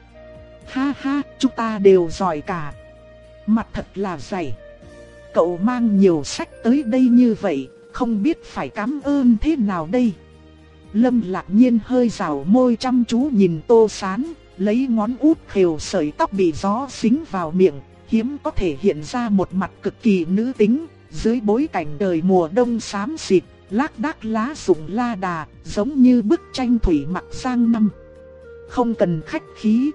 Ha ha, chúng ta đều giỏi cả. Mặt thật là dày. Cậu mang nhiều sách tới đây như vậy, không biết phải cảm ơn thế nào đây. Lâm Lạc Nhiên hơi rảo môi chăm chú nhìn Tô Sán, lấy ngón út khều sợi tóc bị gió xính vào miệng, hiếm có thể hiện ra một mặt cực kỳ nữ tính, dưới bối cảnh đời mùa đông xám xịt, lác đác lá rụng la đà, giống như bức tranh thủy mặc sang năm. Không cần khách khí.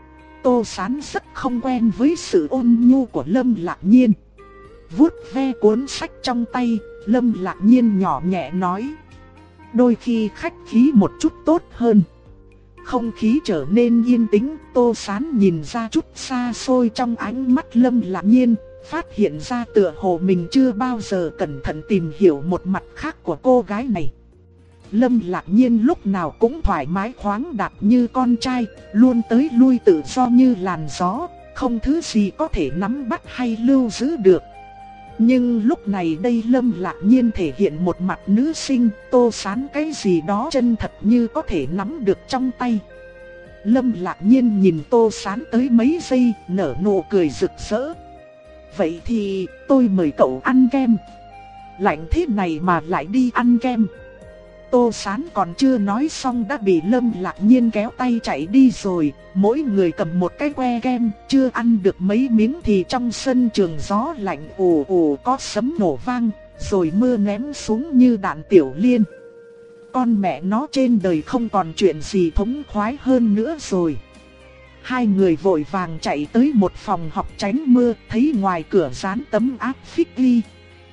Tô Sán rất không quen với sự ôn nhu của Lâm Lạc Nhiên. Vuốt ve cuốn sách trong tay, Lâm Lạc Nhiên nhỏ nhẹ nói. Đôi khi khách khí một chút tốt hơn. Không khí trở nên yên tĩnh, Tô Sán nhìn ra chút xa xôi trong ánh mắt Lâm Lạc Nhiên, phát hiện ra tựa hồ mình chưa bao giờ cẩn thận tìm hiểu một mặt khác của cô gái này. Lâm Lạc Nhiên lúc nào cũng thoải mái khoáng đạt như con trai, luôn tới lui tự do như làn gió, không thứ gì có thể nắm bắt hay lưu giữ được. Nhưng lúc này đây Lâm Lạc Nhiên thể hiện một mặt nữ sinh, Tô Sán cái gì đó chân thật như có thể nắm được trong tay. Lâm Lạc Nhiên nhìn Tô Sán tới mấy giây, nở nụ cười rực rỡ. Vậy thì tôi mời cậu ăn kem. Lạnh thế này mà lại đi ăn kem. Tô Sán còn chưa nói xong đã bị Lâm Lạc Nhiên kéo tay chạy đi rồi, mỗi người cầm một cái que kem, chưa ăn được mấy miếng thì trong sân trường gió lạnh ù ù có sấm nổ vang, rồi mưa ném xuống như đạn tiểu liên. Con mẹ nó trên đời không còn chuyện gì thống khoái hơn nữa rồi. Hai người vội vàng chạy tới một phòng học tránh mưa, thấy ngoài cửa dán tấm áp phích ghi: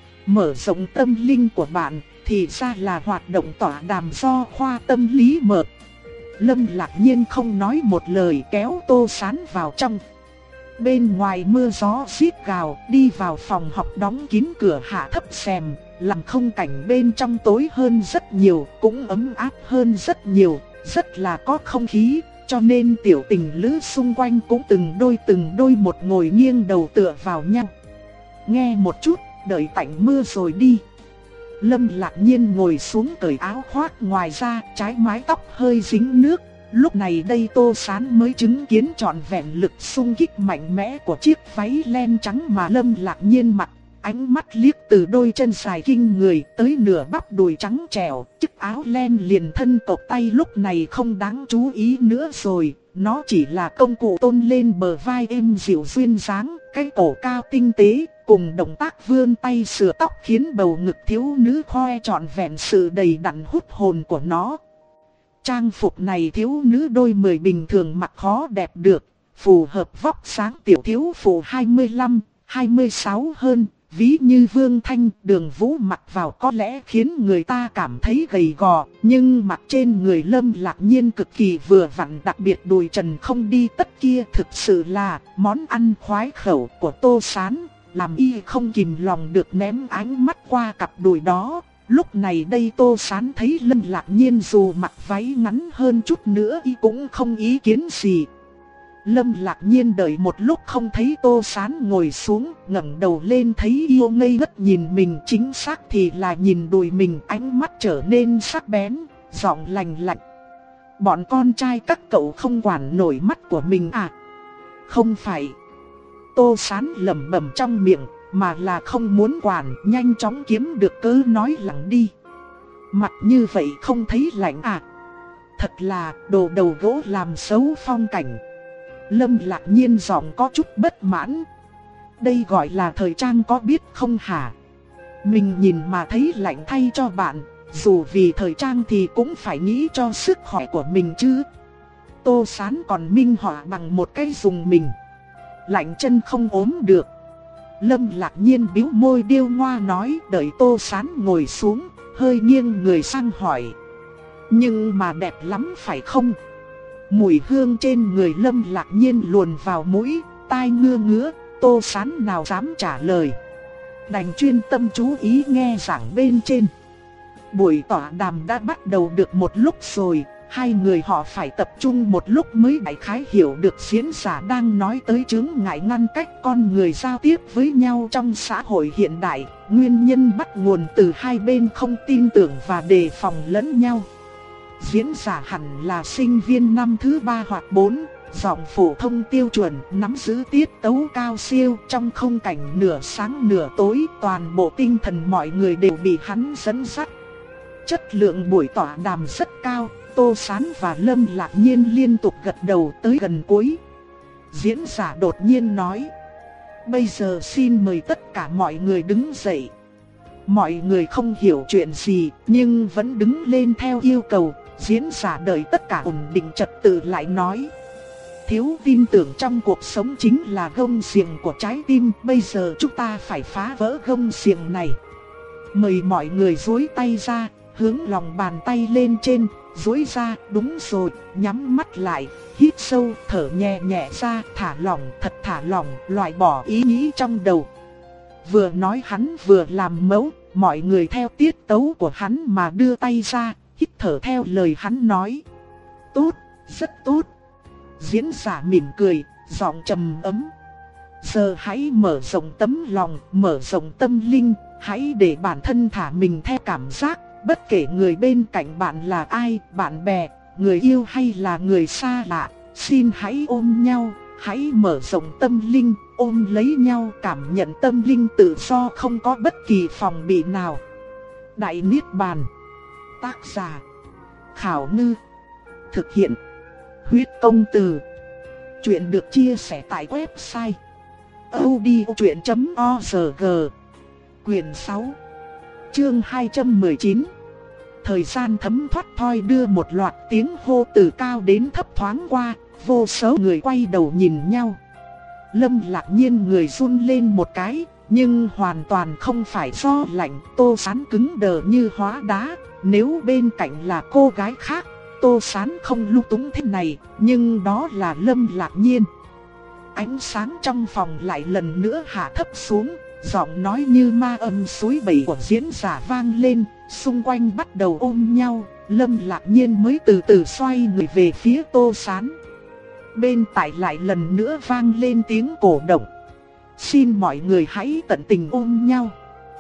mở rộng tâm linh của bạn. Thì ra là hoạt động tọa đàm do khoa tâm lý mở. Lâm Lạc Nhiên không nói một lời kéo Tô Sán vào trong. Bên ngoài mưa gió rít gào, đi vào phòng học đóng kín cửa hạ thấp rèm, làm không cảnh bên trong tối hơn rất nhiều, cũng ấm áp hơn rất nhiều, rất là có không khí, cho nên tiểu tình lữ xung quanh cũng từng đôi từng đôi một ngồi nghiêng đầu tựa vào nhau. Nghe một chút, đợi tạnh mưa rồi đi. Lâm Lạc Nhiên ngồi xuống cởi áo khoác ngoài ra, trái mái tóc hơi dính nước. Lúc này đây Tô Sán mới chứng kiến trọn vẹn lực xung kích mạnh mẽ của chiếc váy len trắng mà Lâm Lạc Nhiên mặc. ánh mắt liếc từ đôi chân dài kinh người tới nửa bắp đùi trắng trẻo, chiếc áo len liền thân cộc tay lúc này không đáng chú ý nữa rồi. Nó chỉ là công cụ tôn lên bờ vai êm dịu duyên dáng, cái cổ cao tinh tế, cùng động tác vươn tay sửa tóc khiến bầu ngực thiếu nữ khoe trọn vẹn sự đầy đặn hút hồn của nó. Trang phục này thiếu nữ đôi mười bình thường mặc khó đẹp được, phù hợp vóc sáng tiểu thiếu phụ hai mươi lăm, hai mươi sáu hơn, ví như Vương Thanh, Đường Vũ mặc vào có lẽ khiến người ta cảm thấy gầy gò, nhưng mặc trên người Lâm Lạc Nhiên cực kỳ vừa vặn, đặc biệt đùi trần không đi tất kia thực sự là món ăn khoái khẩu của Tô Sán, làm y không kìm lòng được ném ánh mắt qua cặp đùi đó. Lúc này đây Tô Sán thấy Lâm Lạc Nhiên dù mặc váy ngắn hơn chút nữa y cũng không ý kiến gì. Lâm Lạc Nhiên đợi một lúc không thấy Tô Sán ngồi xuống, ngẩng đầu lên thấy yêu ngây ngất nhìn mình, chính xác thì là nhìn đùi mình, ánh mắt trở nên sắc bén, giọng lạnh lạnh. Bọn con trai các cậu không quản nổi mắt của mình à? Không phải. Tô Sán lẩm bẩm trong miệng, mà là không muốn quản, nhanh chóng kiếm được cớ nói lặng đi. Mặt như vậy không thấy lạnh à? Thật là đồ đầu gỗ làm xấu phong cảnh. Lâm Lạc Nhiên giọng có chút bất mãn. Đây gọi là thời trang có biết không hả? Mình nhìn mà thấy lạnh thay cho bạn, dù vì thời trang thì cũng phải nghĩ cho sức khỏe của mình chứ. Tô Sán còn minh họa bằng một cái dùng mình. Lạnh chân không ốm được. Lâm Lạc Nhiên bĩu môi điêu ngoa nói, đợi Tô Sán ngồi xuống, hơi nghiêng người sang hỏi. Nhưng mà đẹp lắm phải không? Mùi hương trên người Lâm Lạc Nhiên luồn vào mũi, tai ngưa ngứa, Tô Sán nào dám trả lời. Đành chuyên tâm chú ý nghe giảng bên trên. Buổi tọa đàm đã bắt đầu được một lúc rồi, hai người họ phải tập trung một lúc mới đại khái hiểu được diễn giả đang nói tới chướng ngại ngăn cách con người giao tiếp với nhau trong xã hội hiện đại. Nguyên nhân bắt nguồn từ hai bên không tin tưởng và đề phòng lẫn nhau. Diễn giả hẳn là sinh viên năm thứ ba hoặc bốn, giọng phổ thông tiêu chuẩn, nắm giữ tiết tấu cao siêu. Trong không cảnh nửa sáng nửa tối, toàn bộ tinh thần mọi người đều bị hắn dẫn dắt. Chất lượng buổi tọa đàm rất cao, Tô Sán và Lâm Lạc Nhiên liên tục gật đầu tới gần cuối. Diễn giả đột nhiên nói: bây giờ xin mời tất cả mọi người đứng dậy. Mọi người không hiểu chuyện gì, nhưng vẫn đứng lên theo yêu cầu. Diễn giả đợi tất cả ổn định trật tự lại nói: thiếu tin tưởng trong cuộc sống chính là gông xiềng của trái tim. Bây giờ chúng ta phải phá vỡ gông xiềng này. Mời mọi người duỗi tay ra, hướng lòng bàn tay lên trên, duỗi ra, đúng rồi, nhắm mắt lại, hít sâu, thở nhẹ nhẹ ra, thả lỏng, thật thả lỏng, loại bỏ ý nghĩ trong đầu. Vừa nói hắn vừa làm mẫu, mọi người theo tiết tấu của hắn mà đưa tay ra, hít thở theo lời hắn nói. Tốt, rất tốt. Diễn giả mỉm cười, giọng trầm ấm. Giờ hãy mở rộng tấm lòng, mở rộng tâm linh, hãy để bản thân thả mình theo cảm giác. Bất kể người bên cạnh bạn là ai, bạn bè, người yêu hay là người xa lạ, xin hãy ôm nhau, hãy mở rộng tâm linh, ôm lấy nhau, cảm nhận tâm linh tự do không có bất kỳ phòng bị nào. Đại Niết Bàn. Tác giả: Khảo Ngư. Thực hiện: Huyết Công Từ. Chuyện được chia sẻ tại website audiochuyện chấm org. Quyền sáu, chương hai trăm mười chín. Thời gian thấm thoát thoi đưa một loạt tiếng hô từ cao đến thấp thoáng qua, vô số người quay đầu nhìn nhau. Lâm Lạc Nhiên người run lên một cái, nhưng hoàn toàn không phải do lạnh. Tô Sán cứng đờ như hóa đá. Nếu bên cạnh là cô gái khác, Tô Sán không lung túng thế này, nhưng đó là Lâm Lạc Nhiên. Ánh sáng trong phòng lại lần nữa hạ thấp xuống, giọng nói như ma âm suối bẩy của diễn giả vang lên, xung quanh bắt đầu ôm nhau. Lâm Lạc Nhiên mới từ từ xoay người về phía Tô Sán. Bên tai lại lần nữa vang lên tiếng cổ động: xin mọi người hãy tận tình ôm nhau.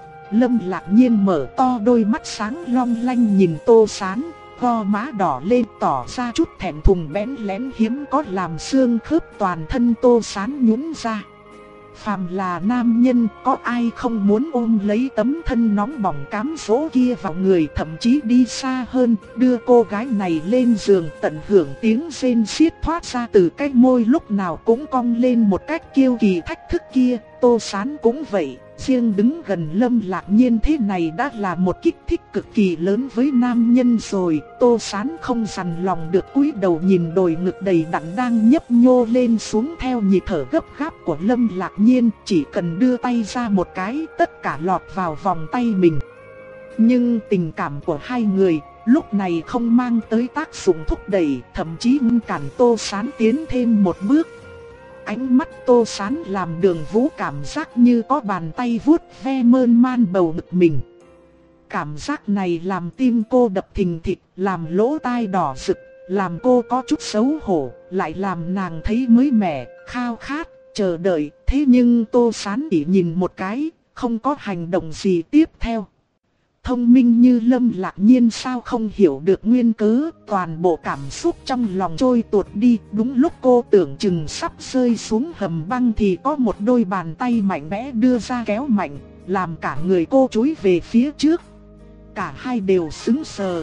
Lâm Lạc Nhiên mở to đôi mắt sáng long lanh nhìn Tô Sán, gò má đỏ lên tỏ ra chút thẹn thùng bẽn lẽn hiếm có, làm xương khớp toàn thân Tô Sán nhũn ra. phàm là nam nhân, có ai không muốn ôm lấy tấm thân nóng bỏng cám dỗ kia vào người, thậm chí đi xa hơn, đưa cô gái này lên giường, tận hưởng tiếng rên xiết thoát ra từ cái môi lúc nào cũng cong lên một cách kiêu kỳ thách thức kia. Tô Sán cũng vậy, riêng đứng gần Lâm Lạc Nhiên thế này đã là một kích thích cực kỳ lớn với nam nhân rồi. Tô Sán không dằn lòng được cúi đầu nhìn đồi ngực đầy đặn đang nhấp nhô lên xuống theo nhịp thở gấp gáp của Lâm Lạc Nhiên, chỉ cần đưa tay ra một cái, tất cả lọt vào vòng tay mình. Nhưng tình cảm của hai người lúc này không mang tới tác dụng thúc đẩy, thậm chí ngăn cản Tô Sán tiến thêm một bước. Ánh mắt Tô Sán làm Đường Vũ cảm giác như có bàn tay vuốt ve mơn man bầu ngực mình. Cảm giác này làm tim cô đập thình thịch, làm lỗ tai đỏ rực, làm cô có chút xấu hổ, lại làm nàng thấy mới mẻ, khao khát, chờ đợi. Thế nhưng Tô Sán chỉ nhìn một cái, không có hành động gì tiếp theo. Thông minh như Lâm Lạc Nhiên sao không hiểu được nguyên cớ, toàn bộ cảm xúc trong lòng trôi tuột đi. Đúng lúc cô tưởng chừng sắp rơi xuống hầm băng thì có một đôi bàn tay mạnh mẽ đưa ra kéo mạnh, làm cả người cô chúi về phía trước. Cả hai đều sững sờ.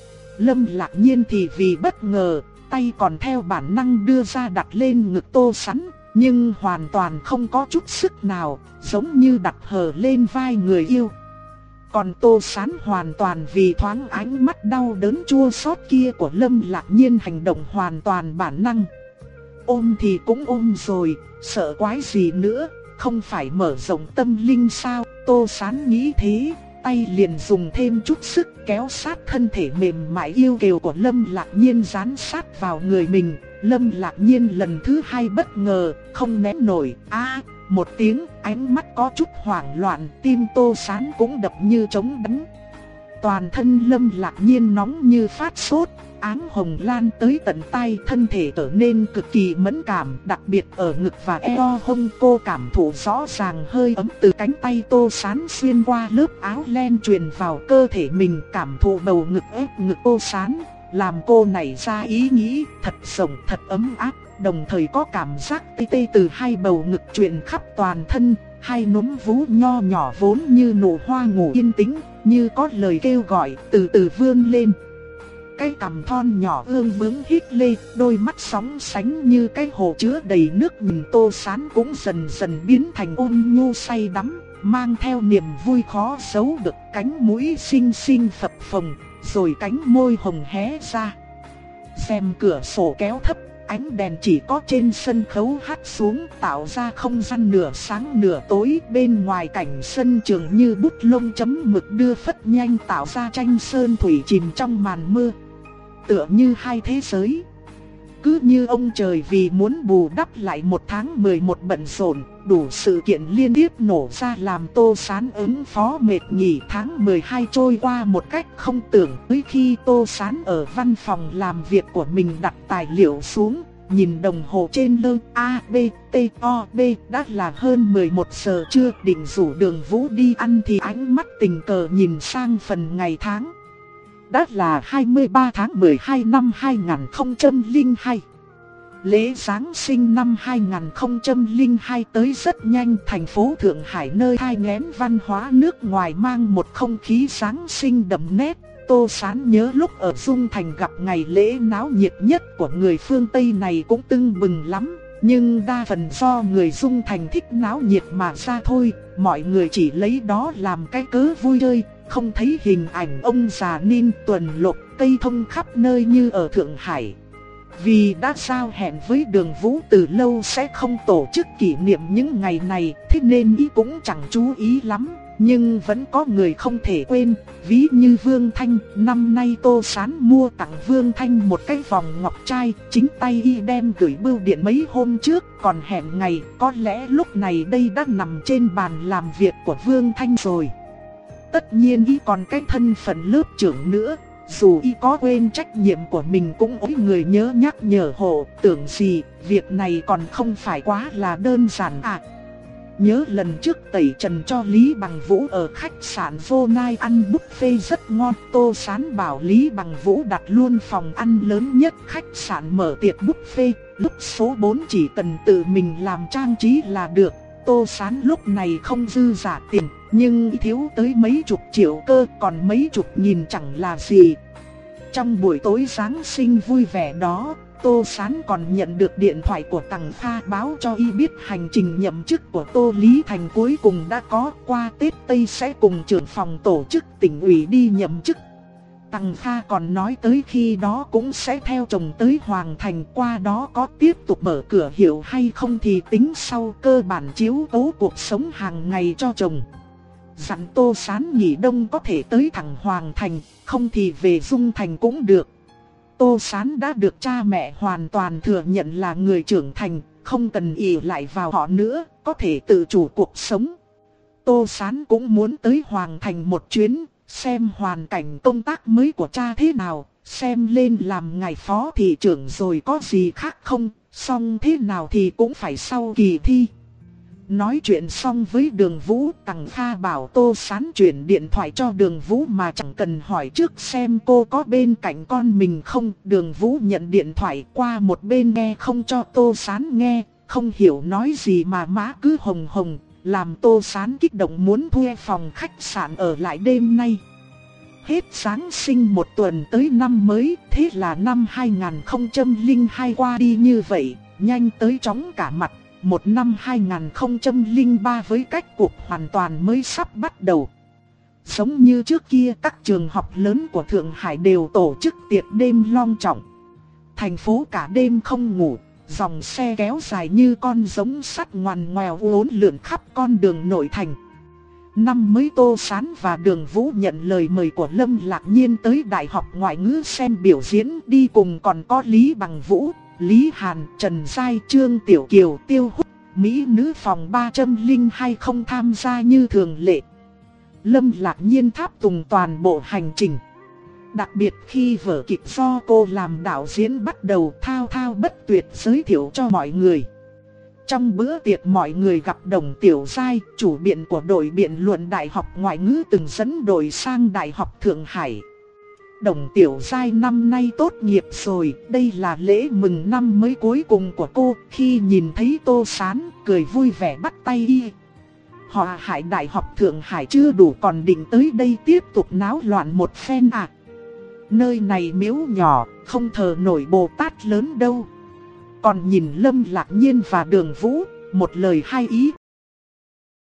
Lâm Lạc Nhiên thì vì bất ngờ, tay còn theo bản năng đưa ra đặt lên ngực Tô Sán, nhưng hoàn toàn không có chút sức nào, giống như đặt hờ lên vai người yêu. Còn Tô Sán hoàn toàn vì thoáng ánh mắt đau đớn chua xót kia của Lâm Lạc Nhiên hành động hoàn toàn bản năng. Ôm thì cũng ôm rồi, sợ quái gì nữa, không phải mở rộng tâm linh sao? Tô Sán nghĩ thế, tay liền dùng thêm chút sức kéo sát thân thể mềm mại yêu kiều của Lâm Lạc Nhiên dán sát vào người mình. Lâm Lạc Nhiên lần thứ hai bất ngờ, không nén nổi, a một tiếng, ánh mắt có chút hoảng loạn, tim Tô Sán cũng đập như trống đánh. Toàn thân Lâm Lạc Nhiên nóng như phát sốt, áng hồng lan tới tận tai, thân thể trở nên cực kỳ mẫn cảm, đặc biệt ở ngực và eo hông. Cô cảm thụ rõ ràng hơi ấm từ cánh tay Tô Sán xuyên qua lớp áo len truyền vào cơ thể mình, cảm thụ bầu ngực ép ngực Tô Sán, làm cô nảy ra ý nghĩ thật rộng thật ấm áp. Đồng thời có cảm giác tê tê từ hai bầu ngực truyền khắp toàn thân, hai núm vú nho nhỏ vốn như nụ hoa ngủ yên tĩnh, như có lời kêu gọi từ từ vươn lên. Cái cằm thon nhỏ ương bướng hít lê, đôi mắt sóng sánh như cái hồ chứa đầy nước nhìn Tô Sán cũng dần dần biến thành ôn nhu say đắm, mang theo niềm vui khó giấu được. Cánh mũi xinh xinh phập phồng, rồi cánh môi hồng hé ra. Rèm cửa sổ kéo thấp, ánh đèn chỉ có trên sân khấu hắt xuống, tạo ra không gian nửa sáng nửa tối. Bên ngoài cảnh sân trường như bút lông chấm mực đưa phất nhanh, tạo ra tranh sơn thủy chìm trong màn mưa, tựa như hai thế giới. Cứ như ông trời vì muốn bù đắp lại một tháng mười một bận rộn, đủ sự kiện liên tiếp nổ ra làm Tô Sán ứng phó mệt nhỉ. Tháng mười hai trôi qua một cách không tưởng tới. Khi Tô Sán ở văn phòng làm việc của mình đặt tài liệu xuống, nhìn đồng hồ trên lơ A, B, T, O, B đã là hơn mười một giờ trưa. Định rủ Đường Vũ đi ăn thì ánh mắt tình cờ nhìn sang phần ngày tháng. Đã là hai mươi ba tháng mười hai năm hai nghìn không trăm lẻ hai. Lễ Giáng sinh năm hai nghìn không trăm lẻ hai tới rất nhanh. Thành phố Thượng Hải nơi thai nghén văn hóa nước ngoài mang một không khí Giáng sinh đậm nét. Tô Sán nhớ lúc ở Dung Thành gặp ngày lễ náo nhiệt nhất của người phương Tây này cũng tưng bừng lắm. Nhưng đa phần do người Dung Thành thích náo nhiệt mà ra thôi. Mọi người chỉ lấy đó làm cái cớ vui chơi, không thấy hình ảnh ông già Ninh tuần lộc cây thông khắp nơi như ở Thượng Hải. Vì đã giao hẹn với Đường Vũ từ lâu sẽ không tổ chức kỷ niệm những ngày này, thế nên ý cũng chẳng chú ý lắm. Nhưng vẫn có người không thể quên, ví như Vương Thanh. Năm nay Tô Sán mua tặng Vương Thanh một cái vòng ngọc trai, chính tay y đem gửi bưu điện mấy hôm trước, còn hẹn ngày. Có lẽ lúc này đây đã nằm trên bàn làm việc của Vương Thanh rồi. Tất nhiên y còn cái thân phận lớp trưởng nữa, dù y có quên trách nhiệm của mình cũng ối người nhớ nhắc nhở hộ. Tưởng gì, việc này còn không phải quá là đơn giản à. Nhớ lần trước tẩy trần cho Lý Bằng Vũ ở khách sạn Vô Nai ăn buffet rất ngon. Tô Sán bảo Lý Bằng Vũ đặt luôn phòng ăn lớn nhất khách sạn mở tiệc buffet. Lúc số bốn chỉ cần tự mình làm trang trí là được. Tô Sán lúc này không dư giả tiền, nhưng thiếu tới mấy chục triệu cơ, còn mấy chục nghìn chẳng là gì. Trong buổi tối Giáng sinh vui vẻ đó, Tô Sán còn nhận được điện thoại của Tằng Kha báo cho y biết hành trình nhậm chức của Tô Lý Thành cuối cùng đã có, qua Tết Tây sẽ cùng trưởng phòng tổ chức tỉnh ủy đi nhậm chức. Tằng Kha còn nói tới khi đó cũng sẽ theo chồng tới Hoàng Thành, qua đó có tiếp tục mở cửa hiệu hay không thì tính sau, cơ bản chiếu cố cuộc sống hàng ngày cho chồng. Dặn Tô Sán nghỉ đông có thể tới thẳng Hoàng Thành, không thì về Dung Thành cũng được. Tô Sán đã được cha mẹ hoàn toàn thừa nhận là người trưởng thành, không cần ỷ lại vào họ nữa, có thể tự chủ cuộc sống. Tô Sán cũng muốn tới Hoàng Thành một chuyến, xem hoàn cảnh công tác mới của cha thế nào, xem lên làm ngài phó thị trưởng rồi có gì khác không, xong thế nào thì cũng phải sau kỳ thi. Nói chuyện xong với Đường Vũ, Tằng Kha bảo Tô Sán chuyển điện thoại cho Đường Vũ mà chẳng cần hỏi trước xem cô có bên cạnh con mình không. Đường Vũ nhận điện thoại qua một bên nghe không cho Tô Sán nghe, không hiểu nói gì mà má cứ hồng hồng, làm Tô Sán kích động muốn thuê phòng khách sạn ở lại đêm nay. Hết Giáng sinh một tuần tới năm mới, thế là năm hai không không hai qua đi như vậy, nhanh tới chóng cả mặt. Một năm hai không không ba với cách cuộc hoàn toàn mới sắp bắt đầu. Giống như trước kia, các trường học lớn của Thượng Hải đều tổ chức tiệc đêm long trọng. Thành phố cả đêm không ngủ, dòng xe kéo dài như con giống sắt ngoằn ngoèo uốn lượn khắp con đường nội thành. Năm mới Tô Sán và Đường Vũ nhận lời mời của Lâm Lạc Nhiên tới Đại học Ngoại ngữ xem biểu diễn, đi cùng còn có Lý Bằng Vũ, Lý Hàn, Trần Giai, Trương Tiểu Kiều, Tiêu Húc, Mỹ nữ phòng ba không hai không tham gia như thường lệ. Lâm Lạc Nhiên tháp tùng toàn bộ hành trình. Đặc biệt khi vở kịch do cô làm đạo diễn bắt đầu thao thao bất tuyệt giới thiệu cho mọi người. Trong bữa tiệc mọi người gặp Đồng Tiểu Giai, chủ biện của đội biện luận Đại học Ngoại ngữ từng dẫn đội sang Đại học Thượng Hải. Đồng Tiểu Giai năm nay tốt nghiệp rồi, đây là lễ mừng năm mới cuối cùng của cô. Khi nhìn thấy Tô Sán, cười vui vẻ bắt tay y. Họ Hải Đại học Thượng Hải chưa đủ còn định tới đây tiếp tục náo loạn một phen à. Nơi này miếu nhỏ, không thờ nổi Bồ Tát lớn đâu. Còn nhìn Lâm Lạc Nhiên và Đường Vũ, một lời hai ý,